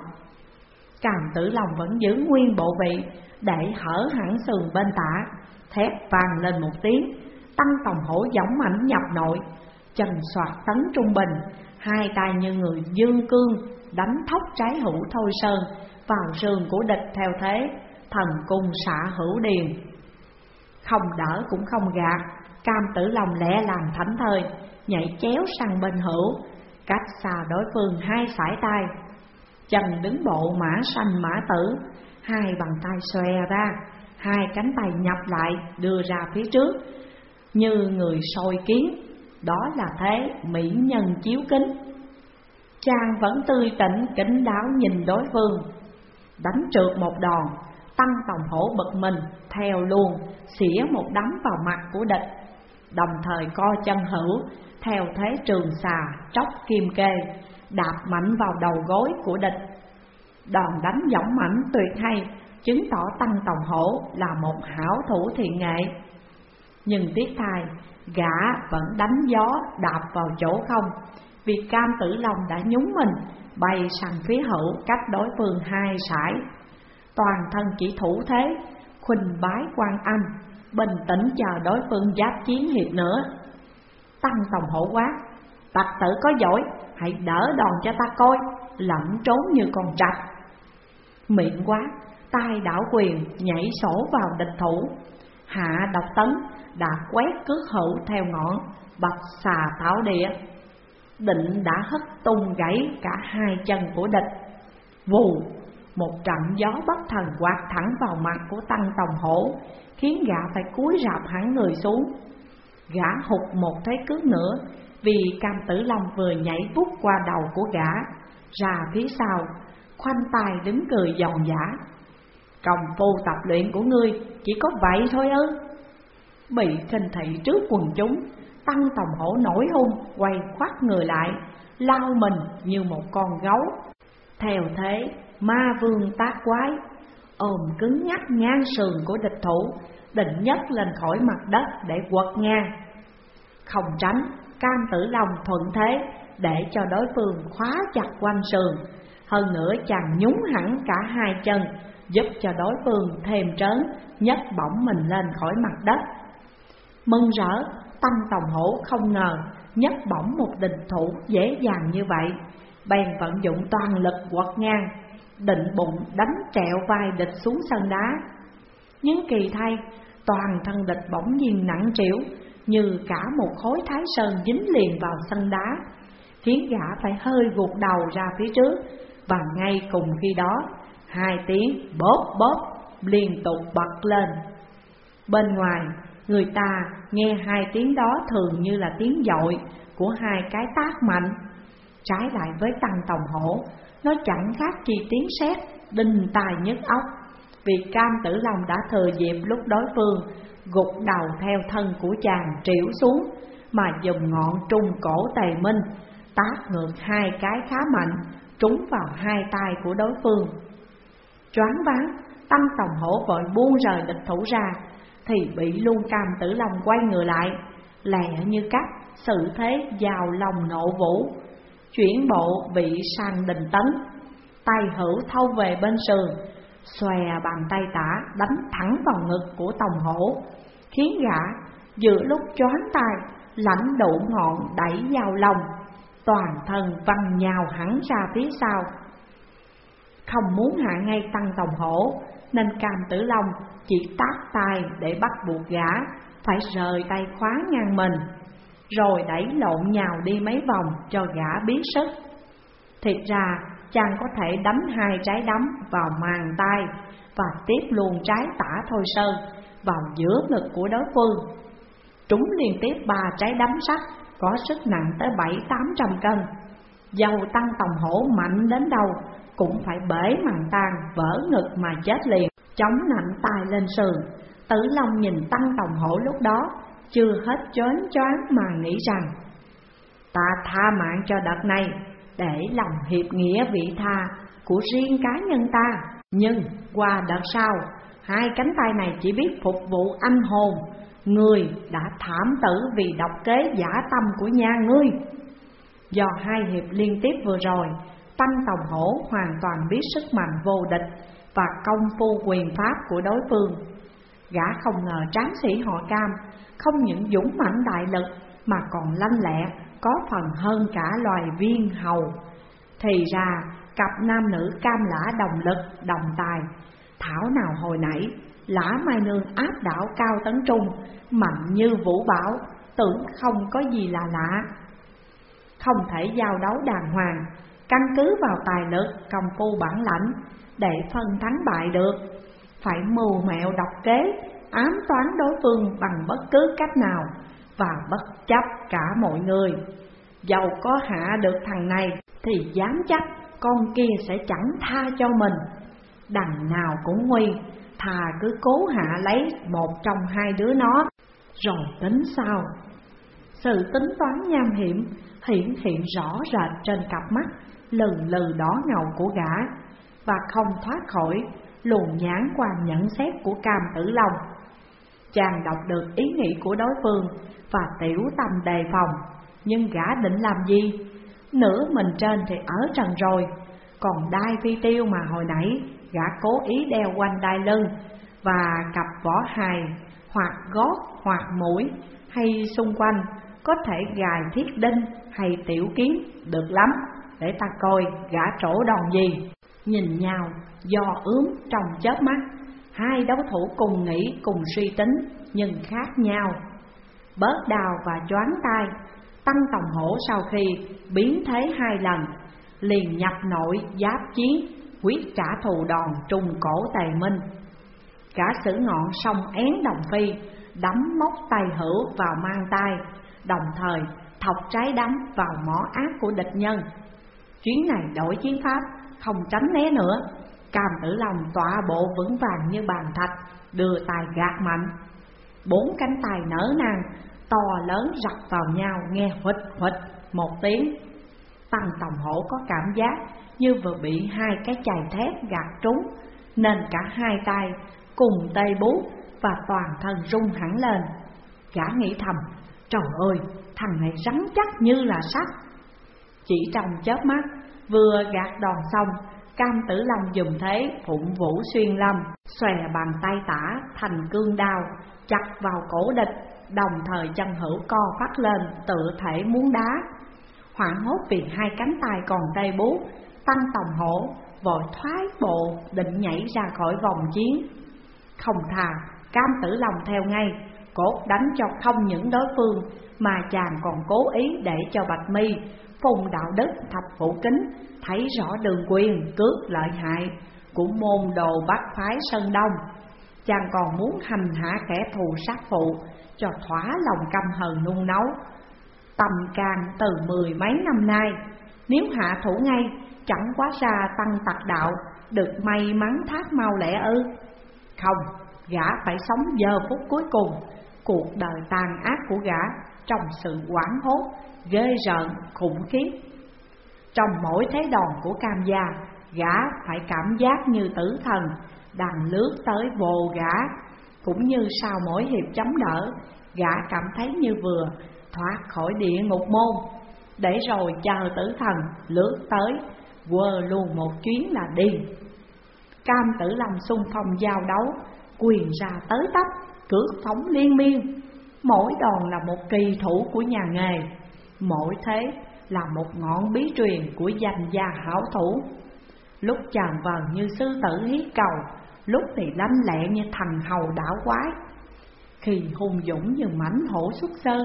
Cam Tử Long vẫn giữ nguyên bộ vị, để hở hẳn sườn bên tả, thét vang lên một tiếng. Tăng Tòng Hổ gióng mạnh nhập nội, chân soạt tấn trung bình, hai tay như người dương cương đánh thốc trái hữu Thôi Sơn vào sườn của địch theo thế thần cung xạ hữu điền. Không đỡ cũng không gạt, Cam Tử Long lẹ làm thảnh thơi, nhảy chéo sang bên hữu, cách xa đối phương hai sải tay. Chân đứng bộ mã sanh mã tử, hai bàn tay xòe ra, hai cánh tay nhập lại đưa ra phía trước, như người soi kiến. Đó là thế mỹ nhân chiếu kính. Chàng vẫn tươi tỉnh kính đáo nhìn đối phương, đánh trượt một đòn. Tăng Tòng Hổ bực mình theo luôn, xỉa một đấm vào mặt của địch, đồng thời co chân hữu theo thế trường xà tróc kim kê, đạp mạnh vào đầu gối của địch. Đòn đánh dõng mãnh tuyệt hay, chứng tỏ Tăng Tòng Hổ là một hảo thủ thiện nghệ. Nhưng tiếc thay, gã vẫn đánh gió đạp vào chỗ không, vì Cam Tử Long đã nhúng mình bay sang phía hữu cách đối phương hai sải. Toàn thân chỉ thủ thế, khuynh bái Quan Âm, bình tĩnh chờ đối phương giáp chiến hiệp nữa. Tăng Tòng Hổ quát: tặc tử có giỏi, hãy đỡ đòn cho ta coi, lẫn trốn như con trạch. Miệng quát, tay đảo quyền nhảy sổ vào địch thủ, hạ độc tấn đã quét cước hữu theo ngọn, bạch xà thảo địa. Định đã hất tung gãy cả hai chân của địch. Vù, một trận gió bất thần quạt thẳng vào mặt của Tăng Tòng Hổ, khiến gã phải cúi rạp hẳn người xuống. Gã hụt một thế cước nữa, vì Cam Tử Long vừa nhảy vút qua đầu của gã ra phía sau, khoanh tay đứng cười giòn giã. Công phu tập luyện của ngươi chỉ có vậy thôi ư? Bị khinh thị trước quần chúng, Tăng Tòng Hổ nổi hung, quay khoắt người lại, lao mình như một con gấu. Theo thế, ma vương tác quái, ôm cứng nhắc ngang sườn của địch thủ, định nhấc lên khỏi mặt đất để quật ngang. Không tránh, Cam Tử Long thuận thế để cho đối phương khóa chặt quanh sườn. Hơn nữa chàng nhúng hẳn cả hai chân, giúp cho đối phương thêm trớn, nhấc bổng mình lên khỏi mặt đất. Mừng rỡ, Tăng Tòng Hổ không ngờ nhấc bổng một địch thủ dễ dàng như vậy, bèn vận dụng toàn lực quật ngang, định bụng đánh trẹo vai địch xuống sân đá. Nhưng kỳ thay, toàn thân địch bỗng nhiên nặng trĩu, như cả một khối thái sơn dính liền vào sân đá, khiến gã phải hơi gục đầu ra phía trước. Và ngay cùng khi đó, hai tiếng bóp bóp liên tục bật lên. Bên ngoài, người ta nghe hai tiếng đó thường như là tiếng dội của hai cái tát mạnh. Trái lại với Tăng Tòng Hổ, nó chẳng khác chi tiếng sét đinh tai nhức óc, vì Cam Tử Long đã thừa dịp lúc đối phương gục đầu theo thân của chàng trĩu xuống, mà dùng ngọn trung cổ Tề Minh tát ngược hai cái khá mạnh, trúng vào hai tay của đối phương. Choáng váng, Tăng Tòng Hổ vội buông rời địch thủ ra, thì bị luôn Cam Tử Long quay người lại, lẹ như cắt, sự thế vào lòng nộ vũ, chuyển bộ vị sang đình tấn. Tay hữu thâu về bên sườn, xòe bàn tay tả đánh thẳng vào ngực của Tòng Hổ, khiến gã giữa lúc choáng tay lãnh đủ ngọn đẩy vào lòng, toàn thân văng nhào hẳn ra phía sau. Không muốn hạ ngay Tăng Tòng Hổ, nên Cam Tử Long chỉ tát tay để bắt buộc gã phải rời tay khóa ngang mình, rồi đẩy lộn nhào đi mấy vòng cho gã biết sức. Thiệt ra chàng có thể đánh hai trái đấm vào màng tay và tiếp luôn trái tả Thôi Sơn vào giữa ngực của đối phương. Trúng liên tiếp ba trái đấm sắt có sức nặng tới bảy tám trăm cân. Dầu Tăng Tòng Hổ mạnh đến đâu cũng phải bể màng tan vỡ ngực mà chết liền. Chống nạnh tay lên sườn, Tử Long nhìn Tăng Tòng Hổ lúc đó chưa hết choáng choáng mà nghĩ rằng: ta tha mạng cho đợt này để lòng hiệp nghĩa vị tha của riêng cá nhân ta, nhưng qua đợt sau, hai cánh tay này chỉ biết phục vụ anh hồn, người đã thảm tử vì độc kế giả tâm của nhà ngươi. Do hai hiệp liên tiếp vừa rồi, Tăng Tòng Hổ hoàn toàn biết sức mạnh vô địch và công phu quyền pháp của đối phương. Gã không ngờ tráng sĩ họ Cam không những dũng mãnh đại lực mà còn lanh lẹ, có phần hơn cả loài viên hầu. Thì ra cặp nam nữ Cam Lã đồng lực đồng tài, thảo nào hồi nãy Lã Mai Nương áp đảo Cao Tấn Trung mạnh như vũ bão, tưởng không có gì là lạ. Không thể giao đấu đàng hoàng, căn cứ vào tài lực, công phu bản lãnh để phân thắng bại được, phải mưu mẹo độc kế, ám toán đối phương bằng bất cứ cách nào và bất chấp cả mọi người. Dầu có hạ được thằng này thì dám chắc con kia sẽ chẳng tha cho mình. Đằng nào cũng nguy, thà cứ cố hạ lấy một trong hai đứa nó rồi tính sao. Sự tính toán nham hiểm hiển hiện rõ rệt trên cặp mắt lừ lừ đỏ ngầu của gã, và không thoát khỏi luồng nhãn quan nhận xét của Cam Tử Long. Chàng đọc được ý nghĩ của đối phương và tiểu tâm đề phòng, nhưng gã định làm gì? Nửa mình trên thì ở trần rồi, còn đai phi tiêu mà hồi nãy gã cố ý đeo quanh đai lưng, và cặp vỏ hài hoặc gót hoặc mũi hay xung quanh có thể gài thiết đinh hay tiểu kiếm được lắm, để ta coi gã trổ đòn gì. Nhìn nhau do ướm trong chớp mắt, hai đấu thủ cùng nghĩ cùng suy tính nhưng khác nhau. Bớt đau và choáng tay, Tăng Tòng Hổ sau khi biến thế hai lần liền nhập nội giáp chiến, quyết trả thù đòn trùng cổ Tề Minh. Cả sử ngọn song én đồng phi đấm móc tay hữu vào mang tay, đồng thời thọc trái đấm vào mỏ ác của địch nhân. Chuyến này đổi chiến pháp, không tránh né nữa. Cam Tử Long tọa bộ vững vàng như bàn thạch, đưa tay gạt mạnh. Bốn cánh tay nở nang to lớn rập vào nhau, nghe huỵch huỵch một tiếng. Tăng Tòng Hổ có cảm giác như vừa bị hai cái chày thép gạt trúng, nên cả hai tay cùng tê bút và toàn thân rung hẳn lên. Gã nghĩ thầm, trời ơi, thằng này rắn chắc như là sắt. Chỉ trong chớp mắt, vừa gạt đòn xong, Cam Tử Long dùng thế phụng vũ xuyên lâm, xòe bàn tay tả thành cương đao, chặt vào cổ địch, đồng thời chân hữu co phát lên, tựa thể muốn đá. Hoảng hốt vì hai cánh tay còn tê bút, Tăng Tòng Hổ vội thoái bộ định nhảy ra khỏi vòng chiến. Không thà, Cam Tử Long theo ngay, cốt đánh cho không những đối phương, mà chàng còn cố ý để cho Bạch Mi, Phùng Đạo Đức, Thập Phủ Kính thấy rõ đường quyền cước lợi hại của môn đồ bát phái Sơn Đông. Chàng còn muốn hành hạ kẻ thù sát phụ cho thỏa lòng căm hờn nung nấu. Tầm càng từ mười mấy năm nay, nếu hạ thủ ngay, chẳng quá ra Tăng Tặc Đạo được may mắn thác mau lẹ ư? Không, gã phải sống giờ phút cuối cùng cuộc đời tàn ác của gã trong sự hoảng hốt, ghê rợn, khủng khiếp. Trong mỗi thế đòn của Cam gia, gã phải cảm giác như tử thần đang lướt tới vồ gã. Cũng như sau mỗi hiệp chống đỡ, gã cảm thấy như vừa thoát khỏi địa ngục môn, để rồi chờ tử thần lướt tới, quơ luôn một chuyến là đi. Cam Tử Long xung phong giao đấu, quyền ra tới tấp, cước phóng liên miên. Mỗi đòn là một kỳ thủ của nhà nghề, mỗi thế là một ngọn bí truyền của danh gia hảo thủ. Lúc chàng vờn như sư tử hí cầu, lúc thì lanh lẹ như thần hầu đảo quái, khi hung dũng như mãnh hổ xuất sơn,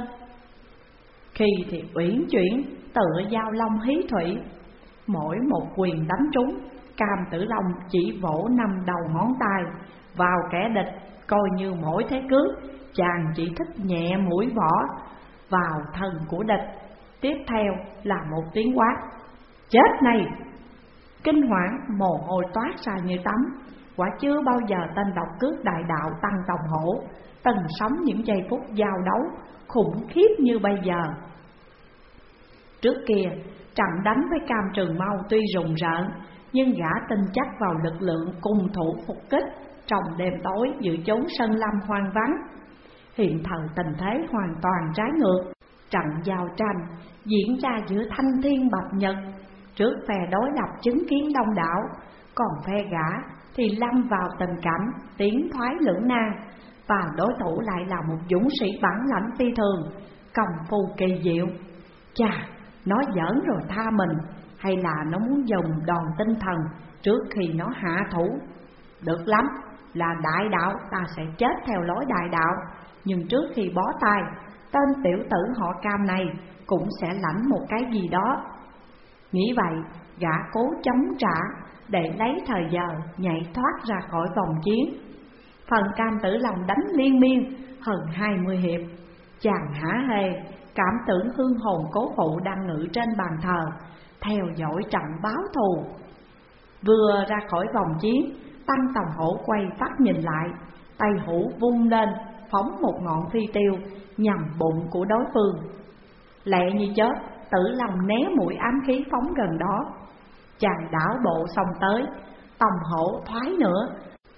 khi thì uyển chuyển tựa dao long hí thủy. Mỗi một quyền đánh trúng, Cam Tử Long chỉ vỗ năm đầu ngón tay vào kẻ địch, coi như mỗi thế cước chàng chỉ thích nhẹ mũi võ vào thân của địch. Tiếp theo là một tiếng quát: chết này! Kinh hoàng, mồ hôi toát ra như tắm. Quả chưa bao giờ tên độc cước đại đạo Tăng Tòng Hổ từng sống những giây phút giao đấu khủng khiếp như bây giờ. Trước kia, trận đánh với Cam Trường Mâu tuy rùng rợn, nhưng gã tin chắc vào lực lượng cùng thủ phục kích trong đêm tối giữa chốn sơn lâm hoang vắng. Hiện thời tình thế hoàn toàn trái ngược. Trận giao tranh diễn ra giữa thanh thiên bạch nhật. Trước phe đối lập chứng kiến đông đảo, còn phe gã thì lâm vào tình cảnh tiến thoái lưỡng nan, và đối thủ lại là một dũng sĩ bản lãnh phi thường, công phu kỳ diệu. Chà, nó giỡn rồi tha mình, hay là nó muốn dùng đòn tinh thần trước khi nó hạ thủ? Được lắm, là đại đạo ta sẽ chết theo lối đại đạo, nhưng trước khi bó tay, tên tiểu tử họ Cam này cũng sẽ lãnh một cái gì đó. Nghĩ vậy, gã cố chống trả để lấy thời giờ nhảy thoát ra khỏi vòng chiến. Phần Cam Tử Long đánh liên miên hơn hai mươi hiệp, chàng hả hê cảm tưởng hương hồn cố phụ đang ngự trên bàn thờ, theo dõi trận báo thù. Vừa ra khỏi vòng chiến, Tăng Tòng Hổ quay phát nhìn lại, tay hữu vung lên phóng một ngọn phi tiêu nhằm bụng của đối phương. Lẹ như chớp, Tử Long né mũi ám khí phóng gần đó. Chàng đảo bộ xông tới, Tòng Hổ thoái nữa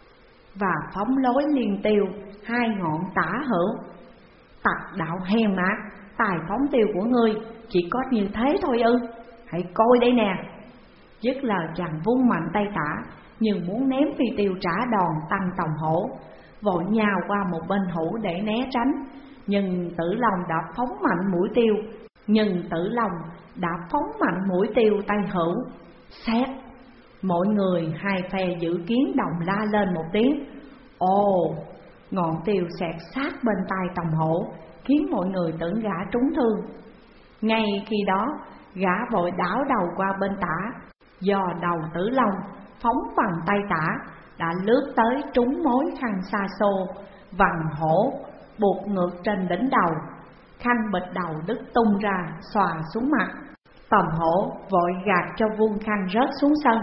và phóng lối liên tiêu hai ngọn tả hữu. Tặc đạo hèn mát, tài phóng tiêu của ngươi chỉ có như thế thôi ư? Hãy coi đây nè! Dứt lời chàng vung mạnh tay tả, như muốn ném phi tiêu trả đòn. Tăng Tòng Hổ vội nhào qua một bên hữu để né tránh, nhưng Tử Long đã phóng mạnh mũi tiêu Nhưng Tử Long đã phóng mạnh mũi tiêu tay hữu. Xét! Mọi người hai phe dự kiến đồng la lên một tiếng. Ồ! Ngọn tiêu xẹt sát bên tai Tòng Hổ, khiến mọi người tưởng gã trúng thương. Ngay khi đó, gã vội đảo đầu qua bên tả, do đầu Tử Long phóng bằng tay tả đã lướt tới trúng mối khăn xa xô vằn hổ buộc ngược trên đỉnh đầu. Khăn bịch đầu đứt tung ra, xòa xuống mặt. Tòng Hổ vội gạt cho vuông khăn rớt xuống sân,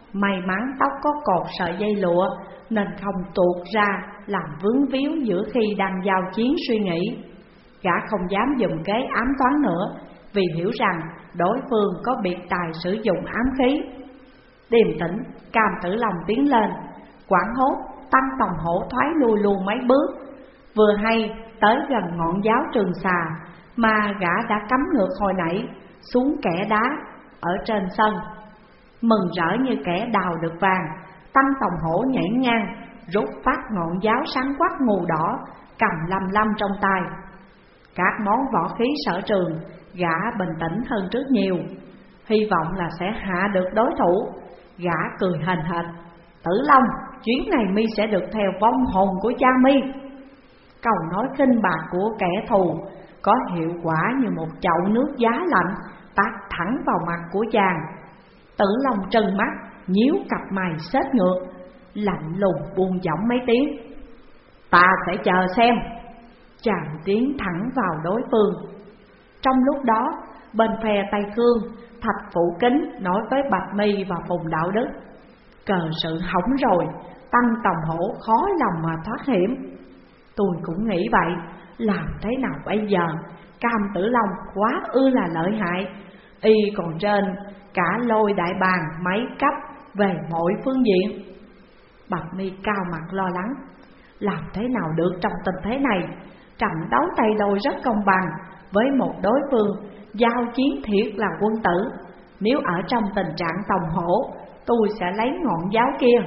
may mắn tóc có cột sợi dây lụa nên không tuột ra làm vướng víu giữa khi đang giao chiến suy nghĩ. Gã không dám dùng kế ám toán nữa, vì hiểu rằng đối phương có biệt tài sử dụng ám khí. Điềm tĩnh, Cam Tử Long tiến lên, quảng hốt Tăng Tòng Hổ thoái lui luôn mấy bước. Vừa hay tới gần ngọn giáo Trường Xà mà gã đã cắm ngược hồi nãy xuống kẻ đá ở trên sân. Mừng rỡ như kẻ đào được vàng, Tăng Tòng Hổ nhảy ngang, rút phát ngọn giáo sáng quắc mù đỏ, cầm lăm lăm trong tay. Các món võ khí sở trường, gã bình tĩnh hơn trước nhiều, hy vọng là sẽ hạ được đối thủ. Gã cười hềnh hệch: Tử Long, chuyến này mi sẽ được theo vong hồn của cha mi. Câu nói khinh bạc của kẻ thù có hiệu quả như một chậu nước giá lạnh tát thẳng vào mặt của chàng. Tử Long trừng mắt, nhíu cặp mày xếch ngược, lạnh lùng buông giọng mấy tiếng: Ta sẽ chờ xem. Chàng tiến thẳng vào đối phương. Trong lúc đó, bên phe Tây Khương, Thạch Phụ Kính nói với Bạch Mi và Phùng Đạo Đức: Cờ sự hỏng rồi, Tăng Tòng Hổ khó lòng mà thoát hiểm. Tôi cũng nghĩ vậy, làm thế nào bây giờ? Cam Tử Long quá ư là lợi hại, y còn trên cả Lôi Đại Bàng mấy cấp về mọi phương diện. Bạch Mi cao mặt lo lắng: Làm thế nào được trong tình thế này? Trận đấu tay đôi rất công bằng, với một đối phương giao chiến thiệt là quân tử. Nếu ở trong tình trạng tòng hổ, tôi sẽ lấy ngọn giáo kia.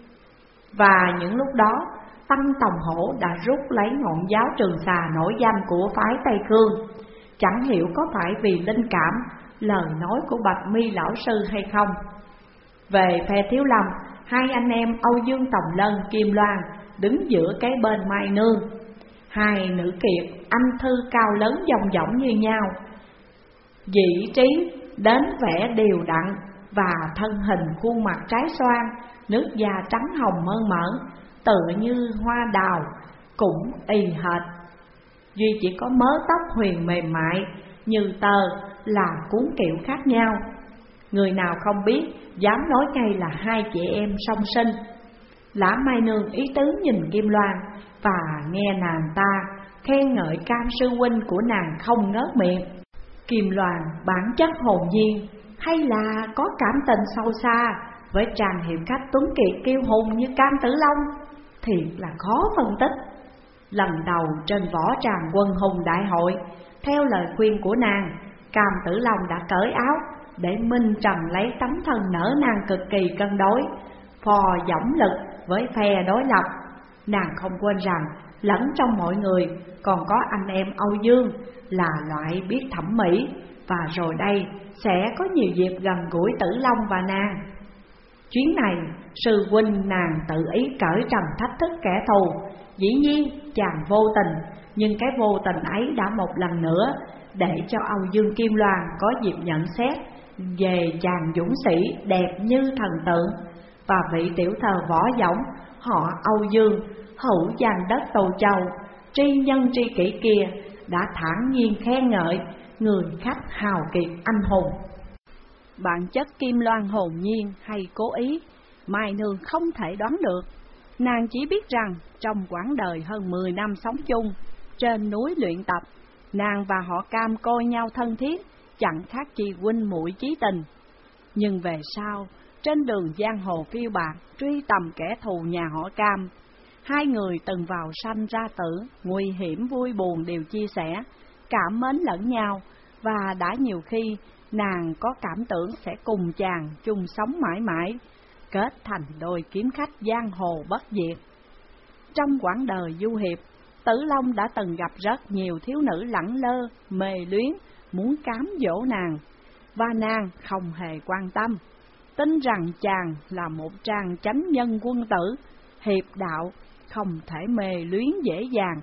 Và những lúc đó, Tăng Tòng Hổ đã rút lấy ngọn giáo Trường Xà nổi danh của phái Tây Khương. Chẳng hiểu có phải vì linh cảm lời nói của Bạch Mi lão sư hay không. Về phe Thiếu Lâm, hai anh em Âu Dương Tòng Lân, Kim Loan đứng giữa cái bên Mai Nương. Hai nữ kiệt anh thư cao lớn dòng dõng như nhau, vị trí đến vẻ đều đặn và thân hình khuôn mặt trái xoan, nước da trắng hồng mơn mởn, tựa như hoa đào, cũng y hệt. Duy chỉ có mớ tóc huyền mềm mại như tơ là cuốn kiểu khác nhau. Người nào không biết dám nói ngay là hai chị em song sinh. Lã Mai Nương ý tứ nhìn Kim Loan và nghe nàng ta khen ngợi Cam sư huynh của nàng không ngớt miệng. Kim Loan bản chất hồn nhiên, hay là có cảm tình sâu xa với chàng hiệp khách tuấn kiệt kiêu hùng như Cam Tử Long, thiệt là khó phân tích. Lần đầu trên võ tràng quân hùng đại hội, theo lời khuyên của nàng, Cam Tử Long đã cởi áo để minh trần lấy tấm thân nở nang cực kỳ cân đối, phò dõng lực với phe đối lập. Nàng không quên rằng lẫn trong mọi người còn có anh em Âu Dương là loại biết thẩm mỹ, và rồi đây sẽ có nhiều dịp gần gũi Tử Long và nàng. Chuyến này sư huynh nàng tự ý cởi trần thách thức kẻ thù. Dĩ nhiên chàng vô tình, nhưng cái vô tình ấy đã một lần nữa để cho Âu Dương Kim Loan có dịp nhận xét về chàng dũng sĩ đẹp như thần tượng. Và vị tiểu thơ võ dõng họ Âu Dương, hữu danh đất Tô Châu, tri nhân tri kỷ kia đã thản nhiên khen ngợi người khách hào kiệt anh hùng. Bản chất Kim Loan hồn nhiên hay cố ý, Mai Nương không thể đoán được. Nàng chỉ biết rằng trong quãng đời hơn mười năm sống chung trên núi luyện tập, nàng và họ Cam coi nhau thân thiết, chẳng khác chi huynh muội chí tình. Nhưng về sau, trên đường giang hồ phiêu bạt truy tầm kẻ thù nhà họ Cam, hai người từng vào sanh ra tử, nguy hiểm vui buồn đều chia sẻ, cảm mến lẫn nhau, và đã nhiều khi nàng có cảm tưởng sẽ cùng chàng chung sống mãi mãi, kết thành đôi kiếm khách giang hồ bất diệt. Trong quãng đời du hiệp, Tử Long đã từng gặp rất nhiều thiếu nữ lẳng lơ, mê luyến, muốn cám dỗ nàng, và nàng không hề quan tâm, tin rằng chàng là một trang chánh nhân quân tử, hiệp đạo, không thể mê luyến dễ dàng.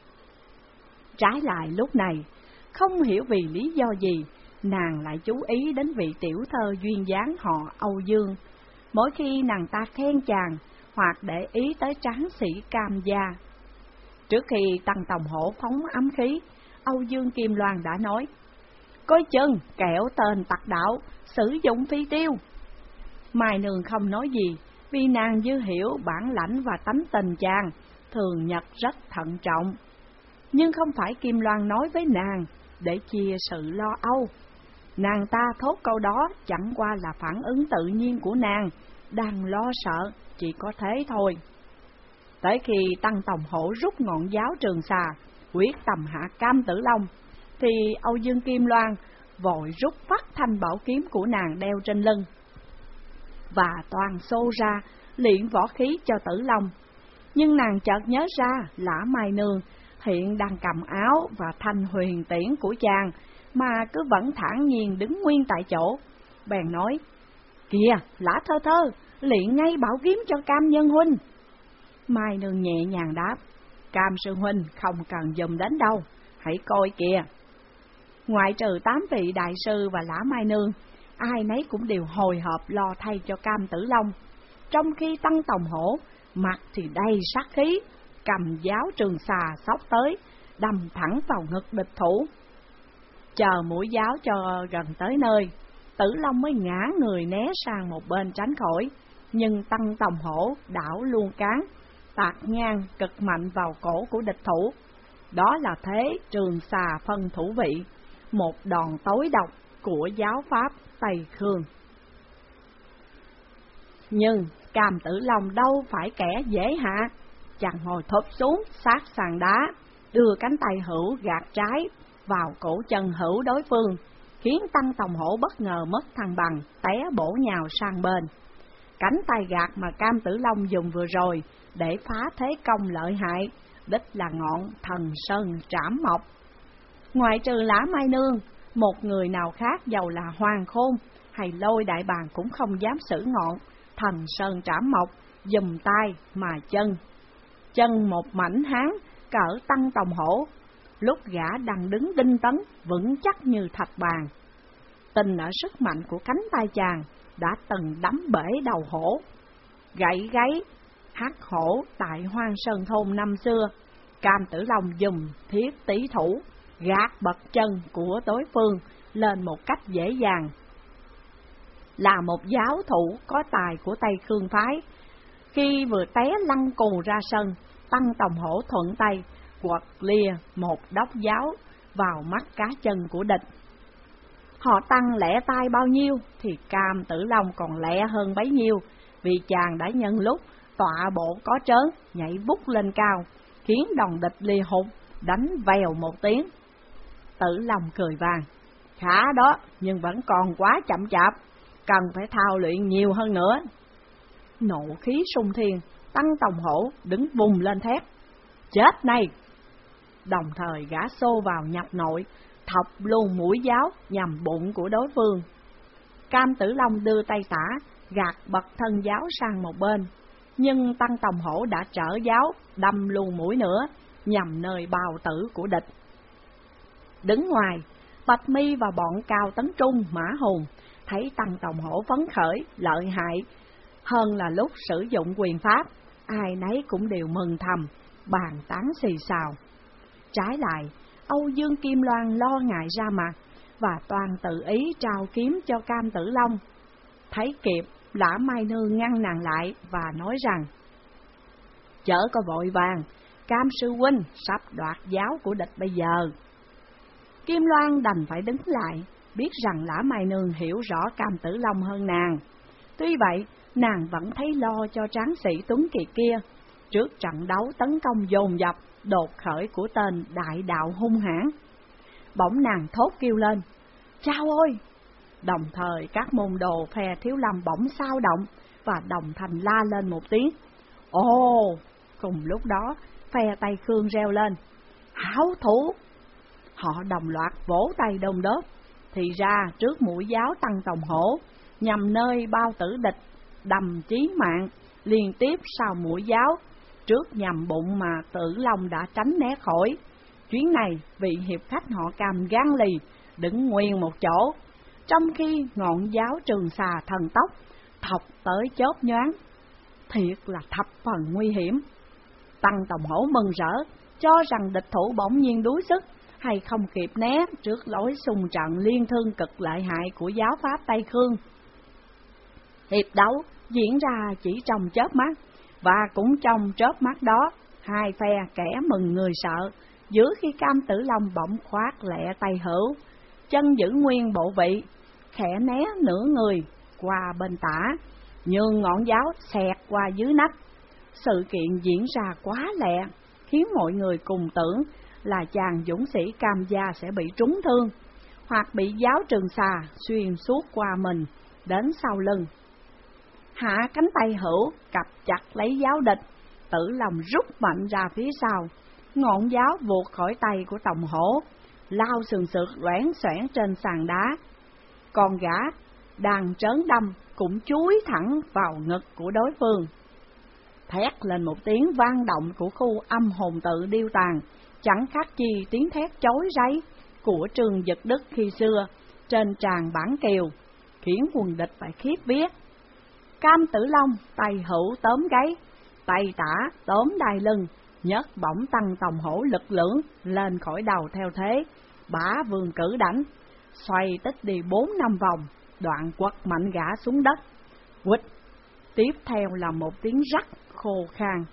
Trái lại lúc này, không hiểu vì lý do gì, nàng lại chú ý đến vị tiểu thơ duyên dáng họ Âu Dương. Mỗi khi nàng ta khen chàng, hoặc để ý tới tráng sĩ Cam gia. Trước khi Tăng Tòng Hổ phóng ám khí, Âu Dương Kim Loan đã nói: Coi chừng kẻo tên tặc đạo sử dụng phi tiêu. Mai Nương không nói gì, vì nàng dư hiểu bản lãnh và tánh tình chàng, thường nhật rất thận trọng. Nhưng không phải Kim Loan nói với nàng để chia sự lo âu. Nàng ta thốt câu đó chẳng qua là phản ứng tự nhiên của nàng, đang lo sợ, chỉ có thế thôi. Tới khi Tăng Tòng Hổ rút ngọn giáo Trường Xà, quyết tầm hạ Cam Tử Long, thì Âu Dương Kim Loan vội rút phát thanh bảo kiếm của nàng đeo trên lưng, và toàn xô ra luyện võ khí cho Tử Long. Nhưng nàng chợt nhớ ra Lã Mai Nương hiện đang cầm áo và thanh huyền tiễn của chàng, mà cứ vẫn thản nhiên đứng nguyên tại chỗ. Bèn nói: "Kìa, Lã Thơ Thơ, luyện ngay bảo kiếm cho Cam Nhân huynh." Mai Nương nhẹ nhàng đáp: "Cam sư huynh không cần dùng đến đâu, hãy coi kìa." Ngoại trừ tám vị đại sư và Lã Mai Nương, ai nấy cũng đều hồi hộp lo thay cho Cam Tử Long, trong khi Tăng Tòng Hổ mặt thì đầy sát khí, cầm giáo Trường Xà xốc tới, đâm thẳng vào ngực địch thủ. Chờ mũi giáo cho gần tới nơi, Tử Long mới ngã người né sang một bên tránh khỏi, nhưng Tăng Tòng Hổ đảo luôn cán, tạt ngang cực mạnh vào cổ của địch thủ. Đó là thế Trường Xà phân thủ vị, một đòn tối độc của giáo pháp Tây Khương. Nhưng Cam Tử Long đâu phải kẻ dễ hạ, chàng ngồi thụp xuống sát sàn đá, đưa cánh tay hữu gạt trái vào cổ chân hữu đối phương, khiến Tăng Tòng Hổ bất ngờ mất thăng bằng, té bổ nhào sang bên. Cánh tay gạt mà Cam Tử Long dùng vừa rồi để phá thế công lợi hại, đích là ngọn Thần Sơn Trảm Mộc. Ngoại trừ Lã Mai Nương, một người nào khác dầu là Hoàng Khôn hay Lôi Đại Bàng cũng không dám sử ngọn Thần Sơn Trảm Mộc dùm tay mà chân. Chân một mảnh hán cỡ Tăng Tòng Hổ, lúc gã đang đứng đinh tấn vững chắc như thạch bàn. Tin ở sức mạnh của cánh tay chàng đã từng đấm bể đầu hổ, gãy gáy hắc hổ tại Hoang Sơn Thôn năm xưa. Cam Tử Long dùng thiết tỷ thủ gạt bật chân của đối phương lên một cách dễ dàng. Là một giáo thủ có tài của Tây Khương phái, khi vừa té lăn cù ra sân, Tăng Tòng Hổ thuận tay quật lìa một đốc giáo vào mắt cá chân của địch. Họ Tăng lẹ tay bao nhiêu thì Cam Tử Long còn lẹ hơn bấy nhiêu, vì chàng đã nhân lúc tọa bộ có trớn nhảy vút lên cao, khiến đòn địch lìa hụt, đánh vèo một tiếng. Tử Long cười vang: "Khá đó, nhưng vẫn còn quá chậm chạp, cần phải thao luyện nhiều hơn nữa." Nộ khí sung thiên, Tăng Tòng Hổ đứng vùng lên thét: "Chết này!" Đồng thời gã xô vào nhập nội, thọc luôn mũi giáo nhằm bụng của đối phương. Cam Tử Long đưa tay tả gạt bật thân giáo sang một bên, nhưng Tăng Tòng Hổ đã trở giáo đâm luôn mũi nữa nhằm nơi bào tử của địch. Đứng ngoài, Bạch Mi và bọn Cao Tấn Trung, Mã Hùng thấy Tăng Tòng Hổ phấn khởi, lợi hại hơn là lúc sử dụng quyền pháp, ai nấy cũng đều mừng thầm, bàn tán xì xào. Trái lại, Âu Dương Kim Loan lo ngại ra mặt và toàn tự ý trao kiếm cho Cam Tử Long. Thấy kịp, Lã Mai Nương ngăn nàng lại và nói rằng: "Chớ có vội vàng, Cam sư huynh sắp đoạt giáo của địch bây giờ." Kim Loan đành phải đứng lại, biết rằng Lã Mai Nương hiểu rõ Cam Tử Long hơn nàng. Tuy vậy, nàng vẫn thấy lo cho tráng sĩ Tuấn Kiệt kia, trước trận đấu tấn công dồn dập, đột khởi của tên đại đạo hung hãn. Bỗng nàng thốt kêu lên: "Chao ơi!" Đồng thời các môn đồ phe Thiếu Lâm bỗng xao động và đồng thanh la lên một tiếng: "Ồ!" Cùng lúc đó, phe Tây Khương reo lên: "Hảo thủ!" Họ đồng loạt vỗ tay đôn đớp. Thì ra trước mũi giáo Tăng Tòng Hổ nhằm nơi bao tử địch đâm chí mạng, liên tiếp sau mũi giáo trước nhằm bụng mà Tử Long đã tránh né khỏi. Chuyến này vị hiệp khách họ Cam gan lì đứng nguyên một chỗ, trong khi ngọn giáo Trường Xà thần tốc thọc tới chớp nhoáng, thiệt là thập phần nguy hiểm. Tăng Tòng Hổ mừng rỡ, cho rằng địch thủ bỗng nhiên đuối sức hay không kịp né trước lối xung trận liên thương cực lợi hại của giáo pháp Tây Khương. Hiệp đấu diễn ra chỉ trong chớp mắt, và cũng trong chớp mắt đó, hai phe kẻ mừng người sợ, giữa khi Cam Tử Long bỗng khoát lẹ tay hữu, chân giữ nguyên bộ vị, khẽ né nửa người qua bên tả, nhường ngọn giáo xẹt qua dưới nách. Sự kiện diễn ra quá lẹ, khiến mọi người cùng tưởng là chàng dũng sĩ Cam gia sẽ bị trúng thương, hoặc bị giáo trường xà xuyên suốt qua mình đến sau lưng. Hạ cánh tay hữu cặp chặt lấy giáo địch, Tử Long rút mạnh ra phía sau, ngọn giáo vụt khỏi tay của Tòng Hổ, lao sườn sượt loảng xoảng trên sàn đá. Còn gã đang trớn đâm cũng chúi thẳng vào ngực của đối phương. Thét lên một tiếng vang động của khu âm hồn tự điêu tàn, chẳng khác chi tiếng thét chói ráy của Trương Dực Đức khi xưa trên tràng Bản Kiều, khiến quần địch phải khiếp vía. Cam Tử Long tay hữu tóm gáy, tay tả tóm đai lưng, nhấc bổng tăng Tòng Hổ lực lưỡng lên khỏi đầu theo thế bả vườn cử đảnh, xoay tích đi bốn năm vòng, đoạn quật mạnh gã xuống đất. Quýt, tiếp theo là một tiếng rắc khô khan.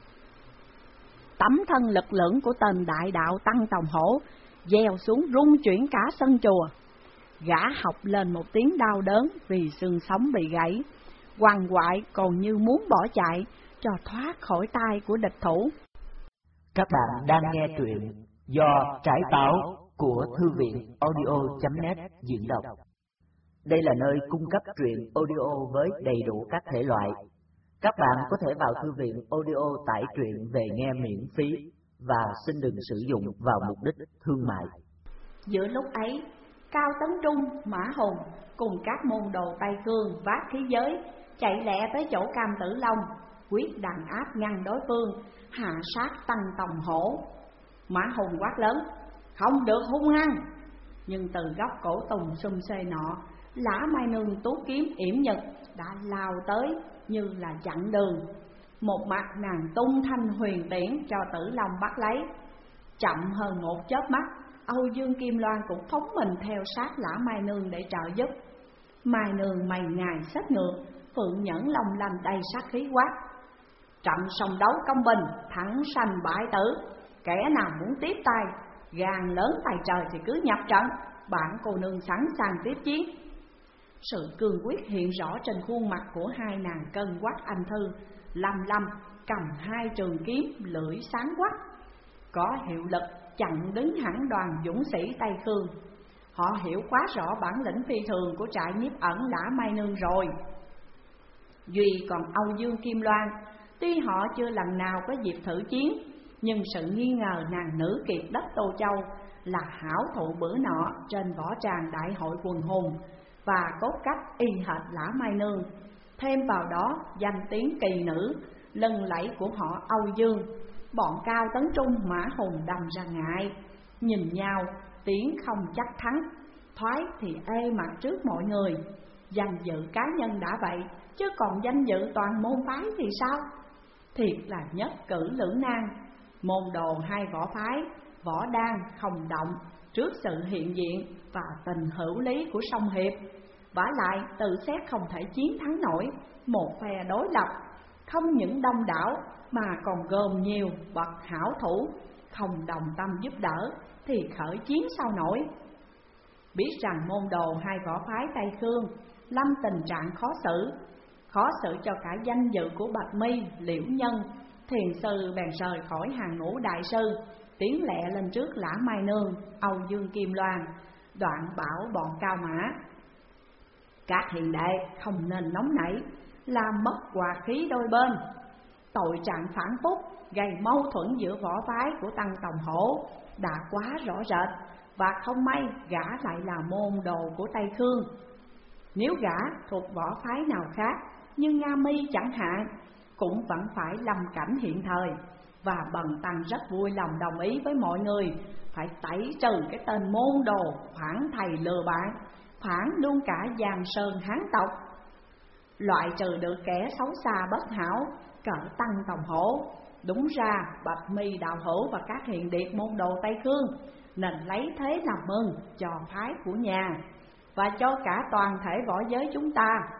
Tấm thân lực lưỡng của tên đại đạo tăng Tòng Hổ gieo xuống rung chuyển cả sân chùa. Gã học lên một tiếng đau đớn vì xương sống bị gãy, quằn quại còn như muốn bỏ chạy cho thoát khỏi tay của địch thủ. Các bạn đang nghe truyện do Trải Táo của Thư viện audio chấm net diễn đọc. Đây là nơi cung cấp truyện audio với đầy đủ các thể loại. Các bạn có thể vào thư viện audio tải truyện về nghe miễn phí và xin đừng sử dụng vào mục đích thương mại. Giữa lúc ấy, Cao Tấn Trung, Mã Hùng cùng các môn đồ Tây Cương vác khí giới chạy lẹ tới chỗ Cam Tử Long, quyết đàn áp ngăn đối phương, hạ sát tăng Tòng Hổ. Mã Hùng quát lớn: không được hung hăng! Nhưng từ góc cổ tùng xum xê nọ, Lã Mai Nương tú kiếm yểm nhật đã lao tới như là chặn đường. Một mặt nàng tung thanh huyền tiễn cho Tử Long bắt lấy. Chậm hơn một chớp mắt, Âu Dương Kim Loan cũng phóng mình theo sát Lã Mai Nương để trợ giúp. Mai Nương mày ngài xếp ngược, Phượng Nhẫn long lanh đầy sát khí quát: trận song đấu công bình, thẳng sanh bại tử. Kẻ nào muốn tiếp tay, gan lớn tay trời thì cứ nhập trận, bản cô nương sẵn sàng tiếp chiến. Sự cương quyết hiện rõ trên khuôn mặt của hai nàng cân quắc anh thư. Lâm Lâm cầm hai trường kiếm lưỡi sáng quắc, có hiệu lực chặn đứng hẳn đoàn dũng sĩ Tây Khương. Họ hiểu quá rõ bản lĩnh phi thường của trại nhiếp ẩn Lã Mai Nương rồi. Duy còn Âu Dương Kim Loan, tuy họ chưa lần nào có dịp thử chiến, nhưng sự nghi ngờ nàng nữ kiệt đất Tô Châu là hảo thụ bữa nọ trên võ tràng đại hội quần hùng, và cốt cách y hệt Lã Mai Nương. Thêm vào đó danh tiếng kỳ nữ lừng lẫy của họ Âu Dương, bọn Cao Tấn Trung, Mã Hùng đầm ra ngại. Nhìn nhau tiếng không chắc thắng, thoái thì ê mặt trước mọi người. Danh dự cá nhân đã vậy, chứ còn danh dự toàn môn phái thì sao? Thiệt là nhất cử lưỡng nan. Môn đồ hai võ phái, võ đan không động trước sự hiện diện và tình hữu lý của song hiệp. Vả lại tự xét không thể chiến thắng nổi một phe đối lập, không những đông đảo mà còn gồm nhiều bậc hảo thủ, không đồng tâm giúp đỡ thì khởi chiến sao nổi. Biết rằng môn đồ hai võ phái Tây Khương lâm tình trạng khó xử, khó xử cho cả danh dự của Bạch Mi, Liễu Nhân, thiền sư bèn rời khỏi hàng ngũ đại sư, tiến lẹ lên trước Lã Mai Nương, Âu Dương Kim Loan, đoạn bảo bọn Cao Mã: các hiền đệ không nên nóng nảy, làm mất hòa khí đôi bên. Tội trạng phản phúc gây mâu thuẫn giữa võ phái của tăng Tòng Hổ đã quá rõ rệt, và không may gã lại là môn đồ của Tây Khương. Nếu gã thuộc võ phái nào khác như Nga Mi chẳng hạn, cũng vẫn phải lâm cảnh hiện thời, và bần tăng rất vui lòng đồng ý với mọi người phải tẩy trừ cái tên môn đồ phản thầy lừa bạn, phản luôn cả Giang Sơn Hán tộc. Loại trừ được kẻ xấu xa bất hảo cỡ tăng Tòng Hổ. Đúng ra Bạch Mi đạo hữu và các hiền điệt môn đồ Tây Khương nên lấy thế làm mừng cho phái của nhà và cho cả toàn thể võ giới chúng ta.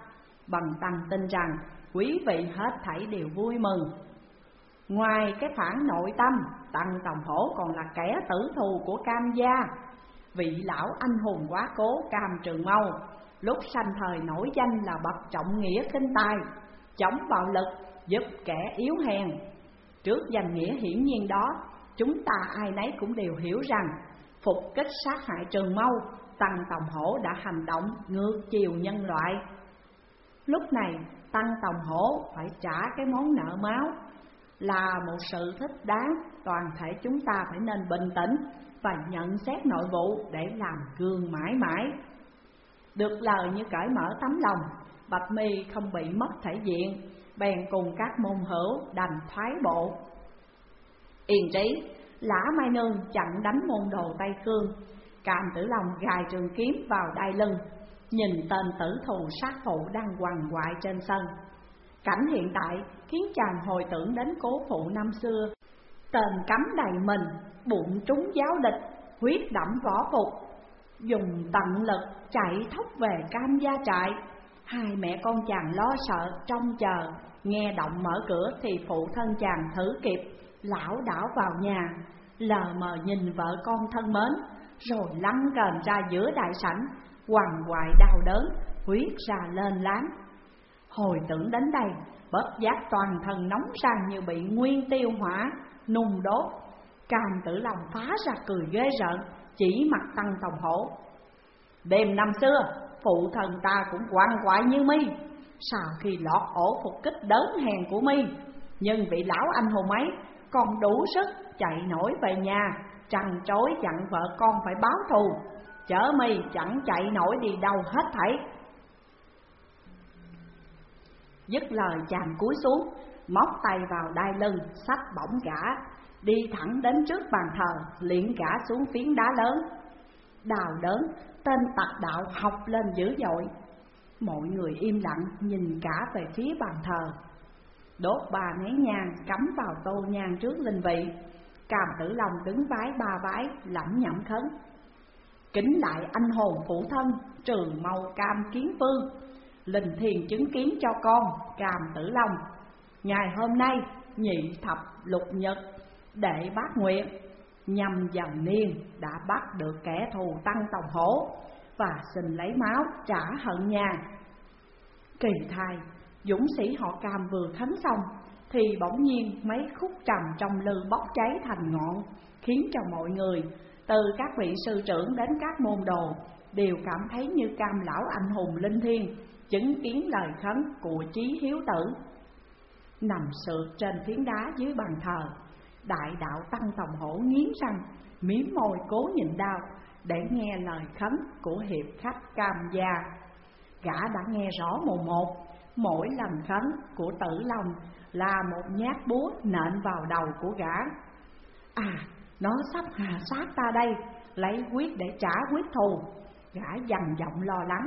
Bần tăng tin rằng quý vị hết thảy đều vui mừng. Ngoài cái phản nội tâm, Tăng Tòng Hổ còn là kẻ tử thù của Cam gia. Vị lão anh hùng quá cố Cam Trường Mâu lúc sanh thời nổi danh là bậc trọng nghĩa kinh tài, chống bạo lực, giúp kẻ yếu hèn. Trước danh nghĩa hiển nhiên đó, chúng ta ai nấy cũng đều hiểu rằng phục kích sát hại Trường Mâu, Tăng Tòng Hổ đã hành động ngược chiều nhân loại. Lúc này Tăng Tòng Hổ phải trả cái món nợ máu, là một sự thích đáng. Toàn thể chúng ta phải nên bình tĩnh và nhận xét nội vụ để làm gương mãi mãi. Được lời như cởi mở tấm lòng, Bạch Mi không bị mất thể diện, bèn cùng các môn hữu đành thoái bộ. Yên trí, Lã Mai Nương chặn đánh môn đồ Tây Khương. Cam Tử Long gài trường kiếm vào đai lưng, nhìn tên tử thù sát phụ đang quằn quại trên sân. Cảnh hiện tại khiến chàng hồi tưởng đến cố phụ năm xưa. Tên cắm đầy mình, bụng trúng giáo địch, huyết đẫm võ phục, dùng tận lực chạy thốc về Cam gia trại. Hai mẹ con chàng lo sợ trông chờ, nghe động mở cửa thì phụ thân chàng thử kịp, lảo đảo vào nhà, lờ mờ nhìn vợ con thân mến, rồi lăn kềnh ra giữa đại sảnh, quằn quại đau đớn, huyết ra lên láng. Hồi tưởng đến đây, bất giác toàn thân nóng rang như bị nguyên tiêu hỏa nung đốt. Cam Tử Long phá ra cười ghê rợn, chỉ mặt Tăng Tòng Hổ. Đêm năm xưa, phụ thần ta cũng quằn quại như mi, sau khi lọt ổ phục kích đớn hèn của mi, nhưng vị lão anh hùng ấy còn đủ sức chạy nổi về nhà, trằn trối dặn vợ con phải báo thù, chớ mi chẳng chạy nổi đi đâu hết thảy. Dứt lời chàng cúi xuống, móc tay vào đai lưng, xách bổng gã, đi thẳng đến trước bàn thờ, liệng gã xuống phiến đá lớn. Đào đớn, tên tặc đạo học lên dữ dội. Mọi người im lặng nhìn cả về phía bàn thờ. Đốt ba nén nhang cắm vào tô nhang trước linh vị. Cam Tử Long đứng vái ba vái, lẩm nhẩm khấn: kính lại anh hồn phụ thân Trường Mâu Cam Kiến Vương, linh thiền chứng kiến cho con Cam Tử Long. Ngày hôm nay nhị thập lục nhật đệ bát nguyện, nhằm dần niên đã bắt được kẻ thù Tăng Tòng Hổ và xin lấy máu trả hận nhà. Kỳ thai, dũng sĩ họ Cam vừa khấn xong thì bỗng nhiên mấy khúc trầm trong lư bốc cháy thành ngọn, khiến cho mọi người, từ các vị sư trưởng đến các môn đồ, đều cảm thấy như Cam lão anh hùng linh thiêng chứng kiến lời khấn của chí hiếu tử. Nằm sượt trên phiến đá dưới bàn thờ, đại đạo Tăng Tòng Hổ nghiến răng, mím môi cố nhịn đau để nghe lời khấn của hiệp khách Cam gia. Gã đã nghe rõ mồn một, mỗi lần khấn của Tử Long là một nhát búa nện vào đầu của gã. À, nó sắp hạ sát ta đây, lấy quyết để trả quyết thù. Gã dằn giọng lo lắng: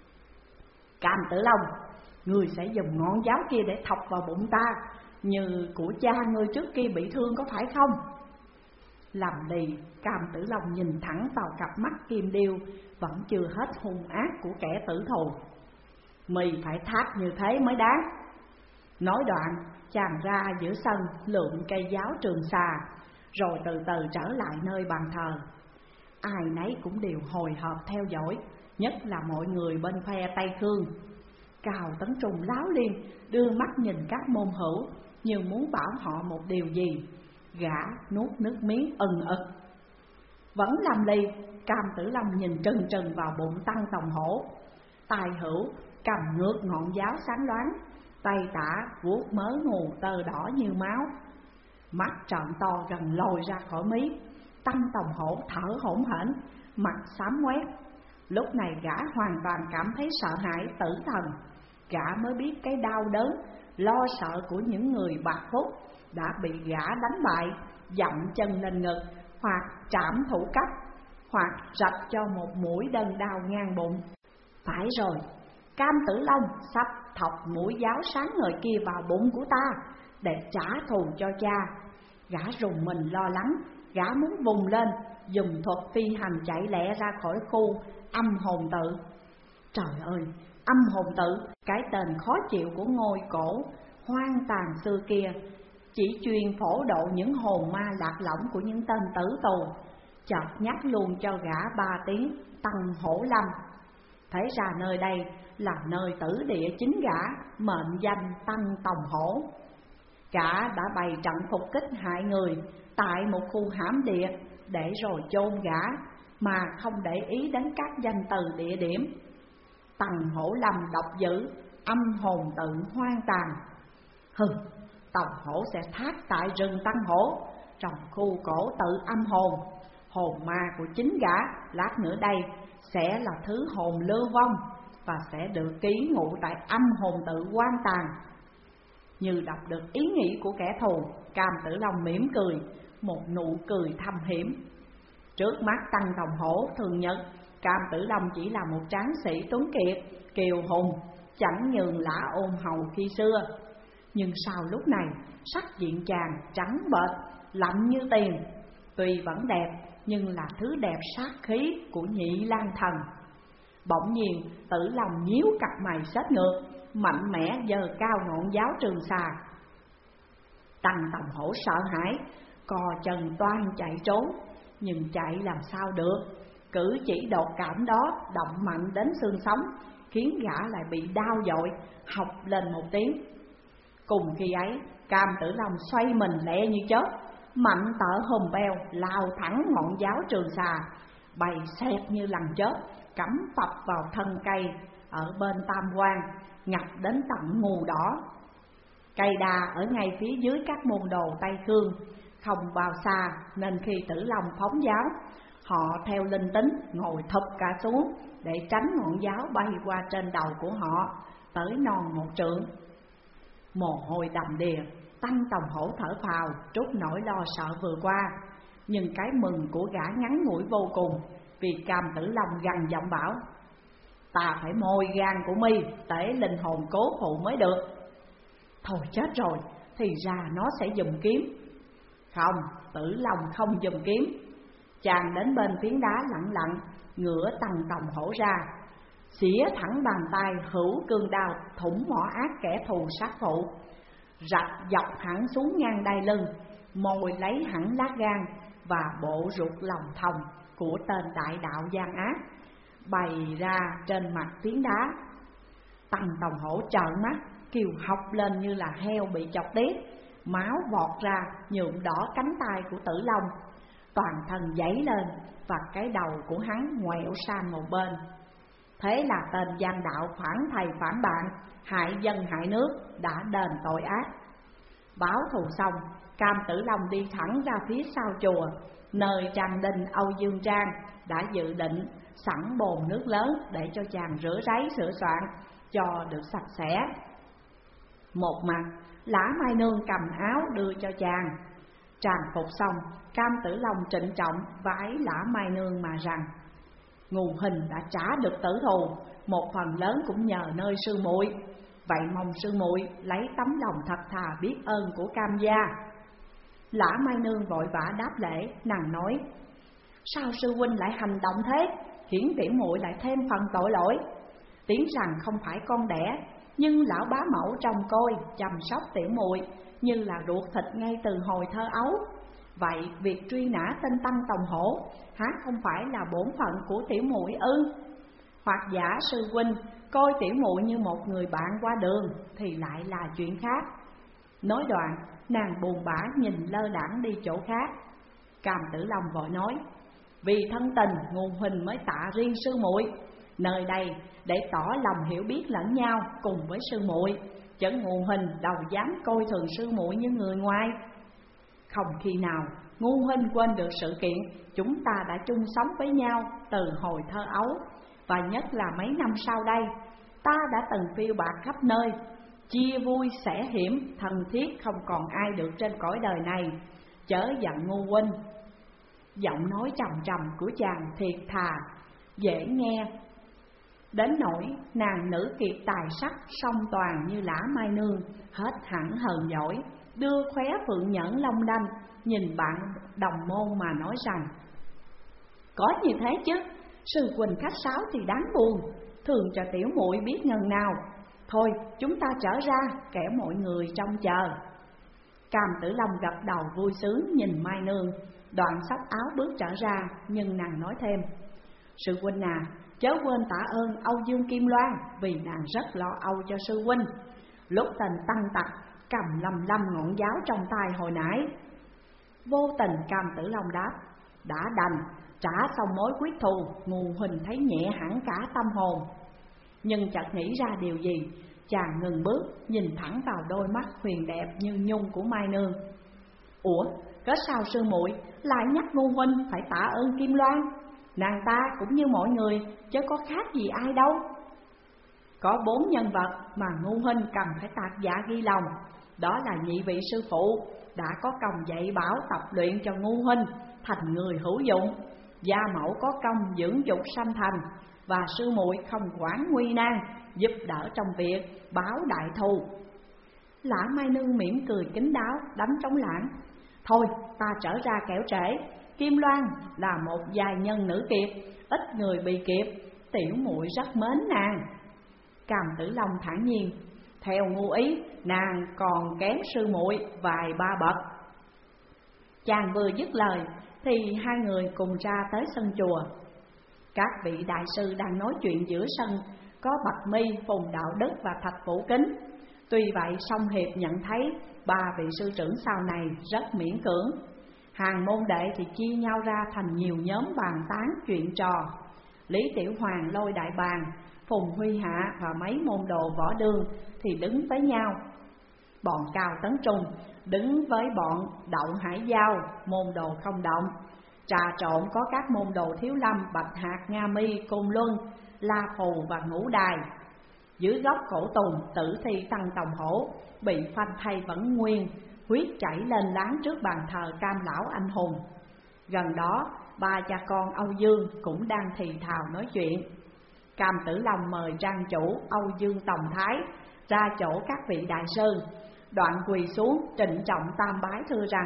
Cam Tử Long, ngươi sẽ dùng ngọn giáo kia để thọc vào bụng ta, như của cha ngươi trước kia bị thương có phải không? Làm lì, Cam Tử Long nhìn thẳng vào cặp mắt kim điêu vẫn chưa hết hung ác của kẻ tử thù. Mày phải thác như thế mới đáng. Nói đoạn, chàng ra giữa sân lượm cây giáo trường xà, rồi từ từ trở lại nơi bàn thờ. Ai nấy cũng đều hồi hộp theo dõi, nhất là mọi người bên phe Tây Khương. Cao Tấn Trung láo liên, đưa mắt nhìn các môn hữu như muốn bảo họ một điều gì. Gã nuốt nước miếng ừng ực. Vẫn làm lì, Cam Tử Long nhìn trừng trừng vào bụng Tăng Tòng Hổ. Tài hữu cầm ngược ngọn giáo sáng loáng, tay tả vuốt mớ ngù tơ đỏ như máu. Mắt trợn to gần lồi ra khỏi mí. Tăng Tòng Hổ thở hổn hển, mặt xám quét. Lúc này gã hoàn toàn cảm thấy sợ hãi tử thần. Gã mới biết cái đau đớn, lo sợ của những người bạc phúc đã bị gã đánh bại, dậm chân lên ngực, hoặc trảm thủ cấp, hoặc rạch cho một mũi đơn đao ngang bụng. Phải rồi, Cam Tử Long sắp thọc mũi giáo sáng ngời kia vào bụng của ta để trả thù cho cha. Gã rùng mình lo lắng, gã muốn vùng lên, dùng thuật phi hành chạy lẹ ra khỏi khu âm hồn tự. Trời ơi, Âm hồn tự, cái tên khó chịu của ngôi cổ hoang tàn xưa kia, chỉ chuyên phổ độ những hồn ma lạc lõng của những tên tử tù, chợt nhắc luôn cho gã ba tiếng Tăng Hổ Lâm. Thế ra nơi đây là nơi tử địa chính gã, mệnh danh Tăng Tòng Hổ. Gã đã bày trận phục kích hại người tại một khu hãm địa để rồi chôn gã, mà không để ý đến các danh từ địa điểm. Tăng Hổ Lâm độc dữ, âm hồn tự hoang tàn. Hừ, Tòng Hổ sẽ thác tại rừng Tăng Hổ, trong khu cổ tự âm hồn. Hồn ma của chính gã lát nữa đây sẽ là thứ hồn lưu vong, và sẽ được ký ngụ tại âm hồn tự quan tàn. Như đọc được ý nghĩ của kẻ thù, Cam Tử Long mỉm cười, một nụ cười thâm hiểm. Trước mắt Tăng Tòng Hổ thường nhật, Cam Tử Long chỉ là một tráng sĩ tuấn kiệt, kiều hùng, chẳng nhường lã ôn hầu khi xưa. Nhưng sau lúc này, sắc diện chàng trắng bệch, lạnh như tiền. Tuy vẫn đẹp, nhưng là thứ đẹp sát khí của Nhị Lang Thần. Bỗng nhiên Tử Long nhíu cặp mày xếch ngược, mạnh mẽ giơ cao ngọn giáo trường xà. Tăng Tòng Hổ sợ hãi, co chân toan chạy trốn, nhưng chạy làm sao được. Cử chỉ đột cảm đó động mạnh đến xương sống, khiến gã lại bị đau dội, học lên một tiếng. Cùng khi ấy, Cam Tử Long xoay mình lẹ như chớp, mạnh tở hùm beo lao thẳng ngọn giáo trường xà, bay xẹt như lằn chớp, cắm phập vào thân cây ở bên Tam Quan, ngập đến tận mù đỏ. Cây đa ở ngay phía dưới các môn đồ Tây Khương, không bao xa nên khi Tử Long phóng giáo, họ theo linh tính ngồi thụp cả xuống để tránh ngọn giáo bay qua trên đầu của họ tới non một trượng. Mồ hôi đầm đìa, Tăng Tòng Hổ thở phào trút nỗi lo sợ vừa qua. Nhưng cái mừng của gã ngắn ngủi vô cùng, vì Cam Tử Long gằn giọng bảo: ta phải môi gan của mi để linh hồn cố phụ mới được. Thôi chết rồi, thì ra nó sẽ dùng kiếm. Không, Tử Long không dùng kiếm. Chàng đến bên phiến đá lặng lặng, ngửa Tăng Tòng Hổ ra, xỉa thẳng bàn tay hữu cương đao thủng mỏ ác kẻ thù sát phụ, rạch dọc hẳn xuống ngang đai lưng, mồi lấy hẳn lá gan và bộ ruột lòng thòng của tên đại đạo gian ác, bày ra trên mặt phiến đá. Tăng Tòng Hổ trợn mắt, kêu hộc lên như là heo bị chọc tiết, máu vọt ra nhuộm đỏ cánh tay của Tử Long. Toàn thân giãy lên và cái đầu của hắn ngoẹo sang một bên. Thế là tên gian đạo phản thầy phản bạn, hại dân hại nước đã đền tội ác. Báo thù xong, Cam Tử Long đi thẳng ra phía sau chùa, nơi Trang Đinh Âu Dương Trang đã dự định sẵn bồn nước lớn để cho chàng rửa ráy sửa soạn cho được sạch sẽ. Một mặt, Lã Mai Nương cầm áo đưa cho chàng. Tràng phục xong, Cam Tử Long trịnh trọng vái Lã Mai Nương mà rằng: Ngù Hình đã trả được tử thù, một phần lớn cũng nhờ nơi sư muội. Vậy mong sư muội lấy tấm lòng thật thà biết ơn của Cam gia. Lã Mai Nương vội vã đáp lễ, nàng nói: Sao sư huynh lại hành động thế, khiến tiểu muội lại thêm phần tội lỗi? Tiếng rằng không phải con đẻ, nhưng lão bá mẫu trông coi chăm sóc tiểu muội như là ruột thịt ngay từ hồi thơ ấu. Vậy việc truy nã tên Tăng Tòng Hổ há không phải là bổn phận của tiểu muội ư? Hoặc giả sư huynh coi tiểu muội như một người bạn qua đường thì lại là chuyện khác. Nói đoạn, nàng buồn bã nhìn lơ đãng đi chỗ khác. Cam Tử Long vội nói: Vì thân tình Ngù Huỳnh mới tạ riêng sư muội, nơi đây để tỏ lòng hiểu biết lẫn nhau cùng với sư muội, chớ Ngù Huỳnh đâu dám coi thường sư muội như người ngoài. Không khi nào Ngô Huynh quên được sự kiện chúng ta đã chung sống với nhau từ hồi thơ ấu, và nhất là mấy năm sau đây, ta đã từng phiêu bạt khắp nơi, chia vui sẻ hiểm, thân thiết không còn ai được trên cõi đời này, chớ giận Ngô Huynh. Giọng nói trầm trầm của chàng thiệt thà, dễ nghe, đến nỗi nàng nữ kiệt tài sắc song toàn như Lã Mai Nương hết hẳn hờn giỏi, đưa khóe phượng nhẫn long đanh nhìn bạn đồng môn mà nói rằng: Có như thế chứ, Sư huynh khách sáo thì đáng buồn, thường cho tiểu muội biết ngần nào. Thôi chúng ta trở ra, kẻo mọi người trông chờ. Cam Tử Long gật đầu vui sướng nhìn Mai Nương, đoạn xách áo bước trở ra, nhưng nàng nói thêm: Sư huynh à, chớ quên tạ ơn Âu Dương Kim Loan, vì nàng rất lo âu cho sư huynh. Lúc tình tăng tặc cầm lầm lầm ngọn giáo trong tay hồi nãy. Vô tình Cam Tử Long đáp: đã đành, trả xong mối quyết thù, Ngu huynh thấy nhẹ hẳn cả tâm hồn. Nhưng chợt nghĩ ra điều gì, chàng ngừng bước, nhìn thẳng vào đôi mắt huyền đẹp như nhung của Mai Nương. Ủa, cớ sao sư muội lại nhắc Ngu huynh phải tạ ơn Kim Loan? Nàng ta cũng như mọi người, chứ có khác gì ai đâu. Có bốn nhân vật mà Ngu huynh cần phải tạc dạ ghi lòng. Đó là nhị vị sư phụ đã có công dạy bảo tập luyện cho Ngu huynh thành người hữu dụng, gia mẫu có công dưỡng dục sanh thành, và sư muội không quản nguy nan, giúp đỡ trong việc báo đại thù. Lã Mai Nương mỉm cười kín đáo, đánh trống lãng: Thôi ta trở ra kẻo trễ. Kim Loan là một giai nhân nữ kiệt, ít người bị kịp, tiểu muội rất mến nàng. Cam Tử Long thản nhiên: Theo Ngu ý, nàng còn kém sư muội vài ba bậc. Chàng vừa dứt lời thì hai người cùng ra tới sân chùa. Các vị đại sư đang nói chuyện giữa sân có Bạch Mi, Phùng Đạo Đức và Thạch Vũ Kính. Tuy vậy song Hiệp nhận thấy ba vị sư trưởng sau này rất miễn cưỡng. Hàng môn đệ thì chia nhau ra thành nhiều nhóm bàn tán chuyện trò. Lý Tiểu Hoàng lôi đại bàn, Phùng Huy Hạ và mấy môn đồ võ đương thì đứng với nhau. Bọn Cao Tấn Trung đứng với bọn Đậu Hải Giao, môn đồ không động. Trà trộn có các môn đồ Thiếu Lâm, Bạch Hạc, Nga Mi, Côn Luân, La Phù và Ngũ Đài. Dưới góc cổ Tùng, tử thi Tăng Tòng Hổ bị phanh thay vẫn nguyên, huyết chảy lên láng trước bàn thờ Cam lão anh hùng. Gần đó, ba cha con Âu Dương cũng đang thì thào nói chuyện. Cam Tử Long mời trang chủ Âu Dương Tòng Thái ra chỗ các vị đại sư, đoạn quỳ xuống trịnh trọng tam bái thưa rằng: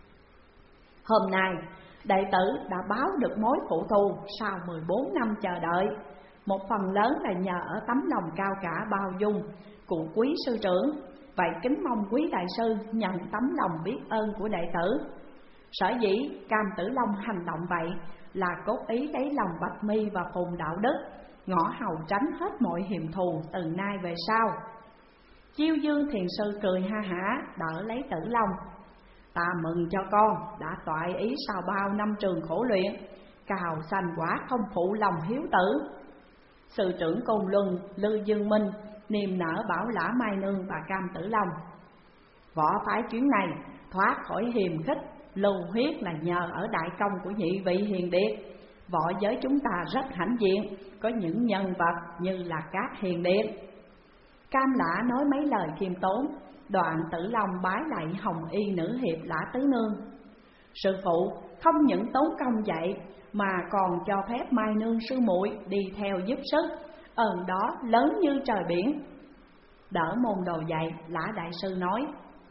Hôm nay đệ tử đã báo được mối phụ thù sau mười bốn năm chờ đợi. Một phần lớn là nhờ ở tấm lòng cao cả bao dung của quý sư trưởng. Vậy kính mong quý đại sư nhận tấm lòng biết ơn của đệ tử. Sở dĩ Cam Tử Long hành động vậy là cốt ý lấy lòng Bạch Mi và Phùng Đạo Đức, ngõ hầu tránh hết mọi hiềm thù từ nay về sau. Chiêu Dương thiền sư cười ha hả đỡ lấy Tử Long: Ta mừng cho con đã toại ý sau bao năm trường khổ luyện, cào sanh quả không phụ lòng hiếu tử. Sư trưởng Côn Luân Lư Dương Minh niềm nở bảo Lã Mai Nương và Cam Tử Long: Võ phái chuyến này thoát khỏi hiềm khích lưu huyết là nhờ ở đại công của nhị vị hiền điệt. Võ giới chúng ta rất hãnh diện, có những nhân vật như là các hiền điệt. Cam Lã nói mấy lời khiêm tốn, đoạn Tử Long bái lại Hồng Y nữ hiệp Lã Tứ Nương: Sư phụ không những tốn công dạy mà còn cho phép Mai Nương sư muội đi theo giúp sức, ơn đó lớn như trời biển. Đỡ môn đồ dạy, Lã đại sư nói: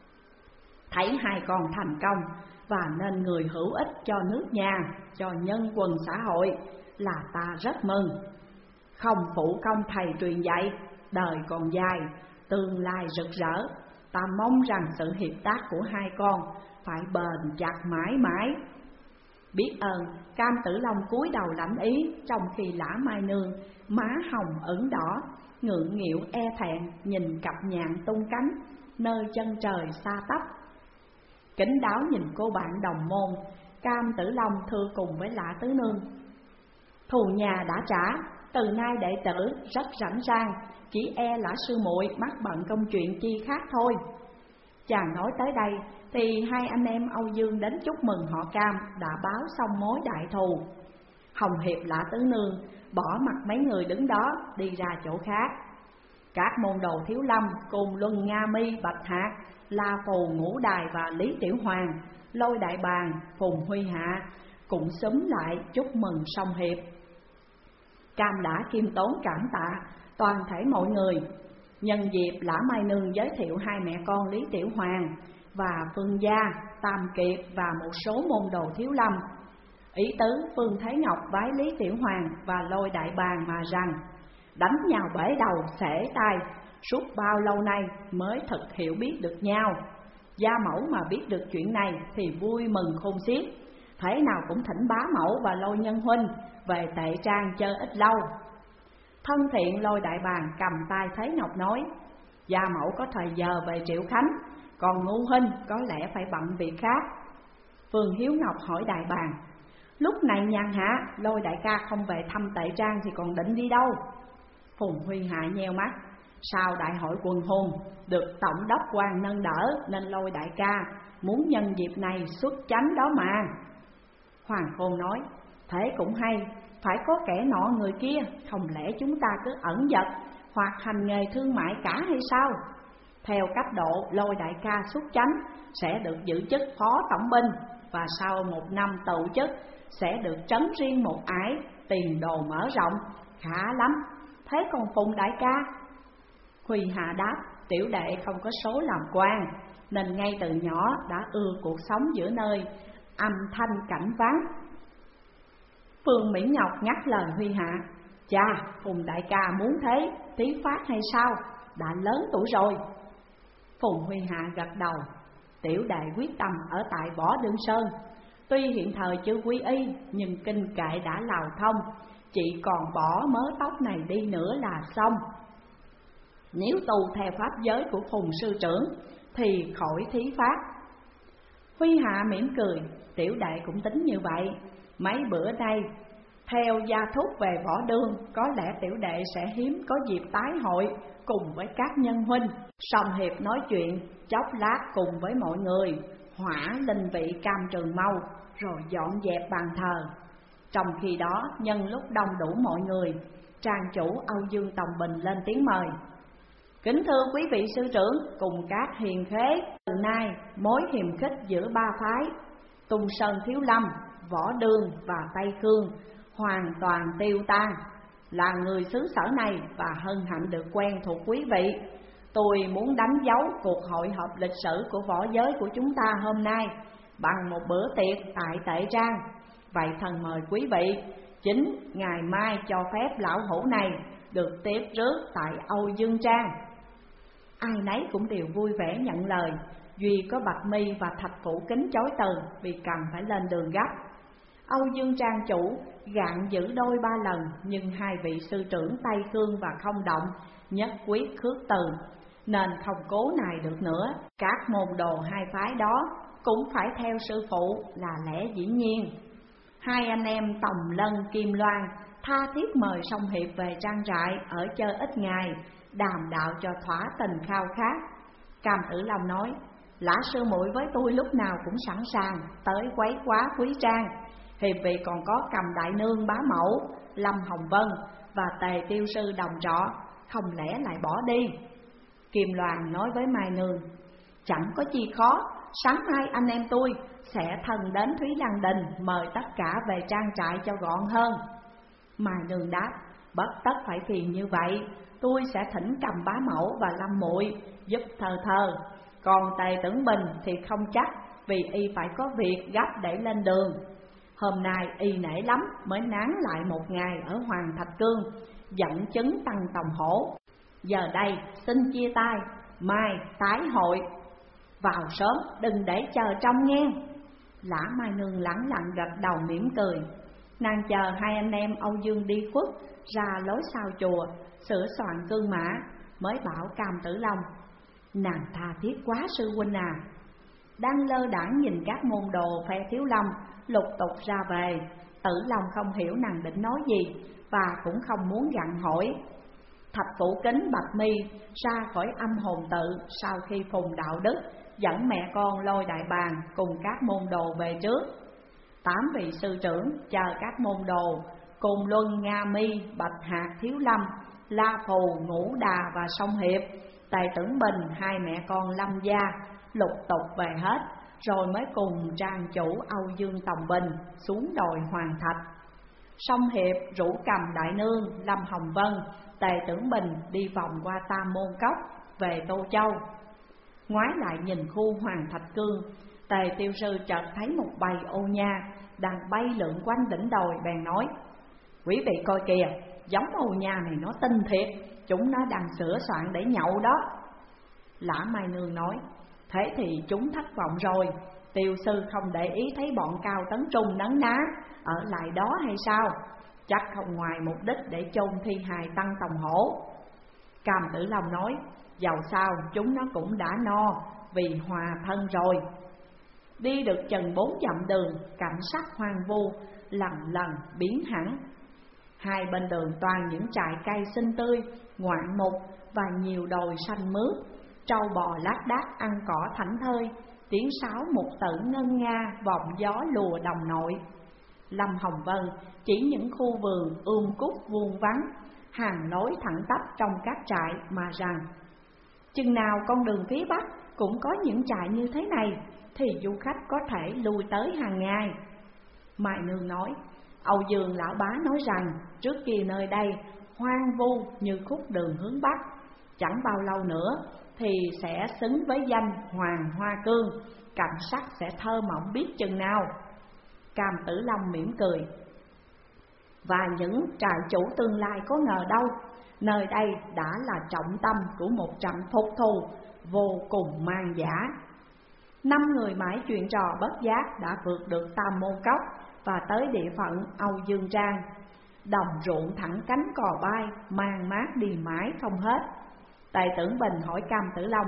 Thấy hai con thành công và nên người hữu ích cho nước nhà, cho nhân quần xã hội là ta rất mừng. Không phụ công thầy truyền dạy, đời còn dài, tương lai rực rỡ. Ta mong rằng sự hiệp tác của hai con phải bền chặt mãi mãi. Biết ơn, Cam Tử Long cúi đầu lãnh ý, trong khi Lã Mai Nương má hồng ửng đỏ, ngượng nghịu e thẹn nhìn cặp nhạn tung cánh nơi chân trời xa tấp. Kính đáo nhìn cô bạn đồng môn, Cam Tử Long thưa cùng với Lã Tứ Nương: Thù nhà đã trả, từ nay đệ tử rất rảnh rang, chỉ e Lã sư muội mắc bận công chuyện chi khác thôi. Chàng nói tới đây thì hai anh em Âu Dương đến chúc mừng họ Cam đã báo xong mối đại thù. Hồng Hiệp Lã Tứ Nương bỏ mặt mấy người đứng đó đi ra chỗ khác. Các môn đồ Thiếu Lâm, Côn Luân, Nga Mi, Bạch Hạc, La Phù, Ngũ Đài và Lý Tiểu Hoàng, Lôi Đại Bàng, Phùng Huy Hạ cũng xúm lại chúc mừng song hiệp. Cam Lã khiêm tốn cảm tạ toàn thể mọi người. Nhân dịp, Lã Mai Nương giới thiệu hai mẹ con Lý Tiểu Hoàng và Phương Gia, Tam Kiệt và một số môn đồ Thiếu Lâm. Ý tứ Phương Thế Ngọc vái Lý Tiểu Hoàng và Lôi Đại Bàng mà rằng đánh nhau bể đầu xể tay, suốt bao lâu nay mới thực hiểu biết được nhau. Gia Mẫu mà biết được chuyện này thì vui mừng khôn xiết, thế nào cũng thỉnh bá mẫu và Lôi nhân huynh về Tệ Trang chơi ít lâu. Thân thiện Lôi Đại Bàng cầm tay Thế Ngọc nói: Gia Mẫu có thời giờ về Triệu Khánh, còn Ngu huynh có lẽ phải bận việc khác. Vương Hiếu Ngọc hỏi Đại Bàng: Lúc này nhàn hạ, Lôi đại ca không về thăm Tệ Trang thì còn định đi đâu? Phùng Huy Hạ nheo mắt: Sau đại hội quần hùng được tổng đốc quan nâng đỡ, nên Lôi đại ca muốn nhân dịp này xuất chánh đó mà. Hoàng Khôn nói: Thế cũng hay, phải có kẻ nọ người kia, không lẽ chúng ta cứ ẩn dật hoặc hành nghề thương mại cả hay sao? Theo cách độ, Lôi đại ca xuất chánh sẽ được giữ chức phó tổng binh, và sau một năm tụ chức sẽ được trấn riêng một ải, tiền đồ mở rộng, khá lắm. Thế còn Phùng đại ca? Huy Hạ đáp: Tiểu đệ không có số làm quan, nên ngay từ nhỏ đã ưa cuộc sống giữa nơi âm thanh cảnh vắng. Phương Mỹ Ngọc ngắt lời Huy Hạ: Chà, Phùng đại ca muốn thế tí phát hay sao? Đã lớn tuổi rồi. Phùng Huy Hạ gật đầu: Tiểu đệ quyết tâm ở tại Võ Đương Sơn. Tuy hiện thời chưa quy y, nhưng kinh kệ đã lào thông, chỉ còn bỏ mớ tóc này đi nữa là xong. Nếu tu theo pháp giới của Phùng sư trưởng thì khỏi thí phát. Huy Hạ mỉm cười: Tiểu đệ cũng tính như vậy. Mấy bữa nay theo gia thúc về Võ Đương, có lẽ tiểu đệ sẽ hiếm có dịp tái hội cùng với các nhân huynh, song hiệp nói chuyện chốc lát cùng với mọi người, hỏa linh vị cam trường mâu, rồi dọn dẹp bàn thờ. Trong khi đó, nhân lúc đông đủ mọi người, trang chủ Âu Dương Tòng Bình lên tiếng mời: Kính thưa quý vị sư trưởng cùng các hiền khế, từ nay mối hiềm khích giữa ba phái Tung Sơn Thiếu Lâm, Võ Đương và Tây Cương hoàn toàn tiêu tan. Là người xứ sở này và hân hạnh được quen thuộc quý vị, tôi muốn đánh dấu cuộc hội họp lịch sử của võ giới của chúng ta hôm nay bằng một bữa tiệc tại Tệ Trang. Vậy thần mời quý vị, chính ngày mai cho phép lão hữu này được tiếp rước tại Âu Dương Trang. Ai nấy cũng đều vui vẻ nhận lời, duy có Bạch Mi và Thạch Phủ Kính chối từ vì cần phải lên đường gấp. Âu Dương Trang chủ gạn giữ đôi ba lần, nhưng hai vị sư trưởng Tây Cương và Không Động nhất quyết khước từ, nên không cố nài được nữa. Các môn đồ hai phái đó cũng phải theo sư phụ là lẽ dĩ nhiên. Hai anh em Tòng Lân Kim Loan tha thiết mời Song Hiệp về trang trại ở chơi ít ngày, đàm đạo cho thỏa tình khao khát. Cam Tử Long nói: Lã sư muội với tôi lúc nào cũng sẵn sàng tới quấy quá quý trang. Hiệp vị còn có Cầm đại nương bá mẫu, Lâm Hồng Vân và Tề tiêu sư đồng trọ, không lẽ lại bỏ đi? Kim Loan nói với Mai nương: Chẳng có chi khó, sáng mai anh em tôi sẽ thần đến Thúy Lăng Đình mời tất cả về trang trại cho gọn hơn. Mai nương đáp: Bất tất phải phiền như vậy, tôi sẽ thỉnh Cầm bá mẫu và Lâm muội giúp thờ thờ. Còn Tề Tưởng Bình thì không chắc, vì y phải có việc gấp để lên đường. Hôm nay y nể lắm mới nán lại một ngày ở Hoàng Thạch Cương, dẫn chứng tăng tòng hổ. Giờ đây xin chia tay, mai tái hội. Vào sớm, đừng để chờ trong nghe. Lã Mai nương lẳng lặng gật đầu mỉm cười. Nàng chờ hai anh em Âu Dương đi khuất ra lối sau chùa, sửa soạn cương mã, mới bảo Cam Tử Long: Nàng tha thiết quá sư huynh à. Đang lơ đãng nhìn các môn đồ phe Thiếu Lâm lục tục ra về, Tử Long không hiểu nàng định nói gì và cũng không muốn gặng hỏi. Thạch Phủ Kính Bạch Mi ra khỏi âm hồn tự sau khi Phùng Đạo Đức dẫn mẹ con Lôi đại bàng cùng các môn đồ về trước. Tám vị sư trưởng chờ các môn đồ cùng Luân, Nga Mi, Bạch Hạc, Thiếu Lâm, La Phù, Ngũ Đà và Song Hiệp, Tề Tưởng Bình, hai mẹ con Lâm gia lục tục về hết, rồi mới cùng trang chủ Âu Dương Tòng Bình xuống đồi Hoàng Thạch. Song Hiệp rủ Cầm đại nương, Lâm Hồng Vân, Tề Tưởng Bình đi vòng qua Tam Môn Cốc về Tô Châu. Ngoái lại nhìn khu Hoàng Thạch Cương, Tề tiêu sư chợt thấy một bầy ô nha đang bay lượn quanh đỉnh đồi bèn nói: Quý vị coi kìa, giống ầu nhà này nó tinh thiệt, chúng nó đang sửa soạn để nhậu đó. Lã Mai Nương nói: Thế thì chúng thất vọng rồi, Tiêu sư không để ý thấy bọn Cao Tấn Trung nấn ná ở lại đó hay sao? Chắc không ngoài mục đích để chôn thi hài Tăng Tòng Hổ. Cam Tử Long nói: Dầu sao chúng nó cũng đã no vì hòa thân rồi. Đi được chừng bốn dặm đường, cảnh sắc hoang vu lần lần biến hẳn. Hai bên đường toàn những trại cây xinh tươi, ngoạn mục và nhiều đồi xanh mướt. Trâu bò lác đác ăn cỏ thảnh thơi, tiếng sáo mục tử ngân nga vọng gió lùa đồng nội. Lâm Hồng Vân chỉ những khu vườn ươm cúc vuông vắn, hàng lối thẳng tắp trong các trại mà rằng: Chừng nào con đường phía Bắc cũng có những trại như thế này thì du khách có thể lui tới hàng ngày. Mai Nương nói: Âu Dương lão bá nói rằng trước kia nơi đây hoang vu như khúc đường hướng Bắc, chẳng bao lâu nữa thì sẽ xứng với danh Hoàng Hoa Cương, cảnh sắc sẽ thơ mộng biết chừng nào. Cam Tử Long mỉm cười: Và những trại chủ tương lai có ngờ đâu, nơi đây đã là trọng tâm của một trận phục thù vô cùng man dã. Năm người mãi chuyện trò bất giác đã vượt được Tam Môn Cốc và tới địa phận Âu Dương Trang. Đồng ruộng thẳng cánh cò bay, mang mát đi mãi không hết. Tề Tưởng Bình hỏi Cam Tử Long: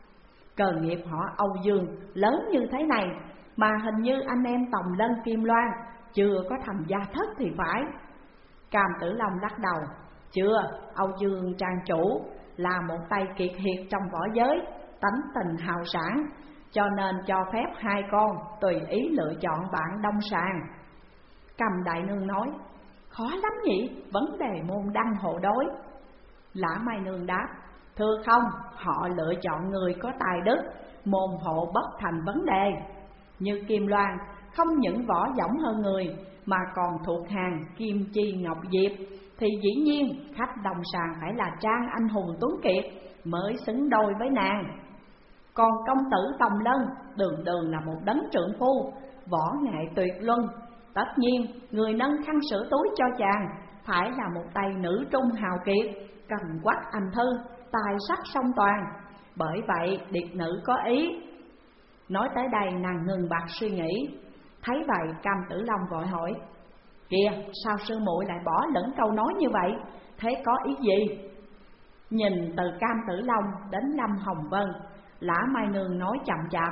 Cờ nghiệp họ Âu Dương lớn như thế này mà hình như anh em Tòng Lân Kim Loan chưa có thành gia thất thì phải. Cam Tử Long lắc đầu: Chưa, Âu Dương Trang chủ là một tay kiệt hiệt trong võ giới, tánh tình hào sản, cho nên cho phép hai con tùy ý lựa chọn bạn đông sàng. Cầm Đại Nương nói: Khó lắm nhỉ, vấn đề môn đăng hộ đối. Lã Mai Nương đáp: Thưa không, họ lựa chọn người có tài đức, môn hộ bất thành vấn đề. Như Kim Loan không những võ dõng hơn người mà còn thuộc hàng Kim Chi Ngọc Diệp, thì dĩ nhiên khách đồng sàng phải là Trang anh hùng tuấn kiệt mới xứng đôi với nàng. Còn công tử Tòng Lân đường đường là một đấng trượng phu, võ nghệ tuyệt luân. Tất nhiên người nâng khăn sửa túi cho chàng phải là một tay nữ trung hào kiệt, cần quắc anh thư, tài sắc song toàn. Bởi vậy điệp nữ có ý. Nói tới đây nàng ngừng bặt suy nghĩ. Thấy vậy Cam Tử Long vội hỏi: Kìa, sao sư muội lại bỏ lửng câu nói như vậy? Thế có ý gì? Nhìn từ Cam Tử Long đến Lâm Hồng Vân, Lã Mai Nương nói chậm chạp: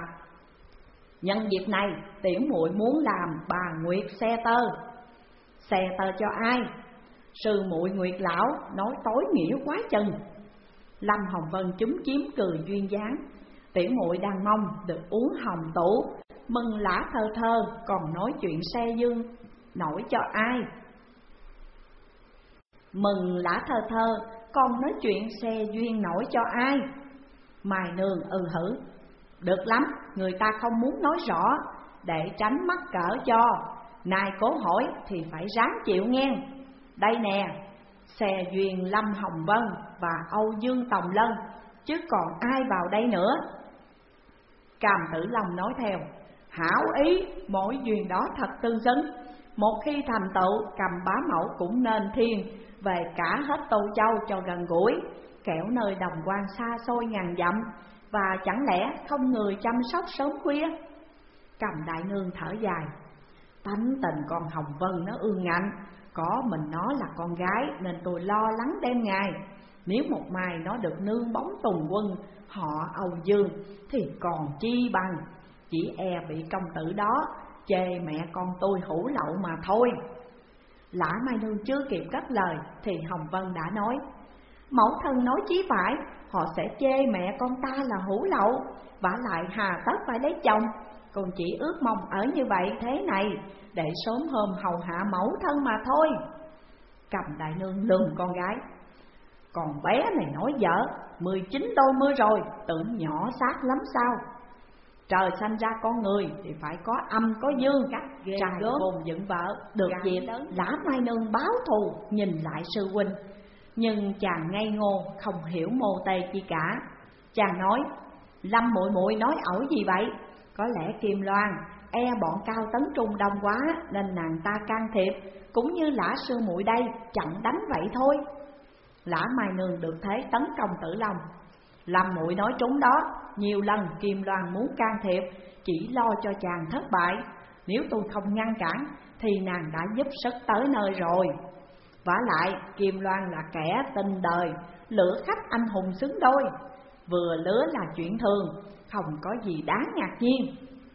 Nhân dịp này tiểu muội muốn làm bà Nguyệt xe tơ. Xe tơ cho ai? Sư muội Nguyệt lão nói tối nghĩa quá chừng. Lâm Hồng Vân chúm chím cười duyên dáng: Tiểu muội đang mong được uống hồng tủ, mừng Lã thơ thơ còn nói chuyện xe dương nổi cho ai? Mừng Lã thơ thơ còn nói chuyện xe duyên nổi cho ai? Mai Nương ừ hử: Được lắm, người ta không muốn nói rõ để tránh mắc cỡ cho. Nay cố hỏi thì phải ráng chịu nghe. Đây nè, xe duyên Lâm Hồng Vân và Âu Dương Tòng Lân, chứ còn ai vào đây nữa? Cam Tử Long nói theo: Hảo ý, mỗi duyên đó thật tương xứng. Một khi thành tựu, cầm bá mẫu cũng nên thiên về cả hết Tô Châu cho gần gũi, kẻo nơi đồng quan xa xôi ngàn dặm, và chẳng lẽ không người chăm sóc sớm khuya? Cầm Đại Nương thở dài: Tánh tình con Hồng Vân nó ương ngạnh, có mình nó là con gái nên tôi lo lắng đêm ngày. Nếu một mai nó được nương bóng tùng quân họ Âu Dương thì còn chi bằng. Chỉ e bị công tử đó chê mẹ con tôi hủ lậu mà thôi. Lã Mai Nương chưa kịp cất lời thì Hồng Vân đã nói: Mẫu thân nói chí phải, họ sẽ chê mẹ con ta là hủ lậu, vả lại hà tất phải lấy chồng. Con chỉ ước mong ở như vậy thế này để sớm hôm hầu hạ mẫu thân mà thôi. Cầm Đại Nương lườm con gái: Còn bé này nói dở, mười chín đôi mươi rồi, tưởng nhỏ xác lắm sao? Trời sanh ra con người thì phải có âm có dương, trai gồm dựng vợ. Được dịp Lã Mai Nương báo thù nhìn lại sư huynh, nhưng chàng ngây ngô không hiểu mô tê chi cả. Chàng nói: Lâm muội muội nói ẩu gì vậy? Có lẽ Kim Loan e bọn Cao Tấn Trung đông quá nên nàng ta can thiệp, cũng như Lã Sư Muội đây chặn đánh vậy thôi. Lã Mai Nương được thế tấn công Tử Long. Lâm muội nói trúng đó, nhiều lần Kim Loan muốn can thiệp, chỉ lo cho chàng thất bại. Nếu tôi không ngăn cản thì nàng đã giúp sức tới nơi rồi. Vả lại Kim Loan là kẻ tình đời, lữ khách anh hùng xứng đôi. Vừa lứa là chuyện thường, không có gì đáng ngạc nhiên.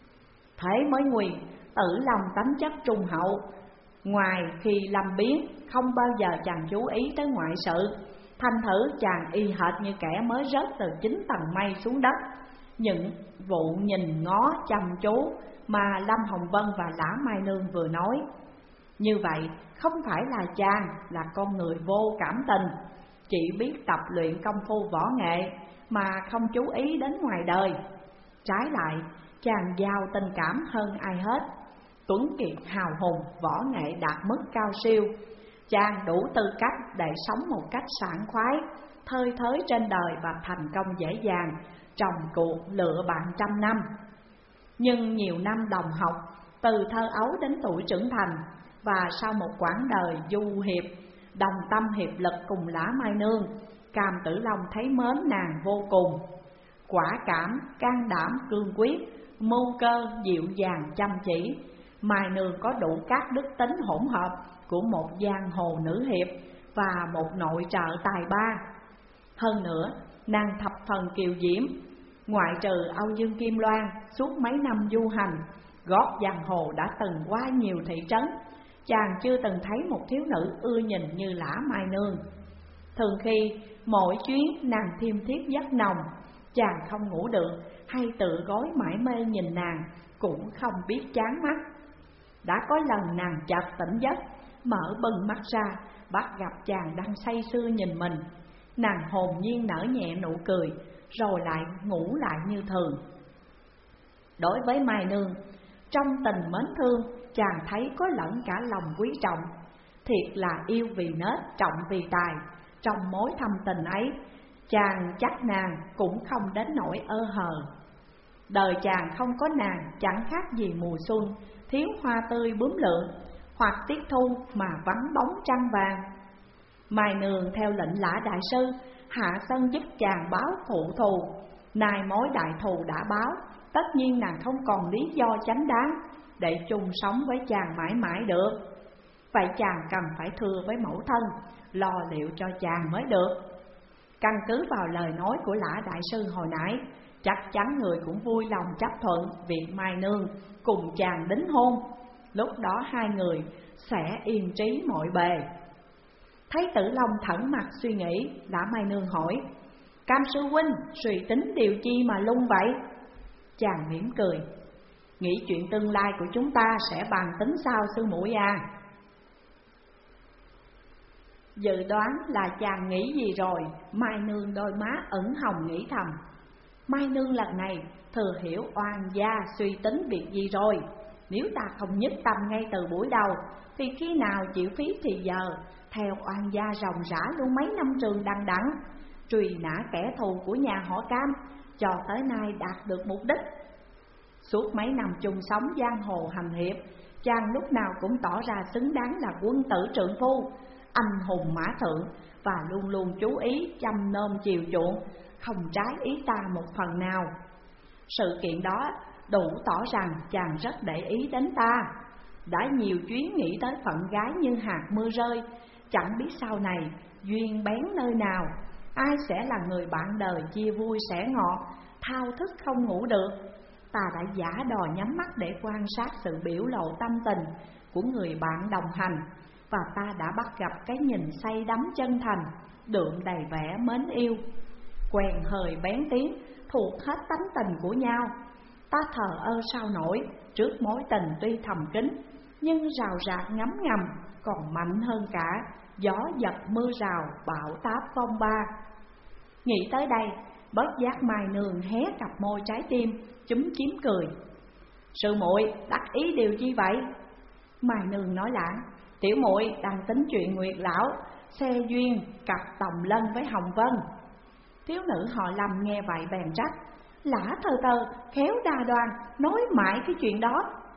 Thế mới nguy, Tử Long tánh chất trung hậu. Ngoài khi lâm biến, không bao giờ chàng chú ý tới ngoại sự. Thành thử chàng y hệt như kẻ mới rớt từ chín tầng mây xuống đất. Những vụ nhìn ngó chăm chú mà Lâm Hồng Vân và Lã Mai Nương vừa nói, như vậy không phải là chàng là con người vô cảm tình, chỉ biết tập luyện công phu võ nghệ mà không chú ý đến ngoài đời. Trái lại, chàng giàu tình cảm hơn ai hết. Tuấn kiệt hào hùng, võ nghệ đạt mức cao siêu. Chàng đủ tư cách để sống một cách sảng khoái, thơi thới trên đời và thành công dễ dàng trong cuộc lựa bạn trăm năm. Nhưng nhiều năm đồng học, từ thơ ấu đến tuổi trưởng thành, và sau một quãng đời du hiệp, đồng tâm hiệp lực cùng Lã Mai Nương, Cam Tử Long thấy mến nàng vô cùng. Quả cảm, can đảm, cương quyết, mưu cơ, dịu dàng, chăm chỉ. Mai Nương có đủ các đức tính hỗn hợp của một giang hồ nữ hiệp và một nội trợ tài ba. Hơn nữa, nàng thập phần kiều diễm. Ngoại trừ Âu Dương Kim Loan suốt mấy năm du hành, gót giang hồ đã từng qua nhiều thị trấn, chàng chưa từng thấy một thiếu nữ ưa nhìn như Lã Mai Nương. Thường khi mỗi chuyến nàng thiêm thiếp giấc nồng, chàng không ngủ được hay tự gối mải mê nhìn nàng cũng không biết chán mắt. Đã có lần nàng chợt tỉnh giấc, mở bừng mắt ra, bắt gặp chàng đang say sưa nhìn mình. Nàng hồn nhiên nở nhẹ nụ cười, rồi lại ngủ lại như thường. Đối với Mai Nương, trong tình mến thương, chàng thấy có lẫn cả lòng quý trọng. Thiệt là yêu vì nết, trọng vì tài. Trong mối thâm tình ấy, chàng chắc nàng cũng không đến nỗi ơ hờ. Đời chàng không có nàng chẳng khác gì mùa xuân, thiếu hoa tươi bướm lượn, hoặc tiết thu mà vắng bóng trăng vàng. Mai Nương theo lệnh Lã đại sư hạ sân giúp chàng báo phụ thù. Nay mối đại thù đã báo, tất nhiên nàng không còn lý do chánh đáng để chung sống với chàng mãi mãi được. Vậy chàng cần phải thưa với mẫu thân, lo liệu cho chàng mới được. Căn cứ vào lời nói của Lã đại sư hồi nãy, chắc chắn người cũng vui lòng chấp thuận việc Mai Nương cùng chàng đính hôn. Lúc đó hai người sẽ yên trí mọi bề. Thấy Tử Long thẫn mặt suy nghĩ, Lã Mai Nương hỏi: Cam sư huynh suy tính điều chi mà lung vậy? Chàng mỉm cười: Nghĩ chuyện tương lai của chúng ta sẽ bàn tính sao sư muội à? Dự đoán là chàng nghĩ gì rồi? Mai Nương đôi má ửng hồng nghĩ thầm. Mai Nương lần này thừa hiểu oan gia suy tính việc gì rồi. Nếu ta không nhất tâm ngay từ buổi đầu, thì khi nào chịu phí thì giờ theo oan gia ròng rã luôn mấy năm trường đằng đẵng, truy nã kẻ thù của nhà họ Cam, cho tới nay đạt được mục đích. Suốt mấy năm chung sống giang hồ hành hiệp, chàng lúc nào cũng tỏ ra xứng đáng là quân tử trượng phu, anh hùng mã thượng, và luôn luôn chú ý chăm nom chiều chuộng, không trái ý ta một phần nào. Sự kiện đó đủ tỏ rằng chàng rất để ý đến ta. Đã nhiều chuyến nghĩ tới phận gái như hạt mưa rơi, chẳng biết sau này duyên bén nơi nào, ai sẽ là người bạn đời chia vui sẻ ngọt, thao thức không ngủ được. Ta đã giả đò nhắm mắt để quan sát sự biểu lộ tâm tình của người bạn đồng hành, và ta đã bắt gặp cái nhìn say đắm chân thành, đượm đầy vẻ mến yêu. Quen hơi bén tiếng, thuộc hết tánh tình của nhau. Ta thờ ơ sao nổi trước mối tình tuy thầm kín, nhưng rào rạt ngấm ngầm còn mạnh hơn cả gió giật mưa rào, bão táp phong ba. Nghĩ tới đây, bất giác Mai Nương hé cặp môi trái tim, chúm chím cười. Sư muội đắc ý điều chi vậy? Mai Nương nói lãng: Tiểu muội đang tính chuyện Nguyệt lão xe duyên cặp Tòng Lân với Hồng Vân. Thiếu nữ họ Lâm nghe vậy bèn trách: Lã thơ tơ khéo đa đoan, nói mãi cái chuyện đó,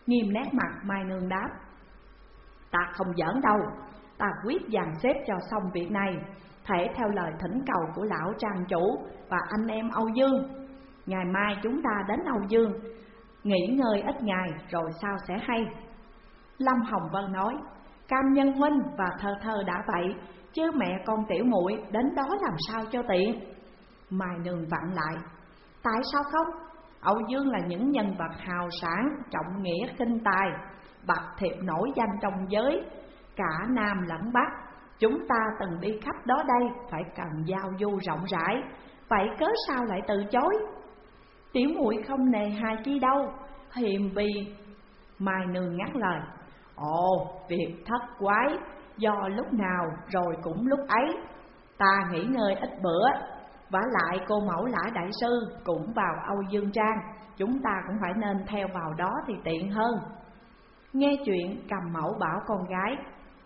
Nghiêm nét mặt, Mai Nương đáp: Ta không giỡn đâu, ta quyết dàn xếp cho xong việc này, thể theo lời thỉnh cầu của lão trang chủ và anh em Âu Dương. Ngày mai chúng ta đến Âu Dương, nghỉ ngơi ít ngày rồi sao sẽ hay. Lâm Hồng Vân nói: Cam Nhân huynh và Thơ Thơ đã vậy, chứ mẹ con tiểu muội đến đó làm sao cho tiện. Mai Nương vặn lại: Tại sao không? Âu Dương là những nhân vật hào sản, trọng nghĩa khinh tài, bậc thiệp nổi danh trong giới, cả Nam lẫn Bắc. Chúng ta từng đi khắp đó đây, phải cần giao du rộng rãi, vậy cớ sao lại từ chối? Tiểu muội không nề hà chi đâu, hiềm vì. Mai Nương ngắt lời: Ồ, việc thất quái, do lúc nào rồi cũng lúc ấy. Ta nghỉ ngơi ít bữa, vả lại cô mẫu Lã đại sư cũng vào Âu Dương Trang, chúng ta cũng phải nên theo vào đó thì tiện hơn. Nghe chuyện, Cầm Mẫu bảo con gái: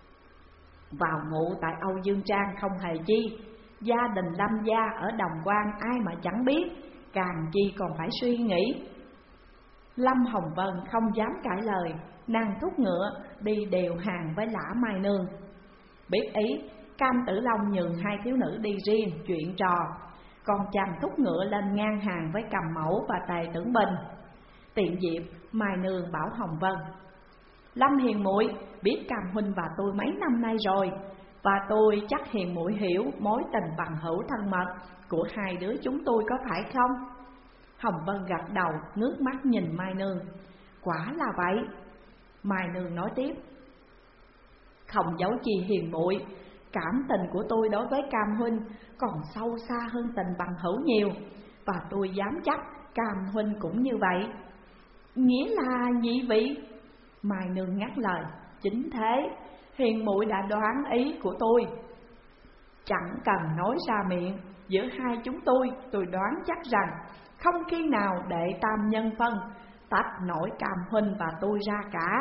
Vào ngụ tại Âu Dương Trang không hề chi, gia đình Lâm gia ở Đồng Quan ai mà chẳng biết, càng chi còn phải suy nghĩ. Lâm Hồng Vân không dám cãi lời, nàng thúc ngựa đi đều hàng với Lã Mai Nương. Biết ý, Cam Tử Long nhường hai thiếu nữ đi riêng chuyện trò, còn chàng thúc ngựa lên ngang hàng với Cầm Mẫu và Tề Tưởng Bình. Tiện dịp, Mai Nương bảo Hồng Vân: Lâm hiền muội biết Cam huynh và tôi mấy năm nay rồi, và tôi chắc hiền muội hiểu mối tình bằng hữu thân mật của hai đứa chúng tôi có phải không? Hồng Vân gật đầu, ngước mắt nhìn Mai Nương: Quả là vậy. Mai Nương nói tiếp: Không giấu chi hiền muội, cảm tình của tôi đối với Cam huynh còn sâu xa hơn tình bằng hữu nhiều, và tôi dám chắc Cam huynh cũng như vậy. Nghĩa là gì vị? Mai Nương ngắt lời: Chính thế, hiền muội đã đoán ý của tôi, chẳng cần nói ra miệng. Giữa hai chúng tôi, tôi đoán chắc rằng không khi nào đệ tam nhân phân tách nổi Cam huynh và tôi ra cả.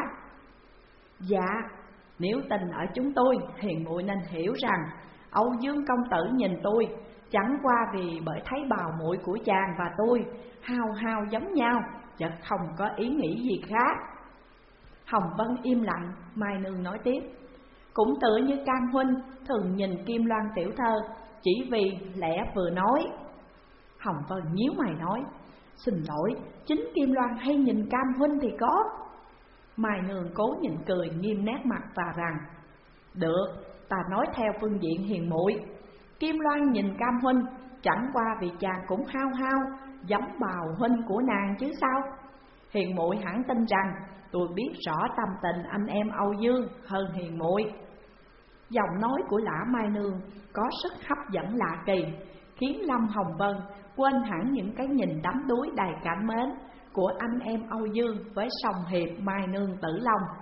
Dạ, nếu tình ở chúng tôi, hiền muội nên hiểu rằng Âu Dương công tử nhìn tôi chẳng qua vì bởi thấy bào muội của chàng và tôi hao hao giống nhau, chợt không có ý nghĩ gì khác. Hồng Vân im lặng, Mai Nương nói tiếp: Cũng tựa như Cam huynh thường nhìn Kim Loan tiểu thơ chỉ vì lẽ vừa nói. Hồng Vân nhíu mày nói: Xin lỗi, chính Kim Loan hay nhìn Cam huynh thì có. Mai Nương cố nhịn cười, nghiêm nét mặt và rằng: Được, ta nói theo phương diện hiền muội. Kim Loan nhìn Cam huynh chẳng qua vì chàng cũng hao hao giống bào huynh của nàng chứ sao. Hiền muội hẳn tin rằng tôi biết rõ tâm tình anh em Âu Dương hơn hiền muội. Giọng nói của Lã Mai Nương có sức hấp dẫn lạ kỳ, khiến Lâm Hồng Vân quên hẳn những cái nhìn đắm đuối đầy cảm mến của anh em Âu Dương với song hiệp Mai Nương Tử Long.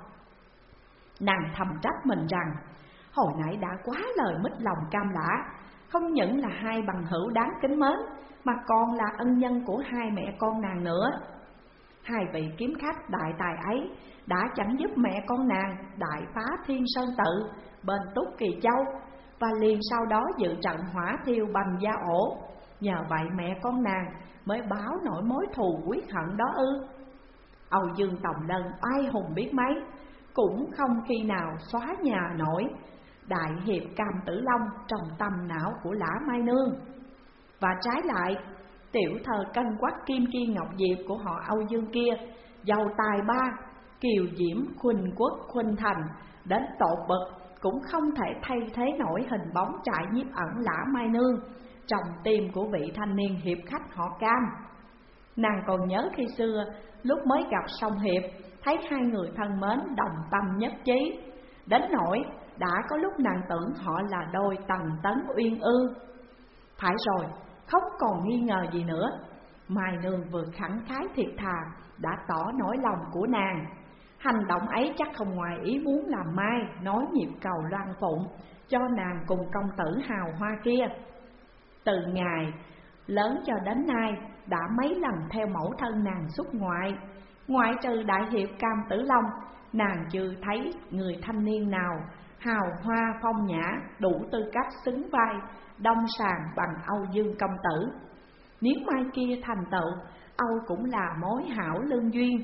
Nàng thầm trách mình rằng hồi nãy đã quá lời mít lòng Cam Lã, không những là hai bằng hữu đáng kính mến mà còn là ân nhân của hai mẹ con nàng nữa. Hai vị kiếm khách đại tài ấy đã chẳng giúp mẹ con nàng đại phá Thiên Sơn Tự bên Túc Kỳ Châu, và liền sau đó dự trận hỏa thiêu Bành Gia Ổ. Nhờ vậy mẹ con nàng mới báo nổi mối thù quyết hận đó ư? Âu Dương Tòng Lân oai hùng biết mấy, cũng không khi nào xóa nhà nổi đại hiệp Cam Tử Long trong tâm não của Lã Mai Nương. Và trái lại, tiểu thơ canh quắc Kim Chi Ngọc Diệp của họ Âu Dương kia, giàu tài ba, kiều diễm khuynh quốc khuynh thành đến tột bậc, cũng không thể thay thế nổi hình bóng trại nhiếp ẩn Lã Mai Nương trong tim của vị thanh niên hiệp khách họ Cam. Nàng còn nhớ khi xưa, lúc mới gặp song hiệp, thấy hai người thân mến đồng tâm nhất trí, đến nỗi đã có lúc nàng tưởng họ là đôi Tần Tấn Uyên ương. Phải rồi, không còn nghi ngờ gì nữa, Mai Nương vừa khẳng khái thiệt thà đã tỏ nỗi lòng của nàng. Hành động ấy chắc không ngoài ý muốn làm Mai nói nhịp cầu loan phụng cho nàng cùng công tử hào hoa kia. Từ ngày lớn cho đến nay đã mấy lần theo mẫu thân nàng xuất ngoại, ngoại trừ đại hiệp Cam Tử Long, nàng chưa thấy người thanh niên nào hào hoa phong nhã đủ tư cách xứng vai đông sàng bằng Âu Dương công tử. Nếu mai kia thành tựu, Âu cũng là mối hảo lương duyên,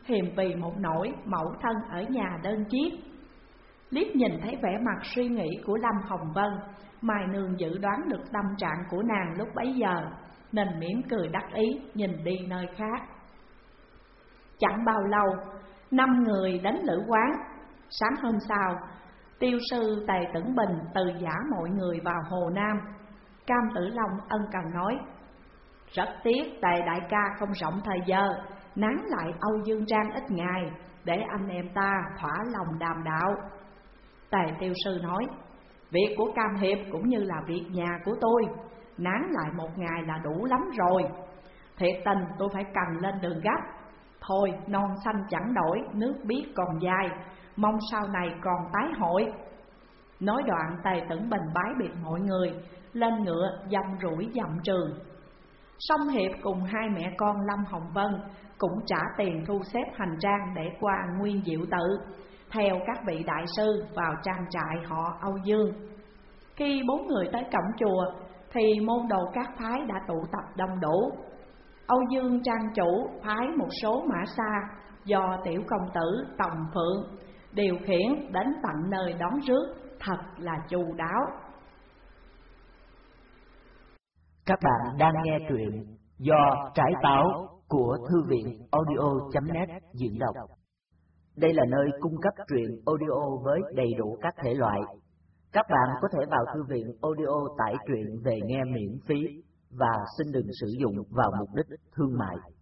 hiềm vì một nỗi mẫu thân ở nhà đơn chiếc. Liếc nhìn thấy vẻ mặt suy nghĩ của Lâm Hồng Vân, Mai Nương dự đoán được tâm trạng của nàng lúc bấy giờ, nên mỉm cười đắc ý nhìn đi nơi khác. Chẳng bao lâu, năm người đến lữ quán. Sáng hôm sau, tiêu sư Tề Tưởng Bình từ giả mọi người vào Hồ Nam. Cam Tử Long ân cần nói: rất tiếc Tề đại ca không rộng thời giờ, nán lại Âu Dương Trang ít ngày, để anh em ta thỏa lòng đàm đạo. Tề tiêu sư nói: việc của Cam hiệp cũng như là việc nhà của tôi, nán lại một ngày là đủ lắm rồi. Thiệt tình tôi phải cần lên đường gấp. Thôi non xanh chẳng đổi, nước biếc còn dài, mong sau này còn tái hội. Nói đoạn Tề Tưởng Bình bái biệt mọi người, lên ngựa dòng rủi dặm trường. Song Hiệp cùng hai mẹ con Lâm Hồng Vân cũng trả tiền thu xếp hành trang để qua Nguyên Diệu Tự, theo các vị đại sư vào trang trại họ Âu Dương. Khi bốn người tới cổng chùa thì môn đồ các phái đã tụ tập đông đủ. Âu Dương trang chủ phái một số mã xa do tiểu công tử Tòng Phượng điều khiển đến tận nơi đón rước, thật là chu đáo. Các bạn đang nghe truyện do Trái Táo của Thư viện audio chấm net diễn đọc. Đây là nơi cung cấp truyện audio với đầy đủ các thể loại. Các bạn có thể vào thư viện audio tải truyện về nghe miễn phí và xin đừng sử dụng vào mục đích thương mại.